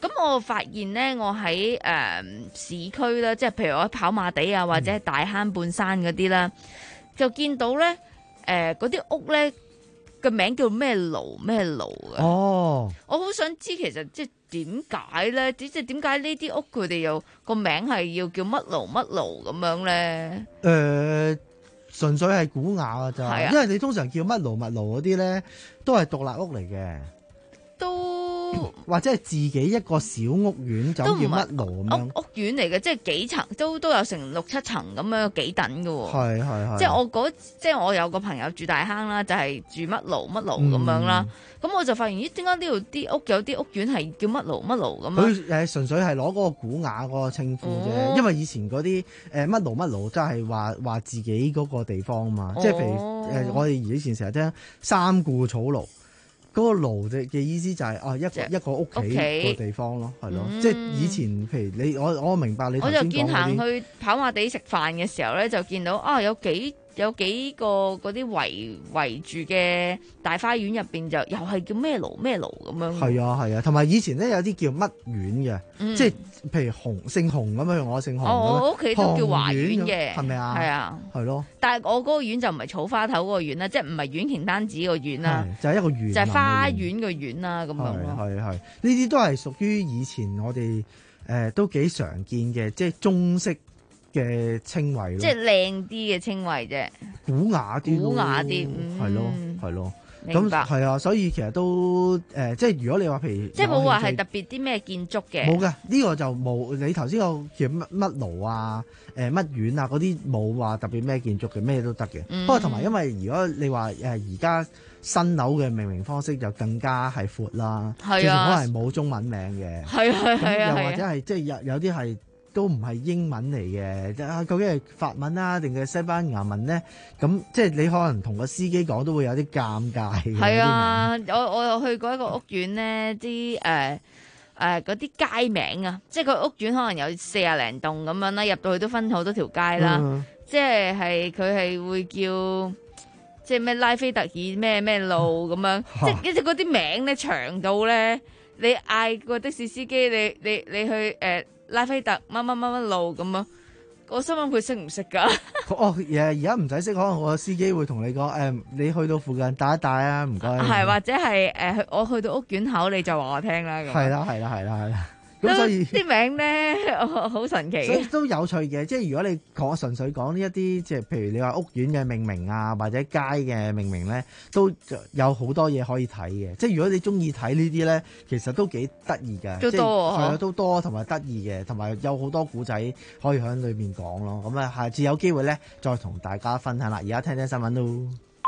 咁我發現咧，我喺誒、呃、市區啦，即係譬如我喺跑馬地啊，或者係大坑半山嗰啲啦，嗯、就見到咧誒嗰啲屋咧個名叫咩爐咩爐嘅。 哦， 我好想知其實即係點解咧？即係點解呢啲屋佢哋又個名係要叫乜爐乜爐咁樣咧？ 誒、呃，純粹係估雅㗎咋，啊、因為你通常叫乜爐乜爐嗰啲咧，都係獨立屋嚟嘅。 都或者係自己一個小屋苑就叫乜爐咁樣， 屋屋苑嚟嘅，即係幾層都都有成六七層咁樣幾等嘅喎。 係係係。 即係我嗰即係我有個朋友住大坑啦，就係、是、住乜爐乜爐咁樣啦。咁、嗯、我就發現咦，點解呢度啲屋有啲屋苑係叫乜爐乜爐咁樣？ 佢誒純粹係攞嗰個古雅嗰個稱呼啫，哦、因為以前嗰啲誒乜爐乜爐真係話話自己嗰個地方嘛，哦、即係譬如誒、呃、我哋以前成日聽三顧草廬。嗰個爐嘅嘅意思就係、是、啊一個一個屋企個地方咯，係咯，嗯、即係以前譬如你我我明白你頭先講嗰啲。我就見行去跑馬地食飯嘅時候咧，就見到啊有幾有幾個嗰啲圍圍住嘅大花園入邊就又係叫咩爐咩爐咁樣。係啊係啊，同埋以前咧有啲叫乜苑嘅，嗯、即係譬如洪姓洪咁樣，我姓洪。哦，我屋企都叫華苑嘅，係咪啊？係啊，係咯。但係我嗰個苑就唔係草花頭嗰個苑啦，即係唔係婉瓊丹子個苑啦，就係、是、一個園，就係花園個園啦咁樣咯。係係，呢啲都係屬於以前我哋誒、呃、都幾常見嘅，即係中式嘅稱謂咯，即係靚啲嘅稱謂啫，古雅啲，古雅啲，係咯係咯。咁係啊，所以其實都誒、呃，即係如果你話譬如，即係冇話係特別啲咩建築嘅，冇嘅，呢、呢個就冇。你頭先個叫乜乜爐啊、誒乜苑啊嗰啲冇話特別咩建築嘅，咩都得嘅。嗯、不過同埋因為如果你話誒而家新樓嘅命名方式就更加係闊啦，係啊，可能係冇中文名嘅，係係係啊，又或者係即係有有啲係。都唔係英文嚟嘅，啊究竟係法文啊定係西班牙文咧？咁即係你可能同個司機講都會有啲尷尬嘅。係啊，我我又去過一個屋苑咧，啲誒誒嗰啲街名啊，即係個屋苑可能有四廿零棟咁樣啦，入到去都分好多條街啦，嗯、即係係佢係會叫即係咩拉菲特爾咩咩路咁樣，即係即係嗰啲名咧長到咧，你嗌個的士司機，你你你去誒。呃拉菲特乜乜乜乜路咁啊！我心諗佢識唔識㗎？哦，而而家唔使識，可能我司機會同你講誒、呃，你去到附近打一打啊，唔該。係或者係誒、呃，我去到屋苑口你就話我聽啦。係啦，係啦，係啦，係啦。咁所以啲名咧好神奇，所以都有趣嘅。即係如果你講純粹講呢一啲，即係譬如你話屋苑嘅命名啊，或者街嘅命名咧，都有好多嘢可以睇嘅。即係如果你中意睇呢啲咧，其實都幾得意嘅。都多係啊，都多同埋得意嘅，同埋有好多古仔可以喺裏面講咯。咁啊，下次有機會咧，再同大家分享啦。而家聽聽新聞都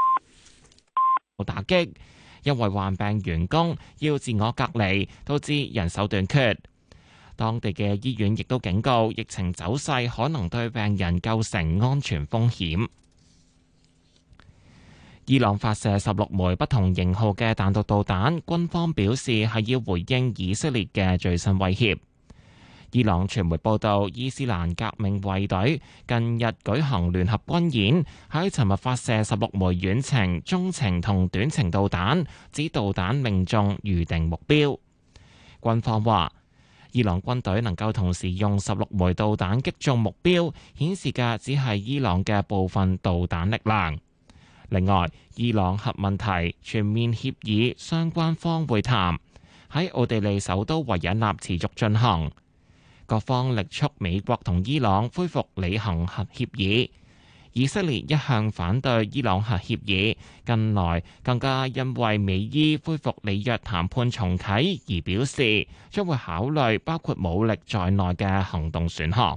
打擊，因為患病員工要自我隔離，導致人手短缺。當地嘅醫院亦都警告，疫情走勢可能對病人構成安全風險。伊朗發射十六枚不同型號嘅彈道導彈，軍方表示係要回應以色列嘅最新威脅。伊朗傳媒報道，伊斯蘭革命衛隊近日舉行聯合軍演，喺尋日發射十六枚遠程、中程同短程導彈，指導彈命中預定目標。軍方話，伊朗軍隊能夠同時用十六枚導彈擊中目標，顯示嘅只係伊朗嘅部分導彈力量。另外，伊朗核問題全面協議相關方會談喺奧地利首都維也納持續進行，各方力促美國同伊朗恢復履行核協議。以色列一向反對伊朗核協議，近來更加因為美伊恢復履約談判重啟而表示將會考慮包括武力在內嘅行動選項。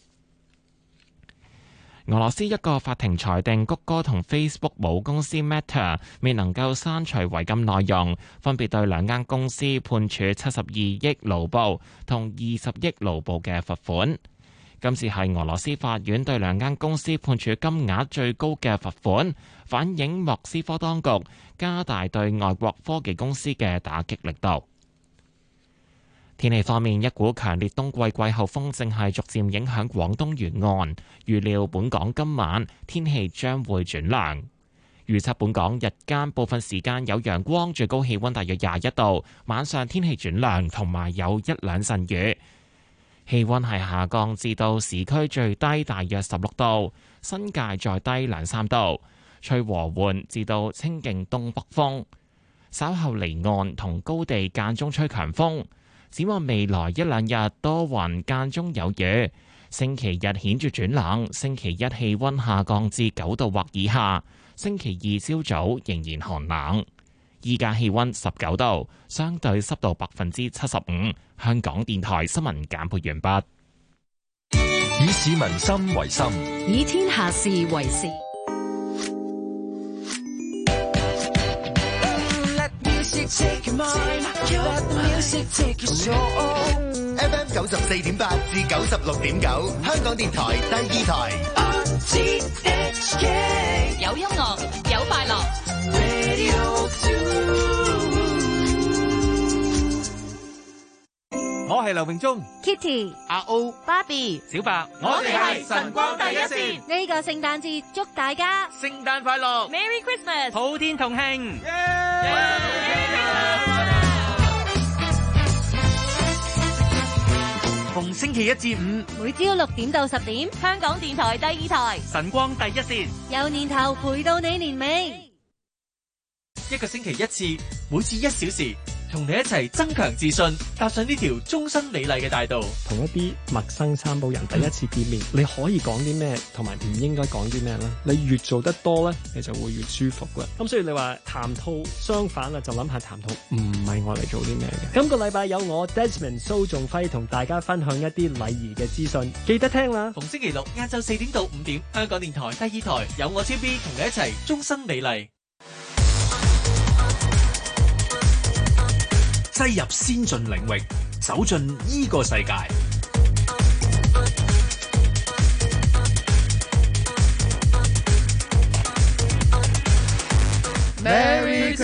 俄羅斯一個法庭裁定谷歌同 Facebook 母公司 Meta 未能夠刪除違禁內容，分別對兩間公司判處七十二億盧布同二十億盧布嘅罰款。今次係俄羅斯法院對兩間公司判處金額最高嘅罰款，反映莫斯科當局加大對外國科技公司嘅打擊力度。天氣方面，一股強烈冬季季候風正係逐漸影響廣東沿岸，預料本港今晚天氣將會轉涼。 預測本港日間部分時間有陽光，最高氣溫大約廿一度，晚上天氣轉涼，同埋有一兩陣雨。氣溫係下降至到市區最低大約十六度，新界再低兩三度，吹和緩至到清勁東北風。稍後離岸同高地間中吹強風。展望未來一兩日多雲間中有雨，星期日顯著轉冷，星期一氣溫下降至九度或以下，星期二朝早仍然寒冷。依家氣溫十九度，相對濕度百分之七十五。香港電台新聞簡報完畢。 以市民心為心， 以天下事為事。 F M 九十四點八至九十六點九，香港電台第二台。 有音樂，有快樂。 我係劉榮忠 Kitty、 阿 O、 芭比、 小白， 我哋係晨光第一線。呢個聖誕節祝大家聖誕快樂 ，Merry Christmas， 普天同慶。逢星期一至五， 每朝六點到十點，香港電台第二台晨光第一線， 有年頭陪到你年尾。 一個星期一次，每次一小時，同你一齊增強自信，踏上呢條終身美麗嘅大道。 同一啲陌生參保人第一次見面，嗯、你可以講啲咩，同埋唔應該講啲咩咧？你越做得多咧，你就會越舒服啦。咁所以你話談吐相反啦，就諗下談吐唔係我嚟做啲咩嘅。今個禮拜有我 Desmond 蘇仲輝同大家分享一啲禮儀嘅資訊，記得聽啦。 逢星期六晏晝四點到五點，香港電台第二台有我超 B 同你一齊終身美麗。 擠入先進領域，走進呢個世界。 Merry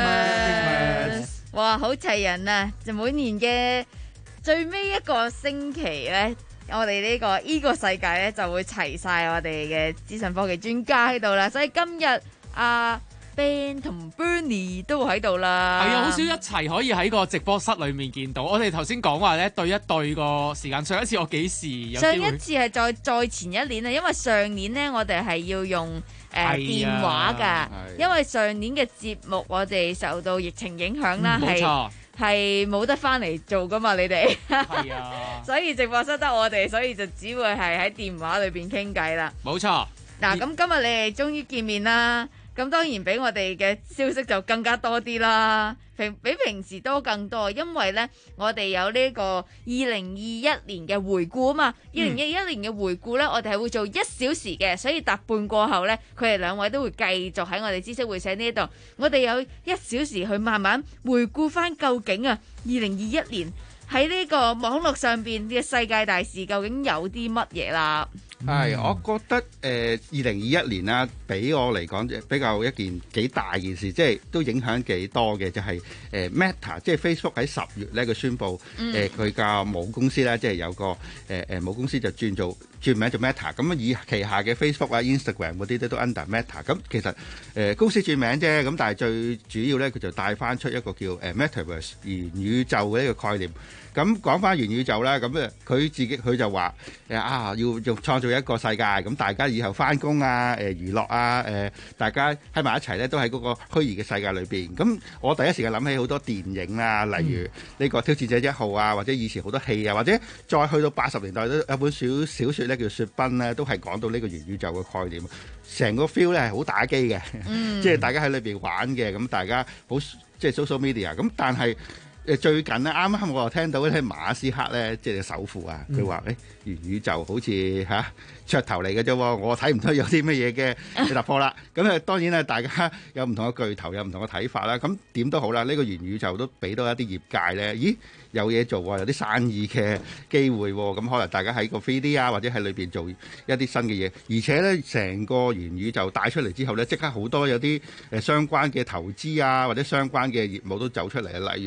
Christmas！ 哇，好齊人啊！就每年嘅最尾一個星期咧，我哋呢個呢個世界咧就會齊晒我哋嘅資訊科技專家喺度啦。所以今日啊〜Ben 同 Bernie 都喺度啦， 係啊，好少一齊可以喺個直播室裏面見到。我哋頭先講話咧對一對個時間，上一次我幾時有機會？ 上一次係再再前一年啊，因為上年咧我哋係要用誒、呃哎、電話㗎，因為上年嘅節目我哋受到疫情影響啦，係係冇得翻嚟做㗎嘛，你哋係啊，所以直播室得我哋，所以就只會係喺電話裏邊傾偈啦。 冇錯。 嗱，咁今日你哋終於見面啦。咁當然比我哋嘅消息就更加多啲啦，平比平時多更多，因為呢，我哋有呢個二零二一年嘅回顧啊嘛，二零二一年嘅回顧呢，我哋係會做一小時嘅，所以搭半過後呢，佢哋兩位都會繼續喺我哋知識會社呢度，我哋有一小時去慢慢回顧翻究竟啊二零二一年喺呢個網絡上邊嘅世界大事究竟有啲乜嘢啦。 係，我覺得誒二零二一年啦，俾我嚟講比較一件幾大件事，即係都影響幾多嘅，就係、是、誒、呃、Meta，即係 Facebook 喺十月咧，佢宣布誒佢嘅母公司咧，即係有個誒誒、呃、母公司就轉做轉名做 Meta，咁以旗下嘅 Facebook 啊、Instagram 嗰啲咧都 under Meta。咁其實誒、呃、公司轉名啫，咁但係最主要咧，佢就帶翻出一個叫誒 Metaverse 元宇宙嘅呢個概念。咁講翻元宇宙啦，咁誒佢自己佢就話誒啊要要創造一個世界，咁大家以後翻工啊、誒娛樂啊、誒大家喺埋一齊咧，都喺嗰個虛擬嘅世界裏邊。咁我第一時間諗起好多電影啊，例如呢個挑戰者一號啊，或者以前好多戲啊，或者再去到八十年代都有本小小説咧叫雪崩咧，都係講到呢個元宇宙嘅概念。成個 feel 咧係好打機嘅，嗯、即係大家喺裏邊玩嘅，咁大家好即係 social media。咁但係誒最近咧，啱啱我又聽到咧馬斯克咧，即係首富啊，佢話誒元宇宙好似嚇噱頭嚟嘅啫，我睇唔出有啲乜嘢嘅突破啦。咁誒當然咧，大家有唔同嘅巨頭，有唔同嘅睇法啦。咁點都好啦，呢、呢個元宇宙都俾到一啲業界咧，咦有嘢做喎，有啲生意嘅機會喎。咁可能大家喺個 three D 啊，或者喺裏邊做一啲新嘅嘢，而且咧成個元宇宙帶出嚟之後咧，即刻好多有啲誒相關嘅投資啊，或者相關嘅業務都走出嚟啊，例如。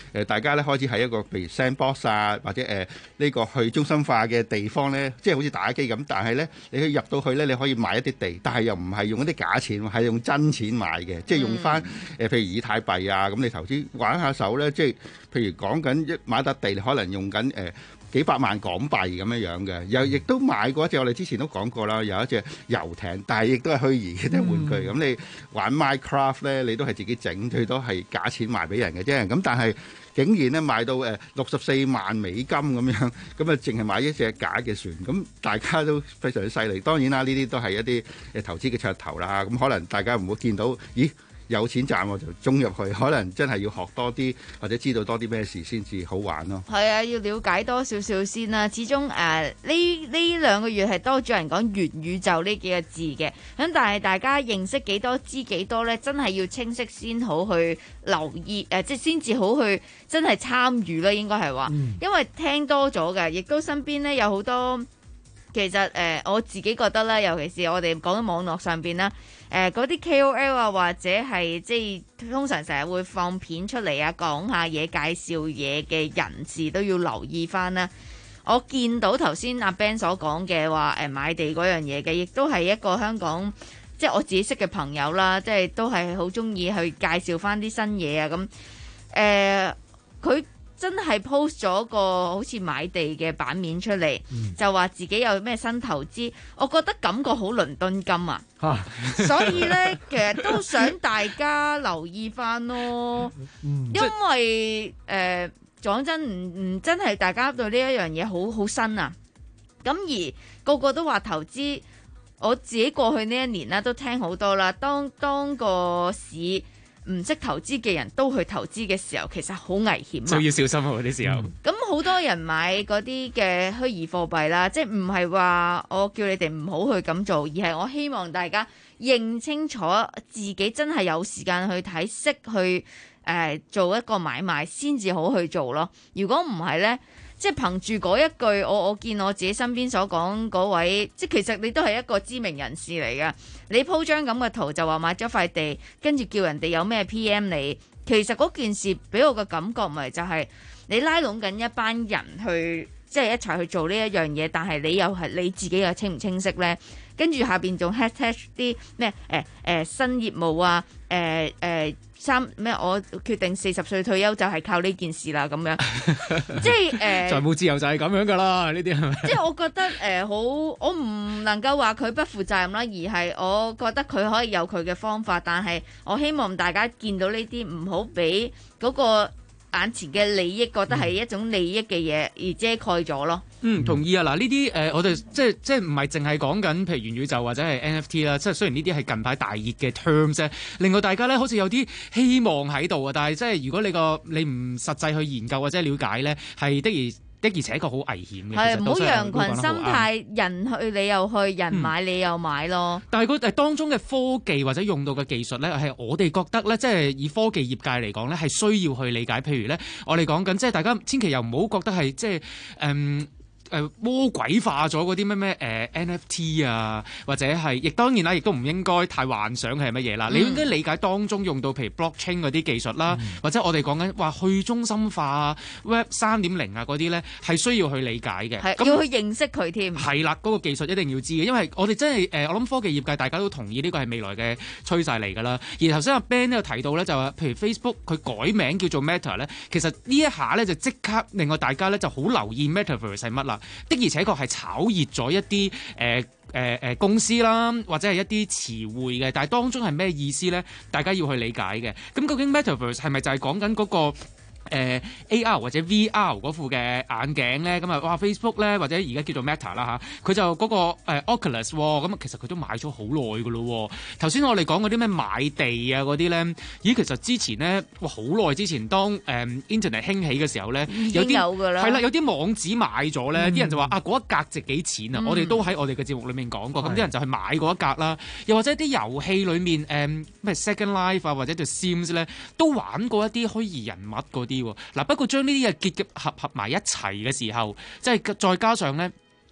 誒大家咧開始喺一個譬如 sandbox 啊，或者誒呢、呃這個去中心化嘅地方咧，即係好似打機咁。但係咧，你可以入到去咧，你可以買一啲地，但係又唔係用一啲假錢，係用真錢買嘅，即係用翻誒、呃、譬如以太幣啊，咁你投資玩下手咧，即係譬如講緊一買笪地，你可能用緊誒。呃幾百萬港幣咁樣樣嘅，又亦都買過一隻，我哋之前都講過啦，有一隻遊艇，但係亦都係虛擬嘅啲玩具。咁、嗯、你玩 Minecraft 咧，你都係自己整，最多係假錢賣俾人嘅啫。咁但係竟然咧賣到誒六十四萬美金咁樣，咁啊淨係買一隻假嘅船，咁大家都非常之犀利。當然啦，呢啲都係一啲誒投資嘅噱頭啦。咁可能大家唔會見到，咦？有錢賺我就衝入去，可能真係要學多啲或者知道多啲咩事先至好玩咯。 係啊，要了解多少少先啦。始終誒呢呢兩個月係多咗人講元宇宙呢幾個字嘅，咁但係大家認識幾多知幾多呢？真係要清晰先好去留意誒、呃，即係先至好去真係參與啦。應該係話，嗯、因為聽多咗嘅，亦都身邊呢有好多。其實誒、呃，我自己覺得咧，尤其是我哋講緊網絡上邊啦，誒嗰啲 K O L 啊，或者係即係通常成日會放片出嚟啊，講下嘢、介紹嘢嘅人士都要留意翻啦。我見到頭先阿 Ben 所講嘅話，誒買地嗰樣嘢嘅，亦都係一個香港即係我自己識嘅朋友啦，即係都係好中意去介紹翻啲新嘢啊咁。誒佢。呃真係 post 咗個好似買地嘅版面出嚟，嗯、就話自己有咩新投資，我覺得感覺好倫敦金啊！啊所以呢，其實都想大家留意翻咯，嗯、因為誒講、呃、真唔唔真係大家對呢一樣嘢好好新啊！咁而個個都話投資，我自己過去呢一年啦都聽好多啦，當當個市唔識投資嘅人都去投資嘅時候，其實好危險啊！ 就要小心啊！嗰啲時候， 咁好多人買嗰啲嘅虛擬貨幣啦，即係唔係話我叫你哋唔好去咁做，而係我希望大家認清楚自己真係有時間去睇，識去誒、呃、做一個買賣先至好去做咯。如果唔係呢，即係憑住嗰一句，我我見我自己身邊所講嗰位，即係其實你都係一個知名人士嚟嘅。你鋪張咁嘅圖就話買咗塊地，跟住叫人哋有咩 P M 你，其實嗰件事俾我嘅感覺咪就係你拉攏緊一班人去，即係一齊去做呢一樣嘢，但係你又係你自己又清唔清晰呢？跟住下邊仲 hashtag 啲咩誒誒新業務啊，誒、呃、誒、呃、三咩？我決定四十歲退休就係靠呢件事啦，咁樣即係誒。 財、呃、務自由就係咁樣噶啦，呢啲係咪？ 即係我覺得誒好、呃，我唔能夠話佢不負責任啦，而係我覺得佢可以有佢嘅方法，但係我希望大家見到呢啲唔好俾嗰個眼前嘅利益覺得係一種利益嘅嘢而遮蓋咗咯。 嗯，同意啊！嗱，呢啲誒，我哋即係即係唔係淨係講緊譬如元宇宙或者係 N F T 啦，即係雖然呢啲係近排大熱嘅 terms 啫，令到大家咧好似有啲希望喺度啊！但係即係如果你個你唔實際去研究或者了解咧，係的而的而且確好危險嘅。 係唔好羊群心態，人去你又去，人買你又買咯。 嗯、但係嗰誒當中嘅科技或者用到嘅技術咧，係我哋覺得咧，即係以科技業界嚟講咧，係需要去理解。譬如咧，我哋講緊即係大家千祈又唔好覺得係即係誒。嗯誒、呃、魔鬼化咗嗰啲咩咩誒 N F T 啊，或者係亦當然啦，亦都唔應該太幻想係乜嘢啦。嗯、你應該理解當中用到譬如 blockchain 嗰啲技術啦，嗯、或者我哋講緊話去中心化啊 Web 三點零啊嗰啲咧，係需要去理解嘅。 係要去認識佢添。 係啦，嗰、嗰個技術一定要知嘅，因為我哋真係誒、呃，我諗科技業界大家都同意呢個係未來嘅趨勢嚟㗎啦。而頭先阿 Ben 都有提到咧，就話譬如 Facebook 佢改名叫做 Meta 咧，其實呢一下咧就即刻令我大家咧就好留意 Metaverse 係乜啦。的而且確係炒熱咗一啲誒誒誒公司啦，或者係一啲詞彙嘅，但係當中係咩意思咧？大家要去理解嘅。咁究竟 Metaverse 係咪就係講緊嗰個？誒、呃、A R 或者 V R 嗰副嘅眼鏡咧，咁啊哇 Facebook 咧或者而家叫做 Meta 啦嚇，佢就嗰、那個、呃、Oculus 咁、哦、其實佢都買咗好耐噶咯。頭先我哋講嗰啲咩買地啊嗰啲咧，咦其實之前咧哇好耐之前當誒、呃、Internet 興起嘅時候咧，有啲係啦，有啲網址買咗咧，啲、嗯、人就話啊嗰一格值幾錢啊？嗯、我哋都喺我哋嘅節目裏面講過，咁啲人就去買嗰一格啦。又或者啲遊戲裏面誒咩、呃、Second Life 啊或者叫 Sims 咧，都玩過一啲虛擬人物嗰啲。嗱，不過將呢啲嘢結結合合埋一齊嘅時候，即係再加上咧，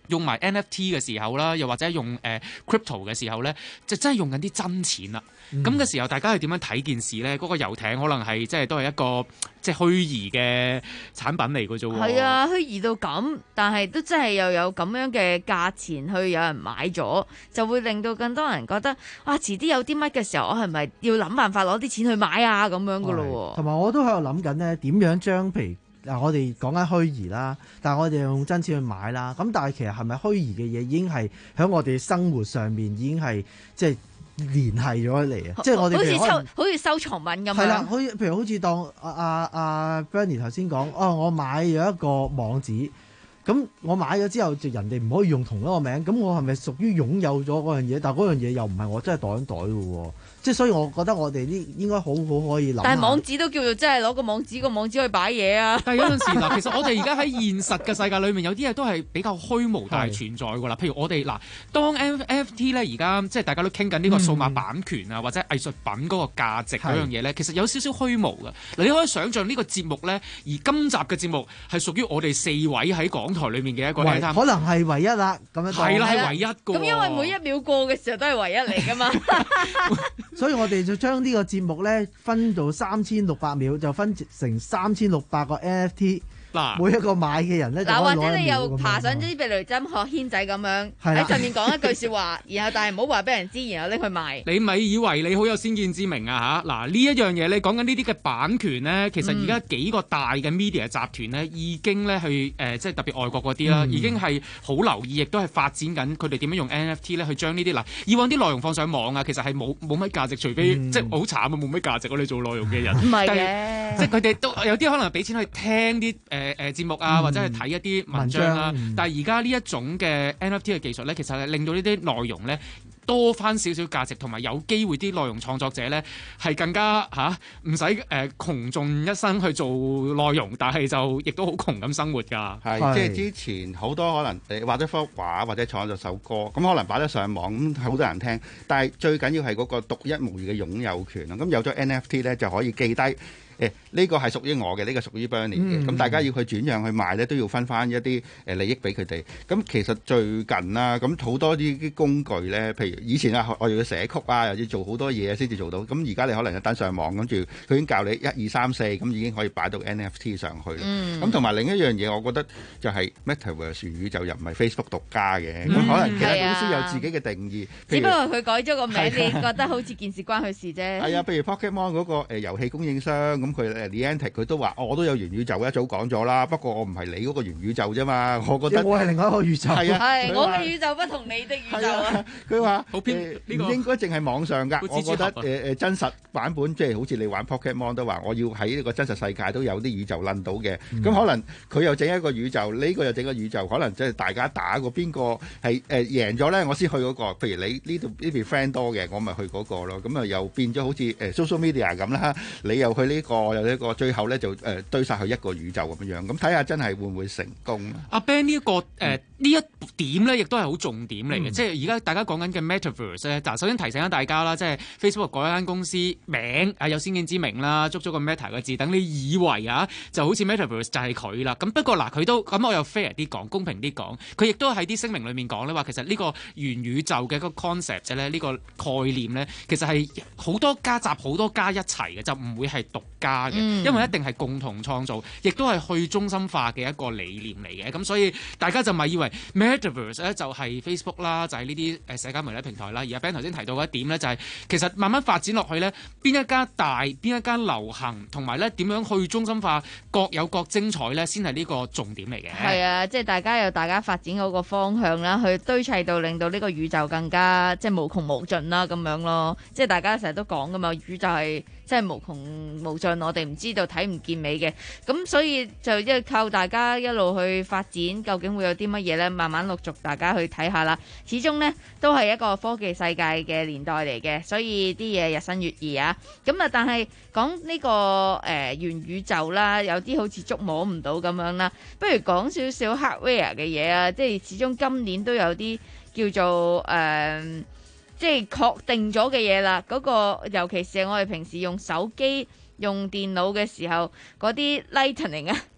用埋 N F T 嘅時候啦，又或者用誒、呃、crypto 嘅時候咧，就真係用緊啲真錢啦。咁嘅、嗯、時候，大家係點樣睇件事咧？嗰、那個遊艇可能係即係都係一個即係虛擬嘅產品嚟嘅啫喎。 係啊，虛擬到咁，但係都真係又有咁樣嘅價錢去有人買咗，就會令到更多人覺得啊，遲啲有啲乜嘅時候，我係咪要諗辦法攞啲錢去買啊？咁樣嘅咯喎。 同埋我都喺度諗緊咧，點樣將譬如嗱，我哋講緊虛擬啦，但係我哋用真錢去買啦。咁但係其實係咪虛擬嘅嘢已經係喺我哋生活上面已經係即係聯繫咗嚟啊！即係我哋好似收好似收藏品咁樣。係啦， 好似譬如好似當阿阿阿 Bernie 頭先講，哦，我買咗一個網址，咁我買咗之後，就人哋唔可以用同一個名，咁我係咪屬於擁有咗嗰樣嘢？但係嗰樣嘢又唔係我真係袋緊袋嘅喎。即係所以，我覺得我哋呢應該好好可以諗。 但係網址都叫做真係攞個網址個網址去擺嘢啊！ 但係有陣時嗱，其實我哋而家喺現實嘅世界裏面，有啲嘢都係比較虛無，但係存在㗎啦。譬如我哋嗱，當 N F T 咧，而家即係大家都傾緊呢個數碼版權啊，嗯、或者藝術品嗰個價值嗰樣嘢咧，其實有少少虛無㗎。嗱，你可以想像呢個節目咧，而今集嘅節目係屬於我哋四位喺港台裏面嘅一個， 可能係唯一啦。咁樣係啦，係唯一㗎。 咁因為每一秒過嘅時候都係唯一嚟㗎嘛。 所以我哋就將呢個節目咧分到三千六百秒，就分成三千六百個 N F T。嗱，每一個買嘅人咧， 嗱，或者你又爬上啲避雷針學軒仔咁樣喺上面講一句説話，然後但係唔好話俾人知，然後拎去賣。 你咪以為你好有先見之明啊嚇！嗱，呢一樣嘢你講緊呢啲嘅版權咧，其實而家幾個大嘅 media 集團咧已經咧去誒，即係特別外國嗰啲啦，已經係好留意，亦都係發展緊佢哋點樣用 N F T 咧去將呢啲嗱，以往啲內容放上網啊，其實係冇冇乜價值，除非即係好慘啊，冇乜價值我哋做內容嘅人。 唔係嘅， 即係佢哋都有啲可能俾錢去聽啲誒誒節目啊。或者係睇一啲文章啦，嗯、但係而家呢一種嘅 N F T 嘅技術咧，其實係令到呢啲內容咧多翻少少價值，同埋有機會啲內容創作者咧係更加嚇唔使誒窮盡一生去做內容，但係就亦都好窮咁生活㗎。 係即係之前好多可能誒畫咗幅畫或者創作首歌，咁可能擺得上網咁好多人聽，但係最緊要係嗰個獨一無二嘅擁有權啦。咁有咗 N F T 咧就可以記低。誒呢、欸這個係屬於我嘅，呢、這個屬於 Bernie 嘅。咁、嗯、大家要去轉讓去賣咧，都要分翻一啲誒利益俾佢哋。咁其實最近啦，咁好多啲啲工具咧，譬如以前啊，我哋要寫曲啊，又要做好多嘢先至做到。咁而家你可能一單上網，跟住佢已經教你一二三四，咁已經可以擺到 N F T 上去啦。咁同埋另一樣嘢，我覺得就係 Metaverse 元宇宙又唔係 Facebook 獨家嘅，咁、嗯、可能其他公司有自己嘅定義。 嗯啊、只不過佢改咗個名，你覺得好似件事關佢事啫。 係啊，譬如 Pokemon 嗰個誒遊戲供應商。咁佢誒 Niantic 佢都話、哦，我都有元宇宙，一早講咗啦。不過我唔係你嗰個元宇宙啫嘛，我覺得我係另外一個宇宙。 係啊， 係我嘅宇宙不同你的宇宙啊。 佢話好偏呢個唔應該淨係網上㗎。我覺得誒誒、呃、真實版本，即係好似你玩 Pokemon 都話，我要喺呢個真實世界都有啲宇宙撚到嘅。咁、嗯、可能佢又整一個宇宙，呢、呢個又整個宇宙，可能即係大家打過邊個係誒贏咗咧，我先去嗰、嗰個。譬如你呢度呢邊 friend 多嘅，我咪去嗰個咯。咁啊又變咗好似誒 social media 咁啦。你又去呢、呢個又呢、呢個，最後咧就誒、呃、堆晒去一個宇宙咁樣樣，咁睇下真係會唔會成功？ 阿 Ben 呢一個誒呢一點咧，亦都係好重點嚟嘅，嗯、即係而家大家講緊嘅 Metaverse 咧。嗱，首先提醒下大家啦，即係 Facebook 改一間公司名啊，有先見之明啦，捉咗個 Meta 嘅字，等你以為啊，就好似 Metaverse 就係佢啦。咁不過嗱，佢都咁我又 fair 啲講，公平啲講，佢亦都喺啲聲明裏面講咧話，其實呢個元宇宙嘅一個 concept 咧，呢個概念咧，其實係好多家集好多家一齊嘅，就唔會係獨家嘅。嗯、因為一定係共同創造，亦都係去中心化嘅一個理念嚟嘅。咁所以大家就咪以為 Metaverse 咧就係 Facebook 啦，就係呢啲誒社交媒體平台啦。而阿 Ben 頭先提到嘅一點咧，就係其實慢慢發展落去咧，邊一家大，邊一間流行，同埋咧點樣去中心化，各有各精彩咧，先係呢個重點嚟嘅。 係啊，即係大家有大家發展嗰個方向啦，去堆砌到令到呢個宇宙更加即係無窮無盡啦，咁樣咯。即係大家成日都講噶嘛，宇宙係即係無窮無盡，我哋唔知道睇唔見尾嘅。咁所以就一靠大家一路去發展，究竟會有啲乜嘢呢？慢慢陸續大家去睇下啦。始終呢都係一個科技世界嘅年代嚟嘅，所以啲嘢日新月異啊。咁啊，但係講呢個誒、呃、元宇宙啦，有啲好似捉摸唔到咁樣啦。不如講少少 hardware 嘅嘢啊，即係始終今年都有啲叫做誒、呃，即係確定咗嘅嘢啦。嗰個尤其是我哋平時用手機用電腦嘅時候，嗰啲 Lightning 啊，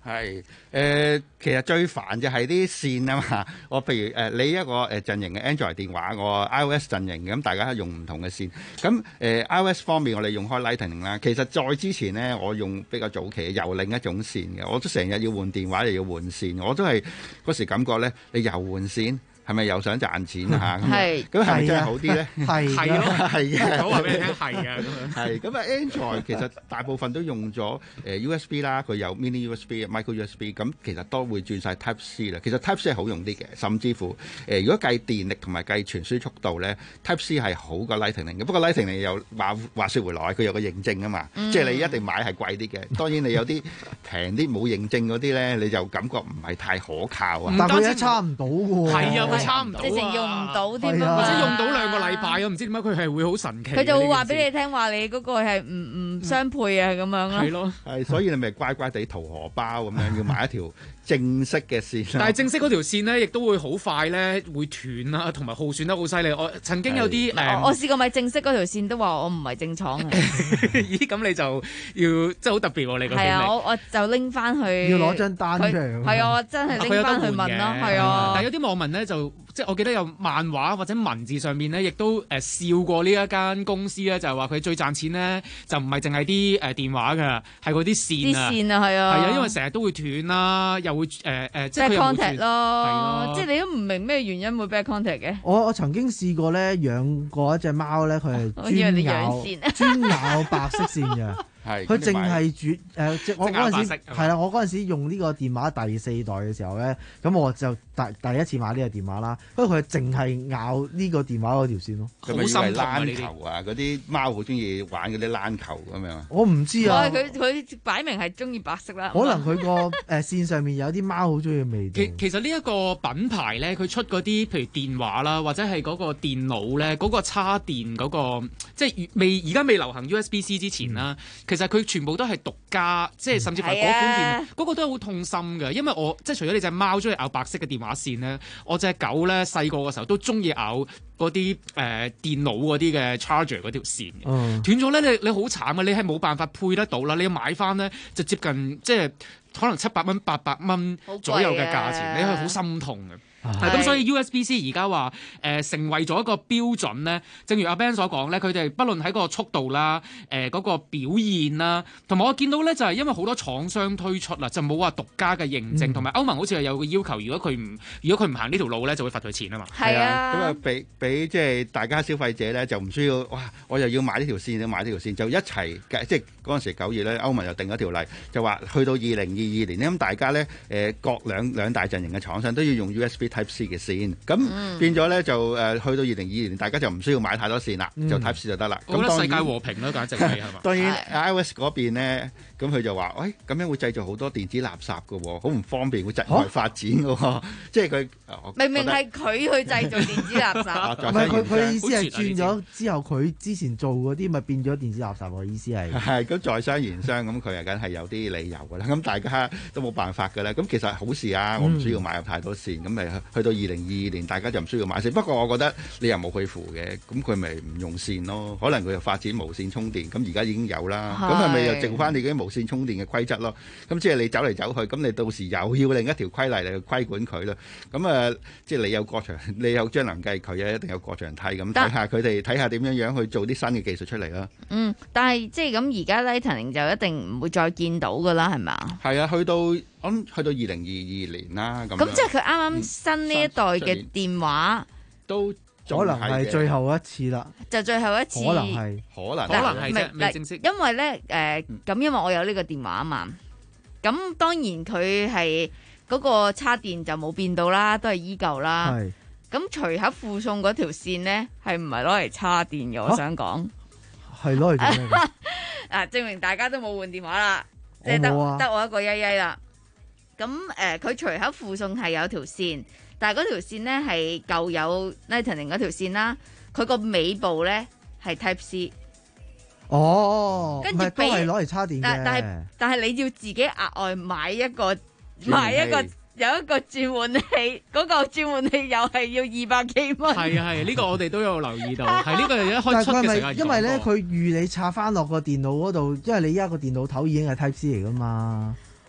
係誒、呃，其實最煩就係啲線啊嘛。我譬如誒、呃，你一個誒陣營嘅 Android 電話，我 iOS 陣營咁，大家用唔同嘅線。咁誒、呃、iOS 方面，我哋用開 Lightning 啦。其實再之前呢，我用比較早期又另一種線嘅，我都成日要換電話又要換線，我都係嗰時感覺咧，你又換線。係咪又想賺錢啊？ 係， 咁係咪真係好啲咧？ 係係咯， 係嘅。 我話俾你聽，係啊，咁樣。 係咁啊，Android 其實大部分都用咗誒 U S B 啦，佢有 Mini U S B、Micro U S B，咁其實都會轉晒 Type C 啦。其實 Type C 係好用啲嘅，甚至乎誒、呃，如果計電力同埋計傳輸速度咧，Type C 係好過 Lightning 嘅。不過 Lightning 又話話説回來，佢有個認證啊嘛，嗯、即係你一定買係貴啲嘅。當然你有啲平啲冇認證嗰啲咧，你就感覺唔係太可靠啊。 但佢一差唔到嘅喎。 係啊，佢差唔到啊。 用唔到添啊，或者用到兩個禮拜啊，唔知點解佢係會好神奇。 佢就會話俾你聽話，你嗰個係唔唔相配啊咁樣咯。 係咯， 係所以你咪乖乖地掏荷包咁樣，要買一條正式嘅線。 但係正式嗰條線咧，亦都會好快咧會斷啊，同埋耗損得好犀利。我曾經有啲誒， 我試過買正式嗰條線，都話我唔係正廠嘅。 咦？咁你就要真係好特別喎！你個經歷。係啊， 我我就拎翻去。 要攞張單出嚟。 係啊，我真係拎翻去問咯。係啊。 但係有啲網民咧就即係我記得有漫畫或者文字上面咧，亦都誒笑過呢一間公司咧，就係話佢最賺錢咧，就唔係淨係啲誒電話㗎，係嗰啲線啊。啲線啊，係啊。 係啊，因為成日都會斷啦，又會誒誒、呃，即係 bad contact 咯。 係咯， 即係你都唔明咩原因會 bad contact 嘅。 我我曾經試過咧養過一隻貓咧，佢係專咬專咬白色線嘅。係，佢淨係煮誒，即我嗰陣時係啦，我嗰陣時用呢個電話第四代嘅時候咧，咁我就第第一次買呢個電話啦。不過佢淨係咬呢個電話嗰條線咯， 係咪以為籃球啊？嗰啲貓好中意玩嗰啲籃球咁樣。 我唔知啊。 佢佢擺明係中意白色啦。 可能佢個誒線上面有啲貓好中意味道。 其其實呢一個品牌咧，佢出嗰啲譬如電話啦，或者係嗰個電腦咧，嗰、嗰個叉電嗰、嗰個，即係未而家未流行 U S B C 之前啦。嗯、其實佢全部都係獨家，即係甚至乎嗰款電腦，嗰、啊、個都係好痛心嘅。因為我即係除咗你隻貓中意咬白色嘅電話線咧，我隻狗咧細個嘅時候都中意咬嗰啲誒電腦嗰啲嘅 charger 嗰條線嘅。嗯、斷咗咧，你你好慘啊！你係冇辦法配得到啦。你要買翻咧就接近即係可能七百蚊、八百蚊左右嘅價錢，啊、你係好心痛嘅。係咁，所以 U S B C 而家話誒成為咗一個標準咧。正如阿 Ben 所講咧，佢哋不論喺個速度啦、誒、呃、嗰、嗰個表現啦，同埋我見到咧就係因為好多廠商推出啦，就冇話獨家嘅認證，同埋、嗯、歐盟好似係有個要求，如果佢唔如果佢唔行呢條路咧，就會罰佢錢啊嘛。 係啊， 咁啊俾俾即係大家消費者咧就唔需要哇，我又要買呢條線，要買呢條線，就一齊即係嗰陣時九月咧，歐盟又定咗條例，就話去到二零二二年咧，咁大家咧誒、呃、各兩兩大陣營嘅廠商都要用 U S B Type C 嘅線，咁、嗯、變咗咧就誒、呃、去到二零二二年，大家就唔需要買太多線啦，嗯、就 Type C 就得啦。 我覺得世界和平啦，簡直係係嘛。 當然 iOS 嗰邊咧，咁佢就話，喂、哎，咁樣會製造好多電子垃圾嘅喎，好唔方便，會窒礙發展嘅喎，啊、即係佢明明係佢去製造電子垃圾， 唔係佢佢意思係轉咗之後，佢之前做嗰啲咪變咗電子垃圾喎？意思係係咁在商言商，咁佢係梗係有啲理由嘅啦。咁大家都冇辦法嘅啦。咁其實好事啊，我唔需要買入太多線，咁咪、嗯、去到二零二二年，大家就唔需要買線。不過我覺得你又冇去負嘅，咁佢咪唔用線咯？可能佢又發展無線充電，咁而家已經有啦。咁係咪又剩翻你嗰啲無線充電嘅規則咯？咁即係你走嚟走去，咁你到時又要另一條規例嚟去規管佢啦。咁啊、呃，即係你有過牆，你有張能計佢啊，一定有過牆梯咁睇下佢哋睇下點樣樣去做啲新嘅技術出嚟啦。 嗯，但係即係咁而家 Lightning 就一定唔會再見到噶啦，係咪？ 係啊，去到我諗去到二零二二年啦。咁咁即係佢啱啱新呢一代嘅電話、嗯、 都可能係最後一次啦。 就最後一次， 可能係， 可能可能係啫，未正式。 因為咧誒，咁、呃、因為我有呢個電話啊嘛，咁當然佢係嗰個插電就冇變到啦，都係依舊啦。係。咁隨盒附送嗰條線咧，係唔係攞嚟插電嘅？我想講係攞嚟做咩？ 啊，證明大家都冇換電話啦，即係得得我一個曳曳啦。咁誒，佢隨盒附送係有條線，但係嗰條線咧係舊有 Lightning 嗰條線啦。佢個尾部咧係 Type C。 哦， 跟住都係攞嚟插電嘅。 但但係但係你要自己額外買一個買一個。有一個轉換器，嗰、那個轉換器又係要二百幾蚊。係啊係，呢、這個我哋都有留意到，係呢個一開出嘅時候。 因為咧，佢預你插翻落個電腦嗰度，因為你依家個電腦頭已經係 Type C 嚟噶嘛。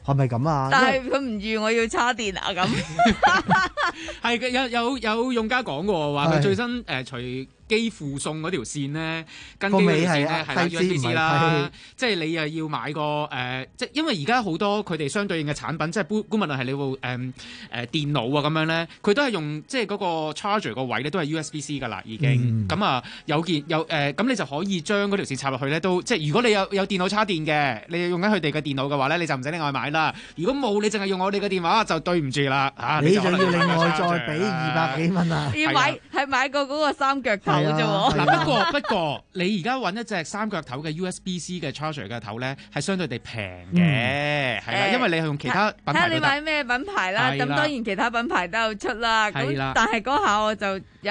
係咪咁啊？ 但係佢唔預我要叉電啊咁。 係嘅，有有有用家講過話佢最新誒除機附送嗰條線咧，跟機嗰條線咧係啦 U S B C 啦，即係你又要買個誒、呃，即係因為而家好多佢哋相對應嘅產品，即係估估無論係你部誒誒電腦啊咁樣咧，佢都係用即係嗰個 charger 個位咧都係 U S B C 噶啦，已經咁啊、嗯、有件有誒，咁、呃、你就可以將嗰條線插落去咧，都即係如果你有有電腦插電嘅，你用緊佢哋嘅電腦嘅話咧，你就唔使另外買啦。如果冇，你淨係用我哋嘅電話就對唔住啦嚇， 你就要另外再俾二百幾蚊啊！ 要買係買過嗰個三腳頭啫喎。 嗱不過不過，你而家揾一隻三腳頭嘅 U S B C 嘅 charger 嘅頭咧，係相對地平嘅，係啦，因為你係用其他品牌。睇下你買咩品牌啦，咁當然其他品牌都有出啦。咁但係嗰下我就有一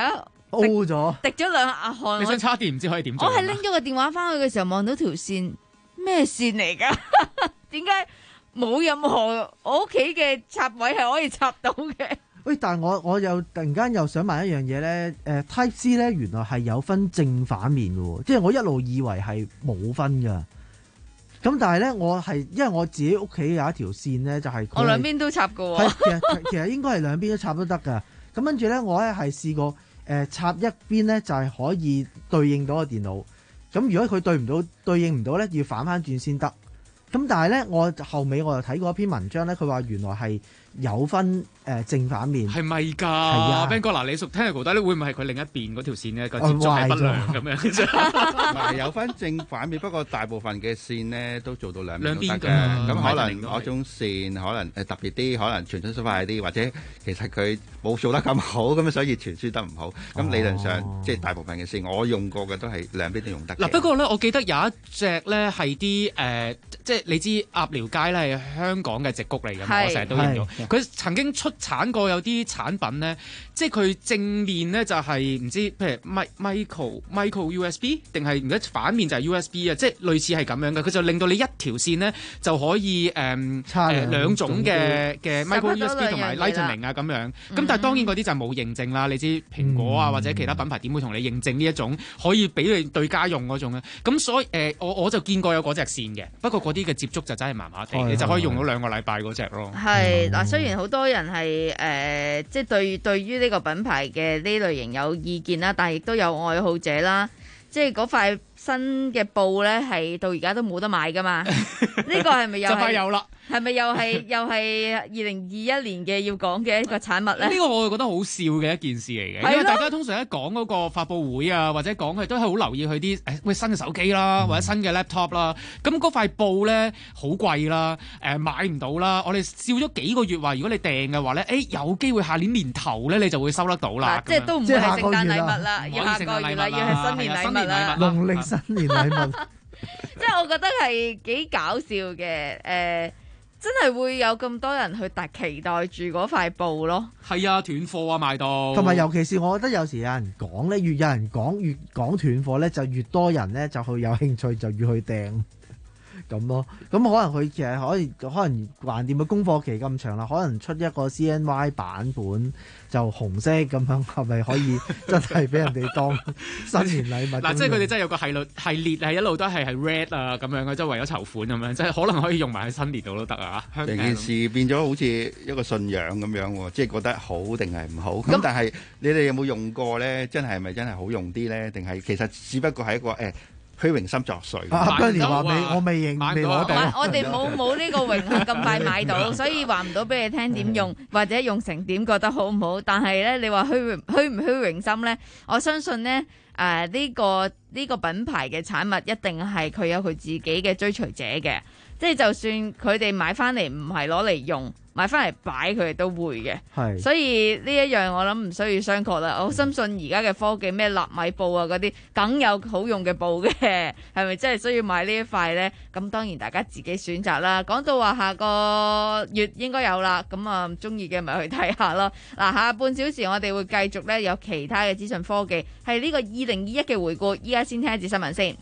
O 咗， 滴咗兩下汗。 你想叉電唔知可以點做？ 我係拎咗個電話翻去嘅時候望到條線，咩線嚟㗎？點解冇任何我屋企嘅插位係可以插到嘅？ 喂，但係我我又突然間又想問一樣嘢咧，誒 Type C 咧原來係有分正反面嘅喎，即係我一路以為係冇分㗎。咁但係咧，我係因為我自己屋企有一條線咧，就係、是、 我兩邊都插過。 係其實其實應該係兩邊都插都得㗎。咁跟住咧，我咧係試過誒、呃、插一邊咧，就係、是、可以對應到個電腦。咁如果佢對唔到對應唔到咧，要反翻轉先得。咁但係咧，我後尾我又睇過一篇文章咧，佢話原來係有分誒、呃、正反面， 係咪㗎？係啊 Ben 哥，嗱，你熟 Technical 但係會唔會係佢另一邊嗰條線咧個接觸係不良咁樣啫？ 係有分正反面，不過大部分嘅線咧都做到兩邊都得嘅。 兩邊咁可能嗰種線可能誒特別啲，可能傳輸速快啲，或者其實佢冇做得咁好，咁所以傳輸得唔好。咁、哦、理論上即係大部分嘅線，我用過嘅都係兩邊都用得。 嗱，不過咧，我記得有一隻咧係啲誒，即係你知鴨寮街咧係香港嘅矽谷嚟嘅，我成日都用到。佢曾經出產過有啲產品咧，即係佢正面咧就係、是、唔知譬如 Micro Micro U S B 定係唔知反面就係 U S B 啊，即係類似係咁樣嘅。佢就令到你一條線咧就可以誒誒兩種嘅嘅 Micro U S B 同埋 Lightning 啊咁樣。咁、嗯、但係當然嗰啲就冇認證啦。你知蘋果啊、嗯、或者其他品牌點會同你認證呢一種可以俾你對家用嗰種咧？咁所以誒、呃、我我就見過有嗰隻線嘅，不過嗰啲嘅接觸就真係麻麻地，你就可以用到兩個禮拜嗰隻咯。 係嗱，雖然好多人係誒、呃，即係對對於呢個品牌嘅呢類型有意見啦，但係亦都有愛好者啦。即係嗰塊新嘅布咧，係到而家都冇得買噶嘛？呢個係咪又就快有啦？ 係咪又係又係二零二一年嘅要講嘅一個產物咧？ 呢個我覺得好笑嘅一件事嚟嘅，因為大家通常一講嗰個發佈會啊，或者講佢都係好留意佢啲誒喂新嘅手機啦，或者新嘅 laptop 啦。咁嗰塊布咧好貴啦，誒、呃、買唔到啦。我哋笑咗幾個月話，如果你訂嘅話咧，誒、欸、有機會下年年頭咧你就會收得到啦。 即係都唔會係聖誕禮物啦，要下個月啦，要係新年禮物啦， 農曆新年禮物。 即係我覺得係幾搞笑嘅，誒、呃。真係會有咁多人去特期待住嗰塊布咯。 係啊，斷貨啊，賣到。同埋尤其是我覺得有時有人講咧，越有人講越講斷貨咧，就越多人咧就去有興趣就要去訂咁咯。咁可能佢其實可以可能橫掂嘅供貨期咁長啦，可能出一個 C N Y 版本就紅色咁樣，係咪可以真係俾人哋當新年禮物？ 嗱，即係佢哋真係有個系列系列係一路都係係 red 啊咁樣嘅，即係為咗籌款咁樣，即係可能可以用埋喺新年度都得啊！成件事變咗好似一個信仰咁樣喎，即係覺得好定係唔好咁。但係你哋有冇用過咧？真係咪真係好用啲咧？定係其實只不過係一個誒？欸虛榮心作祟。 阿 Benny 話未，我未認，未攞到。 我哋冇冇呢個榮幸咁快買到，所以話唔到俾你聽點用，或者用成點覺得好唔好。但係咧，你話虛榮虛唔虛榮心咧？我相信咧，誒、呃、呢、這個呢、這個品牌嘅產物一定係佢有佢自己嘅追隨者嘅，即係就算佢哋買翻嚟唔係攞嚟用。買翻嚟擺佢哋都會嘅，所以呢一樣我諗唔需要商榷啦。我深信而家嘅科技咩納米布啊嗰啲，梗有好用嘅布嘅，係咪真係需要買呢一塊呢？咁當然大家自己選擇啦。講到話下個月應該有啦，咁啊中意嘅咪去睇下咯。嗱，下半小時我哋會繼續呢，有其他嘅資訊科技，係呢個二零二一嘅回顧。依家先聽一節新聞先。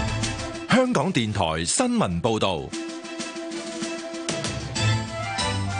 香港電台新聞報道，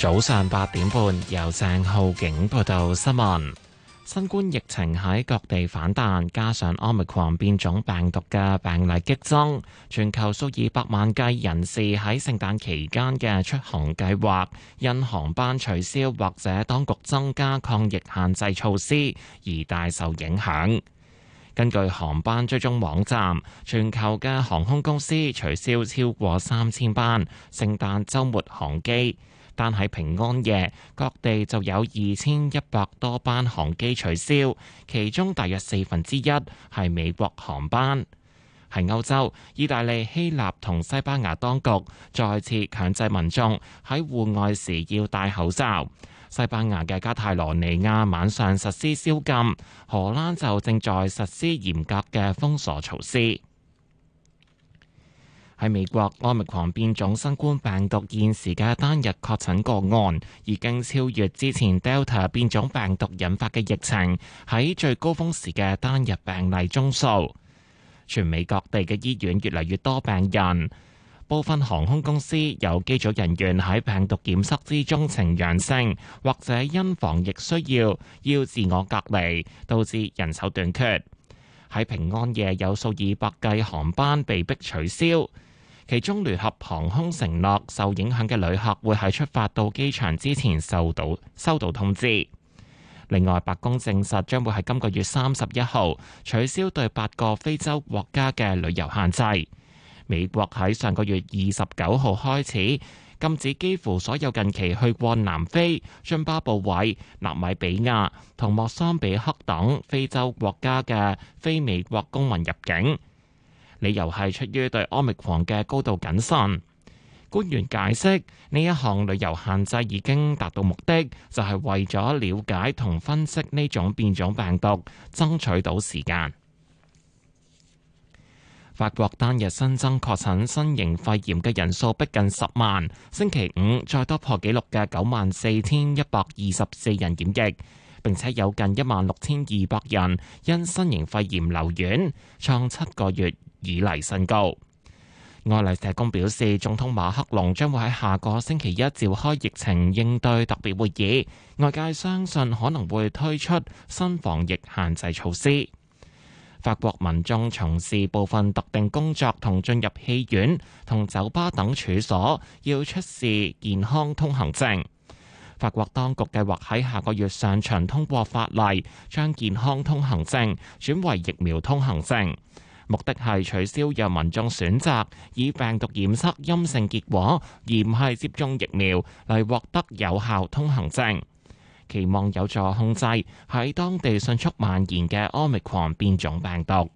早上八點半，由鄭浩景報道新聞。新冠疫情喺各地反彈，加上 Omicron 變種病毒嘅病例激增，全球數以百萬計人士喺聖誕期間嘅出行計劃因航班取消或者當局增加抗疫限制措施而大受影響。根據航班追蹤網站，全球嘅航空公司取消超過三千班聖誕週末航機。但喺平安夜，各地就有二千一百多班航機取消，其中大約四分之一係美國航班。喺歐洲，意大利、希臘同西班牙當局再次強制民眾喺戶外時要戴口罩。西班牙嘅加泰羅尼亞晚上實施宵禁，荷蘭就正在實施嚴格嘅封鎖措施。喺美國，Omicron變種新冠病毒現時嘅單日確診個案已經超越之前 Delta 變種病毒引發嘅疫情喺最高峰時嘅單日病例宗數。全美各地嘅醫院越嚟越多病人，部分航空公司有機組人員喺病毒檢測之中呈陽性，或者因防疫需要要自我隔離，導致人手短缺。喺平安夜有數以百計航班被迫取消。其中聯合航空承諾受影響嘅旅客會喺出發到機場之前收到收到通知。另外，白宮證實將會喺今個月三十一號取消對八個非洲國家嘅旅遊限制。美國喺上個月二十九號開始禁止幾乎所有近期去過南非、津巴布韋、納米比亞同莫桑比克等非洲國家嘅非美國公民入境。理由係出於對 Omicron 嘅高度謹慎。官員解釋，呢一項旅遊限制已經達到目的，就係為咗了解同分析呢種變種病毒，爭取到時間。法國單日新增確診新型肺炎嘅人數逼近十萬，星期五再多破紀錄嘅九萬四千一百二十四人檢疫。並且有近一萬六千二百人因新型肺炎留院，創七個月以嚟新高。愛麗舍宮表示，總統馬克龍將會喺下個星期一召開疫情應對特別會議，外界相信可能會推出新防疫限制措施。法國民眾從事部分特定工作同進入戲院同酒吧等處所要出示健康通行證。法國當局計劃喺下個月上旬通過法例，將健康通行證轉為疫苗通行證，目的係取消讓民眾選擇以病毒檢測陰性結果而唔係接種疫苗嚟獲得有效通行證，期望有助控制喺當地迅速蔓延嘅 Omicron 變種病毒。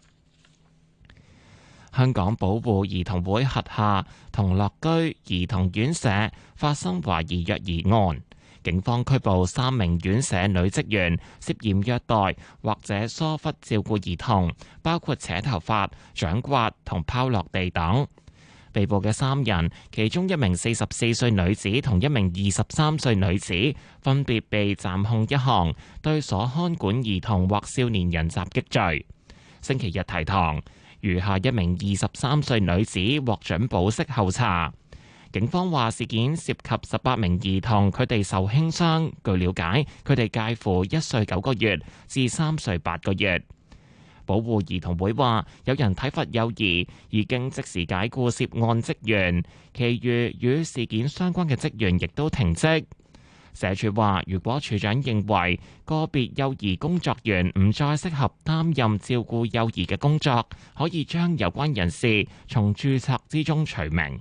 香港保護兒童會轄下同樂居兒童院舍發生懷疑虐兒案，警方拘捕三名院舍女職員，涉嫌虐待或者疏忽照顧兒童，包括扯頭髮、掌摑同拋落地等。被捕嘅三人，其中一名四十四歲女子同一名二十三歲女子，分別被暫控一項對所看管兒童或少年人襲擊罪。星期日提堂。餘下一名二十三歲女子獲准保釋候查。警方話事件涉及十八名兒童，佢哋受輕傷。據了解，佢哋介乎一歲九個月至三歲八個月。保護兒童會話，有人體罰幼兒，已經即時解僱涉案職員，其餘與事件相關嘅職員亦都停職。社署話，如果署長認為個別幼兒工作員唔再適合擔任照顧幼兒嘅工作，可以將有關人士從註冊之中除名。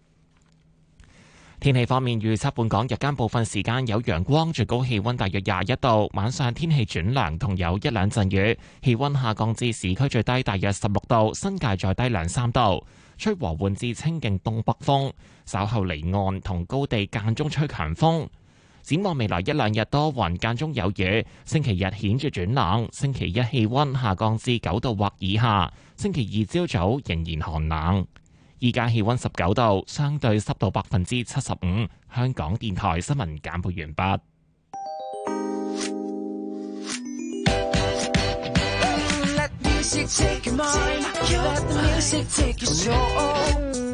天氣方面預測，本港日間部分時間有陽光，最高氣溫大約廿一度，晚上天氣轉涼同有一兩陣雨，氣溫下降至市區最低大約十六度，新界再低兩三度，吹和緩至清勁東北風，稍後離岸同高地間中吹強風。展望未來一兩日多雲間中有雨，星期日顯著轉冷，星期一氣溫下降至九度或以下，星期二朝早仍然寒冷。依家氣溫十九度，相對濕度百分之七十五。香港電台新聞簡報完畢。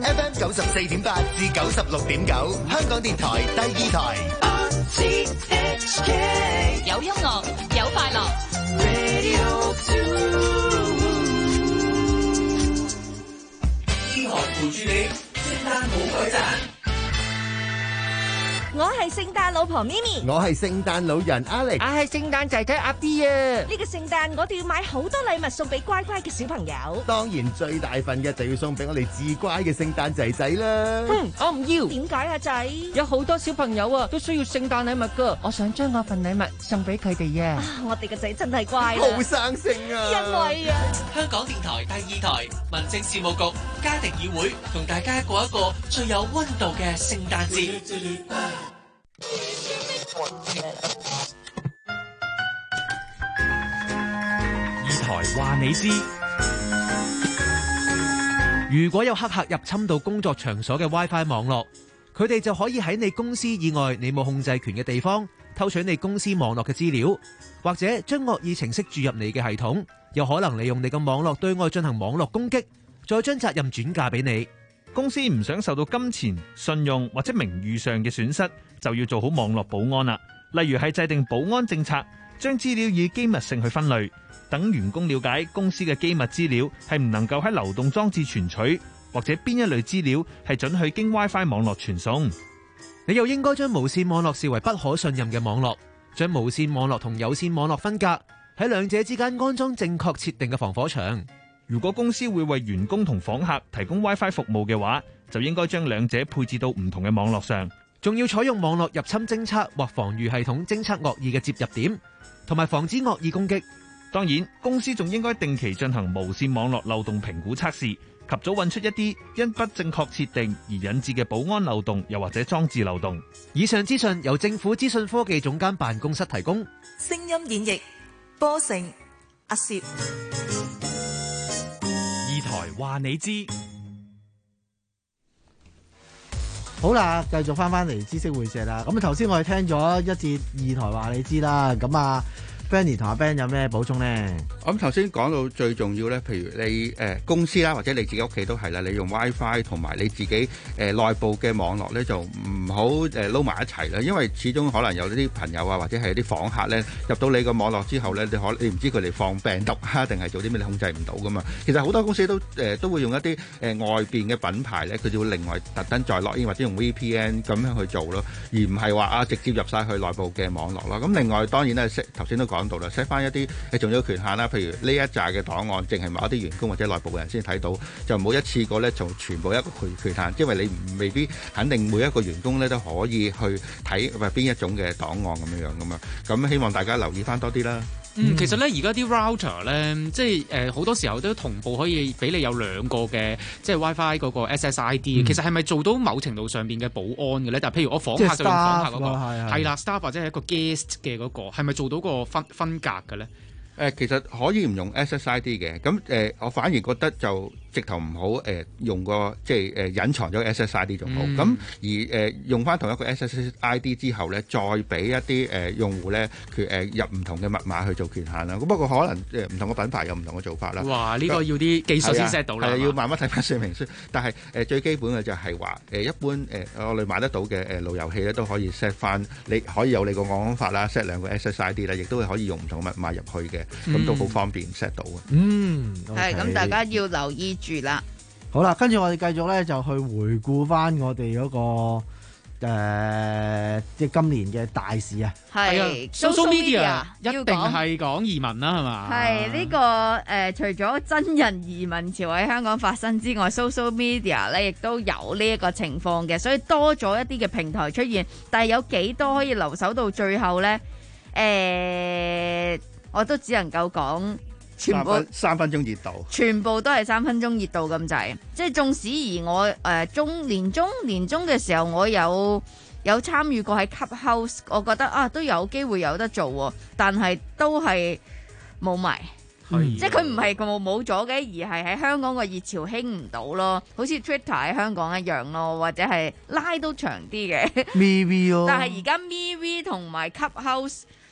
F M 九十四點八至九十六點九，香港電台第二台。R T H K 有音樂，有快樂。 Radio two 天河陪住你，聖誕好改讚。 我係聖誕老婆咪咪， 我係聖誕老人 Alex， 我係聖誕仔仔阿 B 啊！呢個聖誕我哋要買好多禮物送俾乖乖嘅小朋友。 當然最大份嘅就要送俾我哋至乖嘅聖誕仔仔啦。 嗯，我唔要。點解啊仔？有好多小朋友啊都需要聖誕禮物噶，我想將我份禮物送俾佢哋啊！我哋個仔真係乖啦， 好生性啊！ 因為啊， 香港電台第二台民政事務局家庭議會同大家過一個最有溫度嘅聖誕節。 二台話你知， 如果有黑客入侵到工作場所嘅 WiFi 網絡，佢哋就可以喺你公司以外你冇控制權嘅地方偷取你公司網絡嘅資料，或者將惡意程式注入你嘅系統，有可能利用你嘅網絡對外進行網絡攻擊，再將責任轉嫁俾你。 公司唔想受到金錢、信用或者名譽上嘅損失，就要做好網絡保安啦。例如係制定保安政策，將資料以機密性去分類，等員工了解公司嘅機密資料係唔能夠喺流動裝置存取，或者邊一類資料係准許經 WiFi 網絡傳送。 你又應該將無線網絡視為不可信任嘅網絡，將無線網絡同有線網絡分隔，喺兩者之間安裝正確設定嘅防火牆。 如果公司會為員工同訪客提供 WiFi 服務嘅話，就應該將兩者配置到唔同嘅網絡上， 仲要採用網絡入侵偵測或防禦系統偵測惡意嘅接入點，同埋防止惡意攻擊。 當然，公司仲應該定期進行無線網絡漏洞評估測試，及早揾出一啲因不正確設定而引致嘅保安漏洞，又或者裝置漏洞。 以上資訊由政府資訊科技總監辦公室提供。 聲音演繹波成阿攝。 二台話你知， 好啦，繼續翻翻嚟知識會社啦。咁啊，頭先我哋聽咗一節二台話你知啦。咁啊 Benny 同阿 Ben 有咩補充呢？ 咁頭先講到最重要咧，譬如你誒、呃、公司啦，或者你自己屋企都係啦，你用 WiFi 同埋你自己誒、呃、內部嘅網絡咧，就唔好誒撈埋一齊啦。因為始終可能有啲朋友啊，或者係啲訪客咧入到你個網絡之後咧，你可你唔知佢哋放病毒啊，定係做啲咩，你控制唔到噶嘛。其實好多公司都誒、呃、都會用一啲誒、呃、外邊嘅品牌咧，佢就會另外特登再落 in 或者用 V P N 咁樣去做咯，而唔係話啊直接入晒去內部嘅網絡咯。咁另外當然咧，頭先都講到啦 set 翻一啲誒重要權限啦，譬如呢一紮嘅檔案，淨係某一啲員工或者內部嘅人先睇到，就唔好一次過咧做全部一個權權限，因為你未必肯定每一個員工咧都可以去睇或邊一種嘅檔案咁樣樣噶嘛。咁希望大家留意翻多啲啦。 嗯，其實咧而家啲 router 咧，即係誒好多時候都同步可以俾你有兩個嘅即係 WiFi 嗰個 S S I D、嗯。其實係咪做到某程度上邊嘅保安嘅咧？但係譬如我訪客就用訪客嗰、那個，係啦 ，staff 或者係一個 guest 嘅嗰、那個，係咪做到個分分隔嘅咧？誒、 呃，其實可以唔用 S S I D 嘅，咁誒、呃，我反而覺得就直頭唔好誒用個即係誒隱藏咗 S S I D 仲好。咁、嗯、而誒、呃、用翻同一個 S S I D 之後咧，再俾一啲誒、呃、用戶咧，佢誒、呃、入唔同嘅密碼去做權限啦。咁不過可能誒唔同嘅品牌有唔同嘅做法啦。 哇！呢、這個要啲技術先 set 到啦。係啊， 要慢慢睇翻說明書。但係誒、呃、最基本嘅就係話誒一般誒、呃、我哋買得到嘅誒路由器咧都可以 set 翻，你可以有你個講法啦 ，set 兩個 S S I D 啦，亦都係可以用唔同嘅密碼入去嘅，咁、嗯、都好方便 set 到嘅。 嗯， 係咁，大家要留意住啦。 好啦，跟住我哋繼續咧，就去回顧翻我哋嗰、那個誒，即、呃、係今年嘅大事啊。 係 social media 一定係講移民啦，係嘛？ 係呢、這個誒、呃，除咗真人移民潮喺香港發生之外，social media 咧亦都有呢一個情況嘅，所以多咗一啲嘅平台出現，但係有幾多可以留守到最後咧？誒、呃，我都只能夠講。全部三分，三分鐘熱度， 全部都係三分鐘熱度咁滯。即係縱使而我誒、呃、中年中年中嘅時候，我有有參與過喺 Clubhouse， 我覺得啊都有機會有得做，但係都係冇埋。即係佢唔係冇冇咗嘅，而係喺香港個熱潮興唔到咯。好似 Twitter 喺香港一樣咯，或者係拉都長啲嘅。 M V 咯， 但係而家 M V 同埋 Clubhouse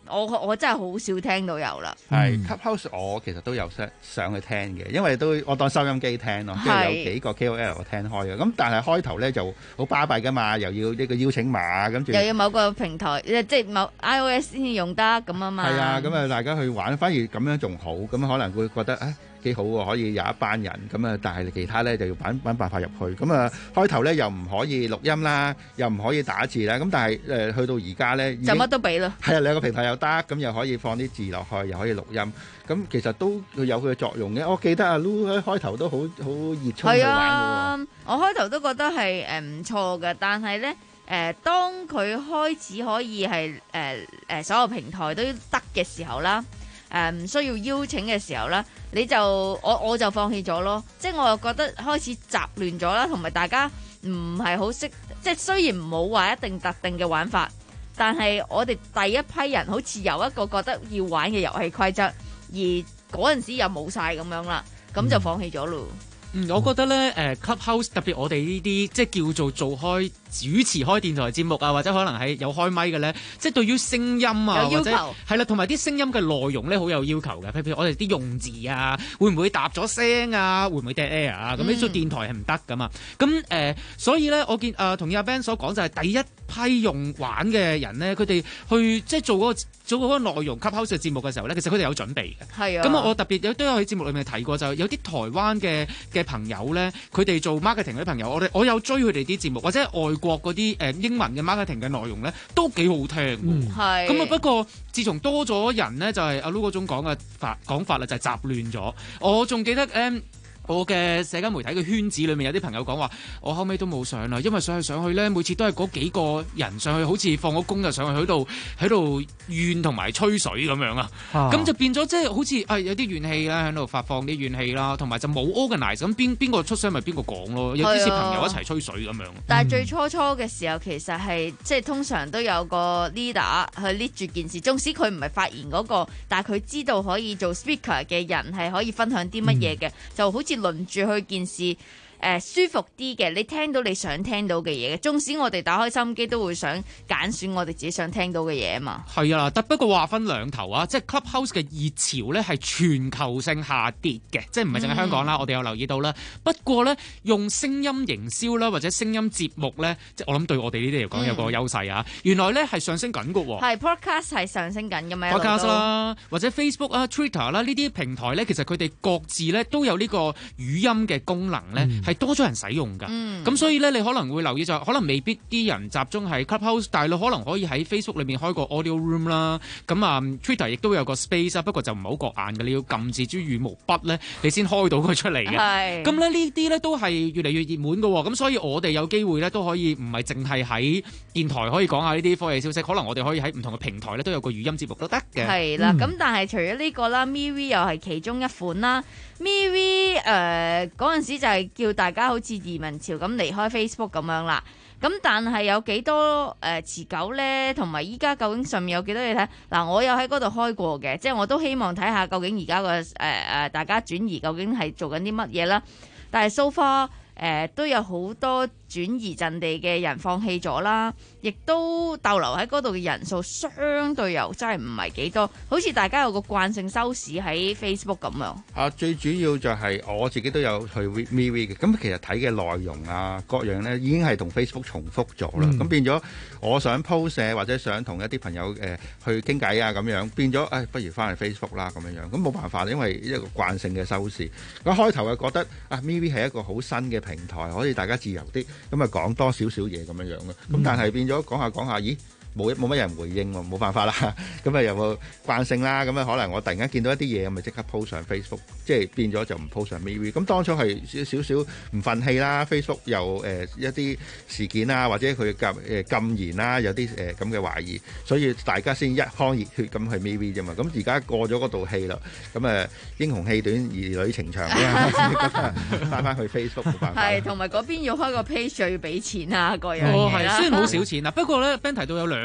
我我真係好少聽到有啦。 係 Clubhouse 我其實都有上上去聽嘅，因為都我當收音機聽咯，即係有幾個 K O L 我聽開嘅。咁但係開頭咧就好巴閉噶嘛，又要呢個邀請碼，跟住又要某個平台，即係某 iOS 先至用得咁啊嘛。 係啊，咁啊大家去玩，反而咁樣仲好，咁可能會覺得誒幾好喎，可以有一班人咁啊，但係其他咧就要揾揾辦法入去。咁啊開頭咧又唔可以錄音啦，又唔可以打字啦。咁但係誒、呃、去到而家咧就乜都俾咯。 係啊，兩個平台又得，咁又可以放啲字落去，又可以錄音。咁其實都有佢嘅作用嘅。我記得阿 Lu 開頭都好好熱衷去玩嘅喎。係啊， 我開頭都覺得係誒唔錯嘅，但係咧誒當佢開始可以係誒誒所有平台都得嘅時候啦。誒、呃、唔需要邀請嘅時候咧，你就我我就放棄咗咯。即係我又覺得開始雜亂咗啦，同埋大家唔係好識。即係雖然冇話一定特定嘅玩法，但係我哋第一批人好似有一個覺得要玩嘅遊戲規則，而嗰陣時又冇晒咁樣啦，咁就放棄咗咯。 嗯，我覺得咧，誒 Clubhouse 特別我哋呢啲即係叫做做開主持開電台節目啊，或者可能係有開咪嘅咧，即係對於聲音啊， 有要求或者係啦，同埋啲聲音嘅內容咧好有要求嘅。譬如我哋啲用字啊，會唔會搭咗聲啊？會唔會 dead air 啊？咁呢做電台係唔得噶嘛。咁誒、呃，所以咧，我見誒同意阿 Ben 所講就係第一批用玩嘅人咧，佢哋去即係做嗰、嗰個做嗰個內容 Clubhouse 嘅節目嘅時候咧，其實佢哋有準備嘅。係啊。咁我特別有都有喺節目裏面提過，就有啲台灣嘅嘅朋友咧，佢哋做 marketing 嗰啲朋友，我哋我有追佢哋啲節目，或者外國嗰啲誒英文嘅 marketing 嘅內容咧，都幾好聽喎。係、嗯。咁啊不過，自從多咗人咧，就係阿 Lu 嗰種講嘅法講法啦，就係雜亂咗。我仲記得誒。嗯我嘅社交媒體嘅圈子裏面有啲朋友講話，我後尾都冇上啦，因為上去上去咧，每次都係嗰幾個人上去，好似放咗工就上去喺度喺度怨同埋吹水咁樣啊，咁就變咗即係好似係有啲怨氣啦，喺度發放啲怨氣啦，同埋就冇 organize 咁邊邊個出聲咪邊個講咯，有啲小朋友一齊吹水咁樣。 但係最初初嘅時候，其實係即係通常都有個 leader 去 lead 住件事，縱使佢唔係發言嗰個，但係佢知道可以做 speaker 嘅人係可以分享啲乜嘢嘅，就好似輪住去件事，誒、呃、舒服啲嘅，你聽到你想聽到嘅嘢嘅，縱使我哋打開收音機都會想揀選我哋自己想聽到嘅嘢啊嘛。係啊，但不過話分兩頭啊，即係 Clubhouse 嘅熱潮咧係全球性下跌嘅，即係唔係淨係香港啦，嗯、我哋有留意到啦。不過咧，用聲音營銷啦或者聲音節目咧，即係我諗對我哋呢啲嚟講有個優勢啊。嗯、原來咧係上升緊嘅喎。係 Podcast 係上升緊嘅咩 Podcast 啦，或者 Facebook 啊、Twitter 啦呢啲平台咧，其實佢哋各自咧都有呢個語音嘅功能咧，係、嗯、多咗人使用㗎。咁、嗯、所以咧，你可能會留意就可能未必啲人集中喺 Clubhouse，但係你可能可以喺 Facebook 裏面開個 audio room 啦。咁啊 Twitter 亦都有個 space 啊，不過就唔係好覺眼嘅，你要撳字珠羽毛筆咧，你先開到佢出嚟嘅。咁咧呢啲咧都係越嚟越熱門嘅喎。咁所以我哋有機會咧都可以唔係淨係喺電台可以講下呢啲科技消息，可能我哋可以喺唔同嘅平台咧都有個語音節目都得嘅。係啦，咁、嗯、但係除咗呢個啦 ，MeWe 又係其中一款啦。MeWe 誒嗰陣時就係叫大家好似移民潮咁離開 Facebook 咁樣啦。咁但係有幾多誒、呃、持久咧？同埋依家究竟上面有幾多嘢睇？嗱，我有喺嗰度開過嘅，即係我都希望睇下究竟而家個誒誒大家轉移究竟係做緊啲乜嘢啦。但係 so far 誒都有好多轉移陣地嘅人放棄咗啦，亦都逗留喺嗰度嘅人數相對又真係唔係幾多，好似大家有個慣性收視喺 Facebook 咁樣。 啊，最主要就係我自己都有去 MeWe 嘅，咁其實睇嘅內容啊各樣咧已經係同 Facebook 重複咗啦，咁、嗯、變咗我想 post 或者想同一啲朋友誒、呃、去傾偈啊咁樣，變咗誒、哎、不如翻去 Facebook 啦咁樣樣，咁冇辦法，因為一個慣性嘅收視。咁開頭又覺得啊 MeWe 係一個好新嘅平台，可以大家自由啲。咁啊講多少少嘢咁樣樣嘅，咁但係變咗講下講下，咦冇冇乜人回應喎，冇辦法啦。咁啊有冇慣性啦？咁啊可能我突然間見到一啲嘢，咪即刻 post 上 Facebook， 即係變咗就唔 post 上 MeWe。咁當初係少少唔憤氣啦 ，Facebook 又誒、呃、一啲事件啊，或者佢禁誒禁言啦，有啲誒咁嘅懷疑，所以大家先一腔熱血咁去 MeWe 啫嘛。咁而家過咗嗰道氣啦，咁誒英雄氣短，兒女情長啦，翻翻去 Facebook 冇辦法。係， 同埋嗰邊要開個 page 又要俾錢啊，各樣嘢啦。 哦，係，雖然好少錢啊，不過咧 Ben 提到有兩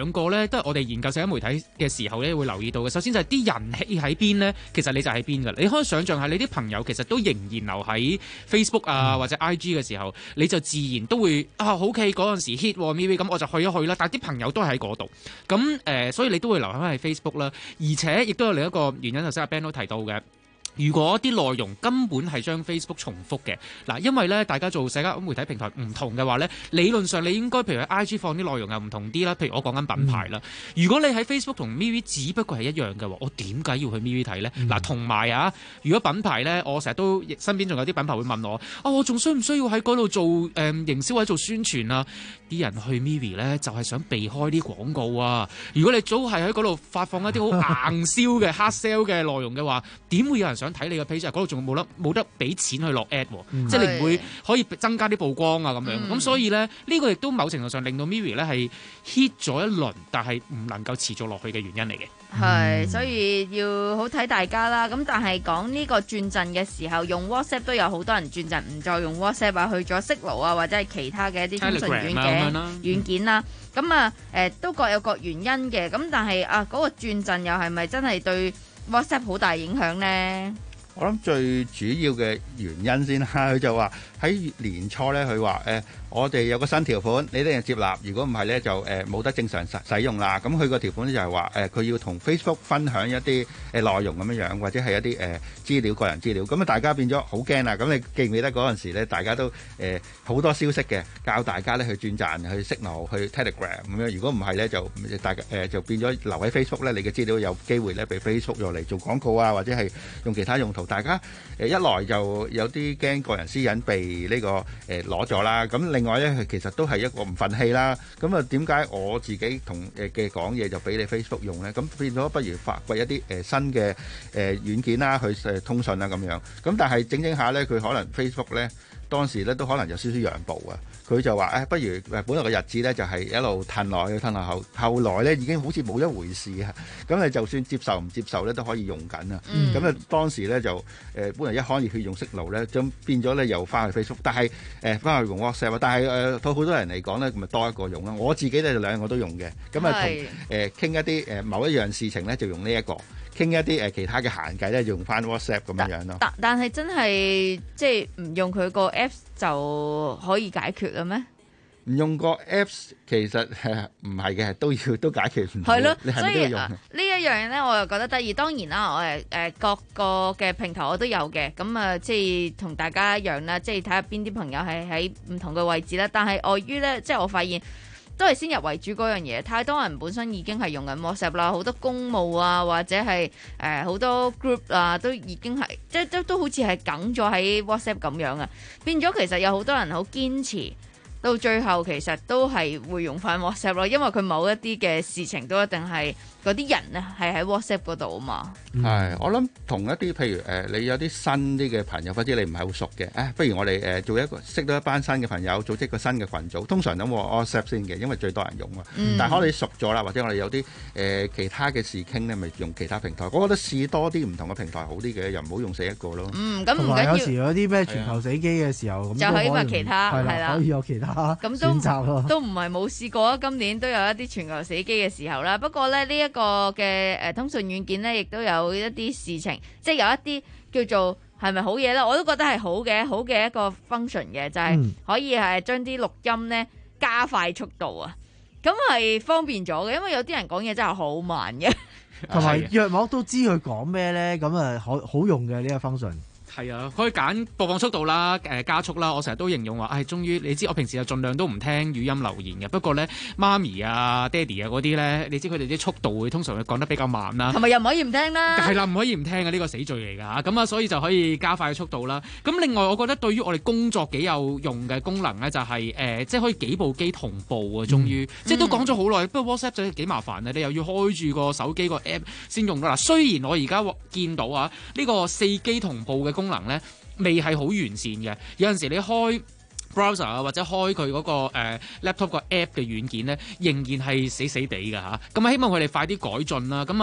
兩個咧，都係我哋研究社交媒體嘅時候咧會留意到嘅。首先就係啲人氣喺邊咧，其實你就喺邊㗎。你可以想象下，你啲朋友其實都仍然留喺 Facebook 啊或者 I G 嘅時候，你就自然都會啊好 K 嗰陣時 hit maybe 咁我就去一去啦。但係啲朋友都係喺嗰度，咁誒、呃，所以你都會留喺 Facebook 啦。而且亦都有另一個原因，頭先阿 Ben 都提到嘅。如果啲內容根本係將 Facebook 重複嘅，嗱，因為咧大家做社交媒體平台唔同嘅話咧，理論上你應該譬如喺 I G 放啲內容又唔同啲啦。譬如我講緊品牌啦，嗯、如果你喺 Facebook 同 MeWe 只不過係一樣嘅話，我點解要去 MeWe 睇咧？嗱、嗯，同埋啊，如果品牌咧，我成日都身邊仲有啲品牌會問我，啊，我仲需唔需要喺嗰度做誒、呃、營銷或者做宣傳啊？啲人去 MeWe 咧就係、是、想避開啲廣告啊！如果你早係喺嗰度發放一啲好硬銷嘅 hard sell 嘅內容嘅話，點會有人想睇你嘅 page？嗰度仲冇得冇得俾錢去落 ad，、嗯、即係你唔會可以增加啲曝光啊咁樣。咁、嗯、所以咧，呢、呢個亦都某程度上令到 MeWe 咧係 hit 咗一輪，但係唔能夠持續落去嘅原因嚟嘅。 係，所以要好睇大家啦。咁但係講呢個轉陣嘅時候，用 WhatsApp 都有好多人轉陣，唔再用 WhatsApp 啊，去咗 Signal 啊，或者係其他嘅一啲通訊軟件軟件啦。咁啊，誒、呃、都各有各原因嘅。咁但係啊，嗰、嗰個轉陣又係咪真係對 WhatsApp 好大影響呢？ 我諗最主要嘅原因先啦，佢就話喺年初咧，佢話誒，我哋有個新條款，你哋要接納，如果唔係咧就誒冇、呃、得正常使使用啦。咁佢個條款就係話誒，佢、呃、要同 Facebook 分享一啲誒、呃、內容咁樣樣，或者係一啲誒、呃、資料、個人資料。咁啊，大家變咗好驚啦。咁你記唔記得嗰陣時咧，大家都誒好、呃、多消息嘅，教大家咧去轉賺、去 Signal、去 Telegram 咁樣。如果唔係咧，就大家誒、呃、就變咗留喺 Facebook 咧，你嘅資料有機會咧被 Facebook 用嚟做廣告啊，或者係用其他用途。大家誒一來就有啲驚個人私隱被呢、這個誒攞咗啦，咁、呃、另外咧其實都係一個唔憤氣啦。咁啊點解我自己同誒嘅講嘢就俾你 Facebook 用咧？咁變咗不如發掘一啲誒、呃、新嘅誒、呃、軟件啦，去誒通訊啦咁樣。咁但係整整下咧，佢可能 Facebook 咧當時咧都可能有少少讓步啊。佢就話誒、哎，不如誒本來嘅日子咧就係、是、一路褪落去，褪落後，後來咧已經好似冇一回事啊！咁你就算接受唔接受咧都可以用緊啊！咁啊、嗯、當時咧就誒、呃、本來一開熱血用 Signal咧，咁變咗咧又翻去 Facebook， 但係誒翻去用 WhatsApp， 但係誒對好多人嚟講咧，咁咪多一個用啦。我自己咧就兩個都用嘅，咁啊同誒傾一啲誒某一樣事情咧就用呢、這、一個。傾一啲誒其他嘅閒偈咧，用翻 WhatsApp 咁樣樣咯。但但係真係即係唔用佢個 Apps 就可以解決啦咩？ 唔用個 Apps 其實係唔係嘅，都要都解決唔到。 係咯， 你係咪都要用？ 呢一樣咧，我又覺得得意。當然啦，我誒誒各個嘅平台我都有嘅。咁啊，即係同大家一樣啦，即係睇下邊啲朋友係喺唔同嘅位置啦。但係礙於咧，即係我發現。都係先入為主嗰樣嘢，太多人本身已經係用緊 WhatsApp 啦，好多公務啊，或者係誒好多 group 啊，都已經係即係都都好似係梗咗喺 WhatsApp 咁樣啊，變咗其實有好多人好堅持，到最後其實都係會用翻 WhatsApp 咯，因為佢某一啲嘅事情都一定係嗰啲人咧係喺 WhatsApp 嗰度啊嘛。 係、嗯，我諗同一啲譬如誒、呃，你有啲新啲嘅朋友，或者你唔係好熟嘅，誒、哎，不如我哋誒、呃、做一個識到一班新嘅朋友，組織一個新嘅群組。通常都冇 WhatsApp 先嘅，因為最多人用啊。嗯、但係可能你熟咗啦，或者我哋有啲誒、呃、其他嘅事傾咧，咪用其他平台。我覺得試多啲唔同嘅平台好啲嘅，又唔好用死一個咯。 嗯，咁唔緊要。 有時有啲咩全球死機嘅時候，咁就可以話其他係啦， 可以有其他選擇咯。 都唔係冇試過啊！今年都有一啲全球死機嘅時候啦。不過咧，呢、這、一個嘅誒通訊軟件咧，亦都有一啲事情，即係有一啲叫做係咪好嘢咧？我都覺得係好嘅，好嘅一個 function 嘅，就係、是、可以係將啲錄音咧加快速度啊！咁係方便咗嘅，因為有啲人講嘢真係好慢嘅， 同埋約莫都知佢講咩咧，咁啊好好用嘅呢、這個 function。 係啊，可以揀播放速度啦，誒、呃、加速啦。我成日都形容話，唉、哎，終於你知我平時就盡量都唔聽語音留言嘅。不過咧，媽咪啊、爹哋啊嗰啲咧，你知佢哋啲速度會通常會講得比較慢啦。 係咪又唔可以唔聽啦？ 係啦，唔可以唔聽嘅，呢、這個死罪嚟㗎嚇。咁啊，所以就可以加快速度啦。咁另外，我覺得對於我哋工作幾有用嘅功能咧，就係、是、誒、呃，即係可以幾部機同步啊。終於，嗯、即係都講咗好耐。不過 WhatsApp 就幾麻煩啊，你又要開住個手機個 app 先用到啦。雖然我而家見到啊，呢、這個四機同步嘅功能咧，未係好完善嘅，有陣時你開 browser 啊或者開佢嗰、那個、呃、laptop 個 app 嘅軟件咧，仍然係死死地㗎嚇。咁啊，希望佢哋快啲改進啦。咁啊，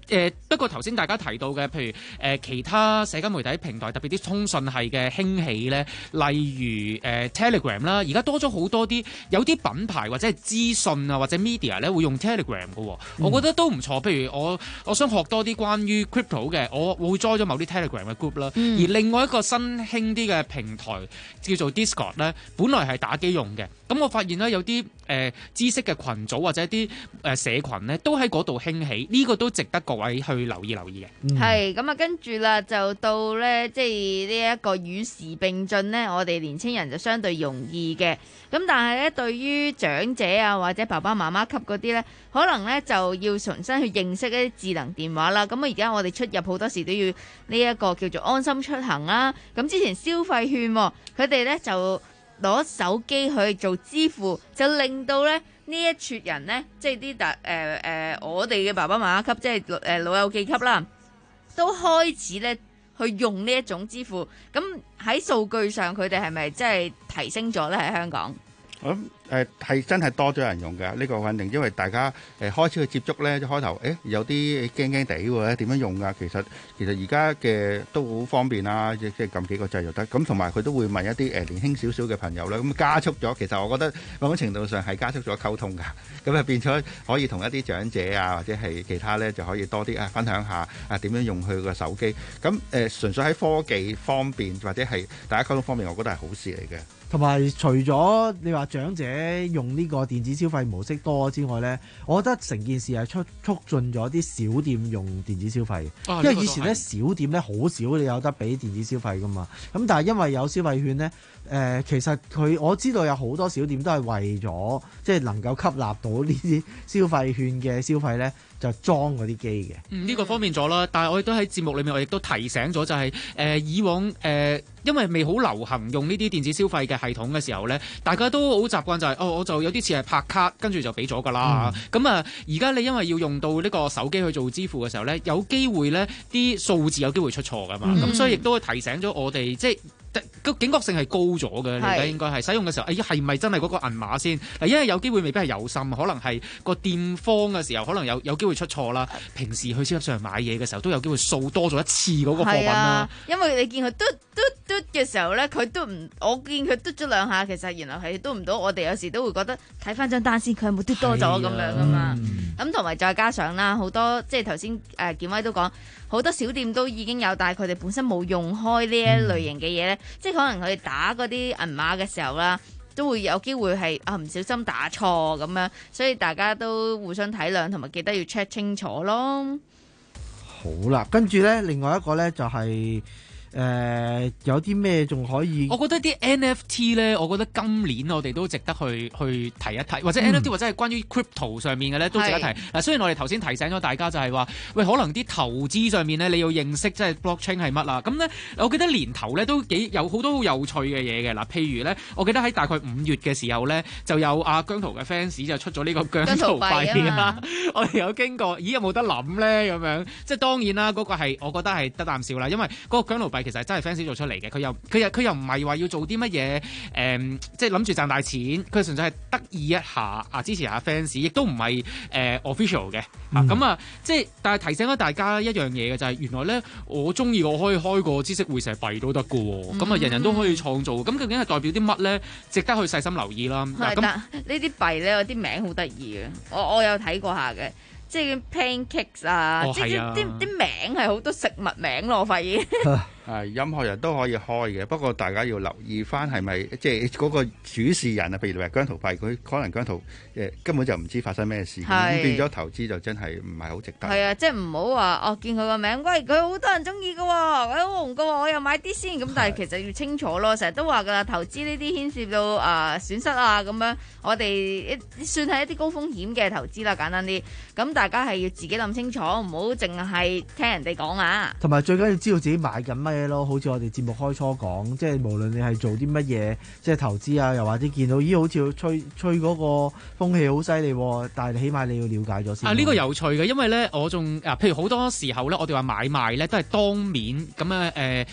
誒不過頭先大家提到嘅，譬如誒、呃、其他社交媒體平台，特別啲通訊係嘅興起咧，例如誒、呃、Telegram 啦，而家多咗好多啲有啲品牌或者係資訊啊或者 media 咧會用 Telegram 嘅、哦，嗯、我覺得都唔錯。譬如我我想學多啲關於 crypto 嘅，我會 join 咗某啲 Telegram 嘅 group 啦。嗯、而另外一個新興啲嘅平台叫做 Discord 咧，本來係打機用嘅，咁我發現咧有啲誒、呃、知識嘅群組或者啲誒社群咧都喺嗰度興起，呢、這個都值得各位去留意留意嘅。 係咁啊，跟住啦就到咧，即係呢一個與時並進咧，我哋年青人就相對容易嘅。咁但係咧，對於長者啊或者爸爸媽媽級嗰啲咧，可能咧就要重新去認識一啲智能電話啦。咁啊，而家我哋出入好多時都要呢一個叫做安心出行啦。咁之前消費券，佢哋咧就攞手機去做支付，就令到咧呢一撮人呢，即係啲大誒誒我哋嘅爸爸媽媽級，即係誒老友記級啦，都開始咧去用呢一種支付。咁喺數據上，佢哋係咪真係提升咗咧？喺香港？ 我諗誒係真係多咗人用㗎，呢個肯定，因為大家誒開始去接觸咧，一開頭誒有啲驚驚地喎，點樣用㗎？其實其實而家嘅都好方便啦，即係撳幾個掣就得。咁同埋佢都會問一啲誒年輕少少嘅朋友啦，咁加速咗。其實我覺得某種程度上係加速咗溝通㗎。咁啊變咗可以同一啲長者啊或者係其他咧就可以多啲啊分享下啊點樣用佢個手機。咁誒純粹喺科技方面或者係大家溝通方面，我覺得係好事嚟嘅。 同埋除咗你話長者用呢個電子消費模式多之外呢，我覺得成件事係促促進咗啲小店用電子消費。啊、因為以前呢，小店呢好少你有得俾電子消費噶嘛。咁但係因為有消費券呢，誒、呃、其實佢我知道有好多小店都係為咗即係能夠吸納到呢啲消費券嘅消費呢，就裝嗰啲機嘅。 嗯，呢、這個方便咗啦。但係我亦都喺節目裏面，我亦都提醒咗就係、是、誒、呃、以往誒。呃因為未好流行用呢啲電子消費嘅系統嘅時候呢，大家都好習慣就係、是、哦，我就有啲似係拍卡，跟住就俾咗㗎啦。咁啊、嗯，而家你因為要用到呢個手機去做支付嘅時候呢，有機會呢啲數字有機會出錯㗎嘛。咁、嗯、所以亦都提醒咗我哋，即係個警覺性係高咗嘅。你而家應該係使用嘅時候，哎呀，係咪真係嗰個銀碼先？嗱，因為有機會未必係有心，可能係個店方嘅時候，可能有有機會出錯啦。平時去超級市場買嘢嘅時候，都有機會掃多咗一次嗰個貨品啦、啊。 因為你見佢嘟嘟嘟嘅時候呢，佢嘟唔，我見佢嘟咗兩下，其實原來係嘟唔到。我哋有時都會覺得睇翻張單先，佢有冇嘟多咗咁樣噶嘛？咁同埋再加上啦，好多即係頭先誒建威都講，好多小店都已經有，但係佢哋本身冇用開呢一類型嘅嘢呢。嗯、即係可能佢哋打嗰啲銀碼嘅時候啦，都會有機會係啊唔小心打錯咁樣，所以大家都互相體諒，同埋記得要 check 清楚咯。 好啦，跟住呢，另外一個呢就係、是。誒、呃、有啲咩仲可以？ 我覺得啲 N F T 咧，我覺得今年我哋都值得去去提一提，或者 N F T、嗯、或者係關於 crypto 上面嘅咧，都值得提。嗱是，雖然我哋頭先提醒咗大家就係話，喂，可能啲投資上面咧，你要認識即係 blockchain 係乜啦。咁咧，我記得年頭咧都幾有好多好有趣嘅嘢嘅。嗱，譬如咧，我記得喺大概五月嘅時候咧，就有阿姜濤嘅 fans 就出咗呢個姜濤幣啦。我哋有經過，咦有冇得諗咧？咁樣即係當然啦，嗰、那個係我覺得係得啖笑啦，因為嗰個姜濤幣其實真係 fans 做出嚟嘅，佢又佢又佢又唔係話要做啲乜嘢誒，即係諗住賺大錢，佢純粹係得意一下啊，支持下 fans， 亦都唔係誒 official 嘅啊。咁啊，即係但係提醒咗大家一樣嘢嘅就係、是，原來咧我中意我可以開個知識會社幣都得㗎喎，咁啊、嗯、人人都可以創造，咁究竟係代表啲乜咧？值得去細心留意啦。嗱咁呢啲幣咧有啲名好得意嘅，我我有睇過下嘅。即係 pancakes 啊，哦、即係啲啲名係好多食物名咯，我發現。 係任何人都可以開嘅，不過大家要留意翻係咪即係嗰個主事人啊？譬如話姜濤幣，佢可能姜濤誒根本就唔知發生咩事，咁是變咗投資就真係唔係好值得。係啊，即係唔好話哦，見佢個名，喂佢好多人中意嘅喎，佢好紅嘅喎，我又買啲先。咁但係其實要清楚咯，成日都話㗎啦，投資呢啲牽涉到啊、呃、損失啊咁樣，我哋算係一啲高風險嘅投資啦，簡單啲。咁大家係要自己諗清楚，唔好淨係聽人哋講啊。同埋最緊要知道自己買緊乜。咯，好似我哋節目開初講，即係無論你係做啲乜嘢，即係投資啊，又或者見到咦好似吹吹嗰個風氣好犀利，但係你起碼你要了解咗先。啊， 呢、呢個有趣嘅，因為咧我仲啊，譬如好多時候咧，我哋話買賣咧都係當面咁啊誒。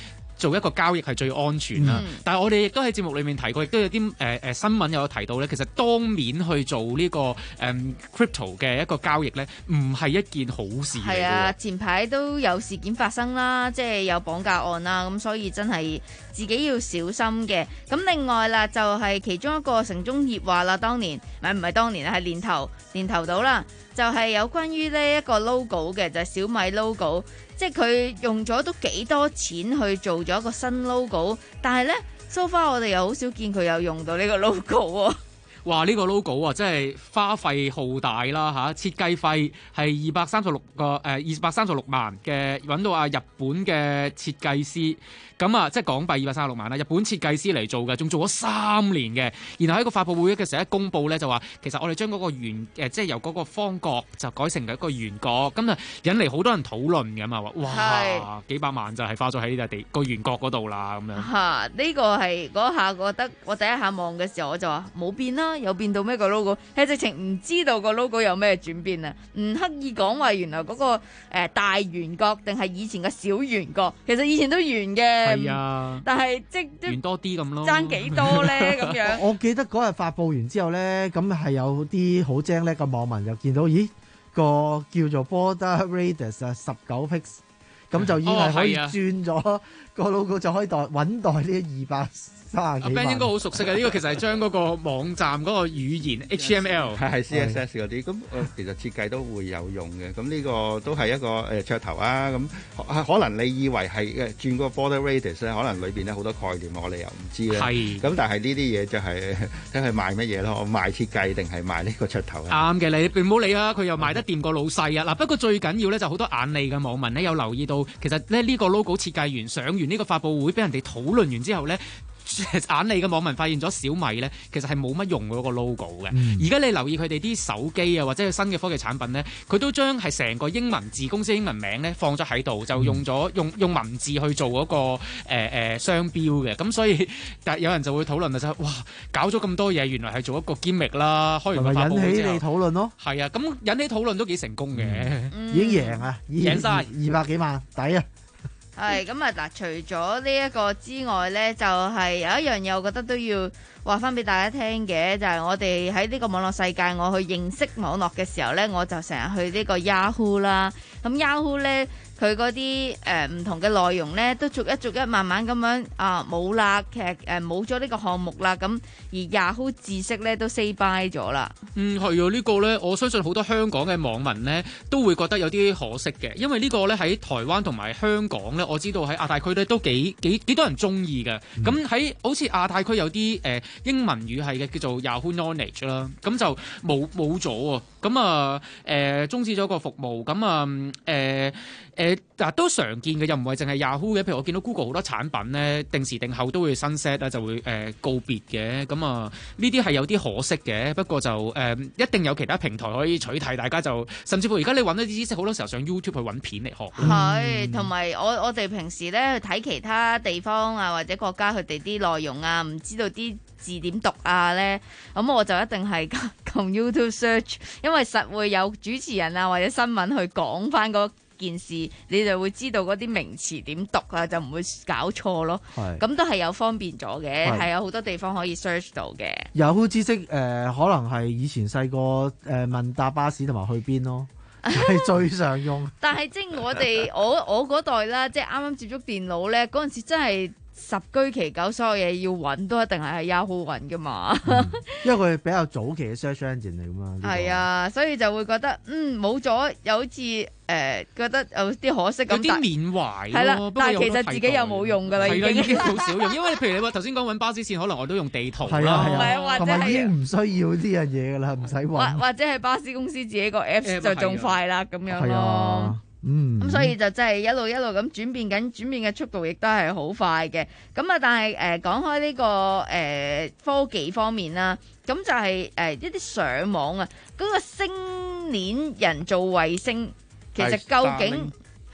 做一個交易係最安全啦。 嗯、 但係我哋亦都喺節目裏面提過，亦都有啲誒誒新聞有提到咧，其實當面去做呢、這個誒、嗯、crypto 嘅一個交易咧，唔係一件好事嚟嘅。 係啊，前排都有事件發生啦，即係有綁架案啦，咁所以真係自己要小心嘅。咁另外啦，就係、是、其中一個城中熱話啦，當年唔係唔係當年係年頭年頭到啦，就係、是、有關於呢一個 logo 嘅，就係、是、小米 logo， 即係佢用咗都幾多錢去做咗一個新 logo， 但係呢 so far 我哋又好少見佢有用到呢個 logo 喎。 哇！呢、這個 logo 啊，真係花費浩大啦嚇，設計費係二百三十六個誒二百三十六萬嘅，揾到啊日本嘅設計師，咁啊即係港幣二百三十六萬啦，日本設計師嚟做嘅，仲做咗三年嘅。然後喺個發佈會嘅時候一公佈咧，就話其實我哋將嗰個圓誒即係由嗰個方角就改成一個圓角，咁啊引嚟好多人討論㗎嘛，話哇幾百萬就係花咗喺呢笪地個圓角嗰度啦咁樣。 嚇、啊！呢、這個係嗰下覺得我第一下望嘅時候我就話冇變啦。有變到咩個 logo？係直情唔知道個 logo 有咩轉變啊！唔刻意講話原來嗰、那個、呃、大圓角定係以前嘅小圓角，其實以前都圓嘅。係啊，但係即係圓多啲咁咯， 爭幾多咧咁樣？ 我記得嗰日發佈完之後咧，咁係有啲好精叻嘅網民又見到，咦個叫做 border radius 啊十九 pix， 咁就已經係可以轉咗個 logo，就可以代揾代呢二百。阿 Ben 應該好熟悉嘅，呢、這個其實係將嗰個網站嗰個語言 H T M L 係係 C S S 嗰啲，咁其實設計都會有用嘅。咁呢個都係一個誒噱頭啊。咁可能你以為係誒轉個 border radius 咧，可能裏邊咧好多概念我哋又唔知咧。係。咁但係呢啲嘢就係睇佢賣乜嘢咯，賣設計定係賣呢個噱頭啊？啱嘅， 你唔好理啊，佢又賣得掂過老細啊。嗱，不過最緊要咧就好多眼利嘅網民咧有留意到，其實咧呢個 logo 設計完上完呢個發佈會，俾人哋討論完之後咧。眼利嘅網民發現咗小米咧，其實係冇乜用嗰個 logo 嘅。而家、嗯、你留意佢哋啲手機啊，或者係新嘅科技產品咧，佢都將係成個英文字公司英文名咧放咗喺度，就用咗用用文字去做嗰、那個誒誒、呃、商標嘅。咁所以，但有人就會討論啊，就哇搞咗咁多嘢，原來係做一個 gimmick 啦。開完個發佈會之後，引起你討論咯。係啊，咁引起討論都幾成功嘅、 嗯，已經贏啊，贏晒二百幾萬，抵啊！ 係咁啊！嗱，除咗呢一個之外呢，就係、是、有一樣嘢，我覺得都要話翻俾大家聽嘅，就係、是、我哋喺呢個網絡世界，我去認識網絡嘅時候呢，我就成日去呢個 Yahoo 啦。咁 Yahoo 呢，佢嗰啲誒唔同嘅內容呢，都逐一逐一慢慢咁樣啊冇啦，其實誒冇咗呢個項目啦。咁而 Yahoo 知識呢，都 say bye 咗啦。 嗯，係啊，呢、這個呢，我相信好多香港嘅網民呢，都會覺得有啲可惜嘅，因為呢個呢，喺台灣同埋香港呢，我知道喺亞太區呢，都幾幾幾多人中意嘅。咁喺、嗯、好似亞太區有啲誒、呃、英文語系嘅叫做 Yahoo Knowledge 啦，咁就冇冇咗喎。咁啊誒終止咗個服務，咁啊誒誒嗱都常見嘅，又唔係淨係 Yahoo 嘅。譬如我見到 Google 好多產品咧，定時定候都會 sunset 啦，就會誒、呃、告別嘅。咁啊呢啲係有啲可惜嘅，不過就誒、呃、一定有其他平台可以取替，大家就甚至乎而家你揾一啲知識，好多時候上 YouTube 去揾片嚟學。 係，同埋我我哋平時咧去睇其他地方啊或者國家佢哋啲內容啊，唔知道啲字點讀啊咧，咁我就一定係撳 YouTube search， 因為實會有主持人啊或者新聞去講翻嗰件事，你就會知道嗰啲名詞點讀啊，就唔會搞錯咯。咁都係有方便咗嘅，係有好多地方可以 search 到嘅。Yahoo 知識誒、呃，可能係以前細個誒問搭巴士同埋去邊咯，係最常用。 但係即係我哋我我嗰代啦，即係啱啱接觸電腦咧，嗰陣時真係十居其九，所有嘢要揾都一定係喺 Yahoo 揾噶嘛、嗯。因為佢比較早期嘅 search engine 嚟噶嘛。係啊，所以就會覺得嗯冇咗，又好似誒、呃、覺得有啲可惜咁。有啲緬懷咯。係啦，但係其實自己又冇用噶啦，已經已經好少用。因為譬如你話頭先講揾巴士線，可能我都用地圖啦。係啊係啊， 同埋已經唔需要呢樣嘢噶啦，唔使揾。 或者係巴士公司自己個 apps 就仲快啦咁樣咯。 啊嗯， 咁所以就真係一路一路咁轉變緊，轉變嘅速度亦都係好快嘅。咁啊，但係誒講開呢、這個誒、呃、科技方面啦，咁就係、是、誒、呃、一啲上網啊，嗰、那個星鏈人造衛星，其實究竟係啦，呢、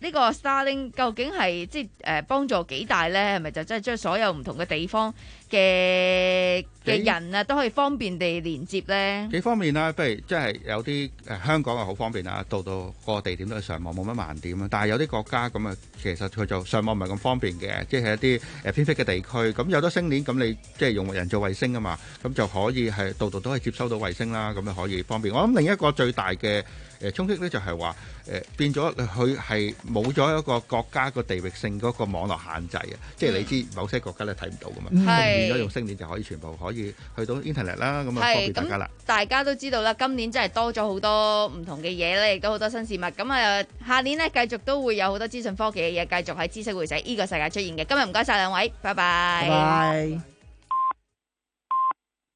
呢個 Starlink 究竟係即係誒幫助幾大咧？係咪就真係將所有唔同嘅地方嘅嘅人啊都可以方便地連接咧？ 幾方便啦，不如即係有啲誒香港係好方便啦，到到個地點都係上網冇乜慢點啊。但係有啲國家咁啊，其實佢就上網唔係咁方便嘅，即係一啲誒偏僻嘅地區。咁有得星鏈，咁你即係用人造衛星啊嘛，咁就可以係度度都可以接收到衛星啦，咁就可以方便。我諗另一個最大嘅誒衝擊咧，就係話誒變咗佢係冇咗一個國家個地域性嗰個網絡限制啊，即係你知某些國家咧睇唔到噶嘛，咁變咗用星鏈就可以全部可以去到 internet 啦，咁啊方便大家啦。 大家都知道啦，今年真係多咗好多唔同嘅嘢咧，亦都好多新事物。咁啊，下年咧繼續都會有好多資訊科技嘅嘢繼續喺知識會社呢個世界出現嘅。今日唔該晒兩位，拜拜。 拜拜。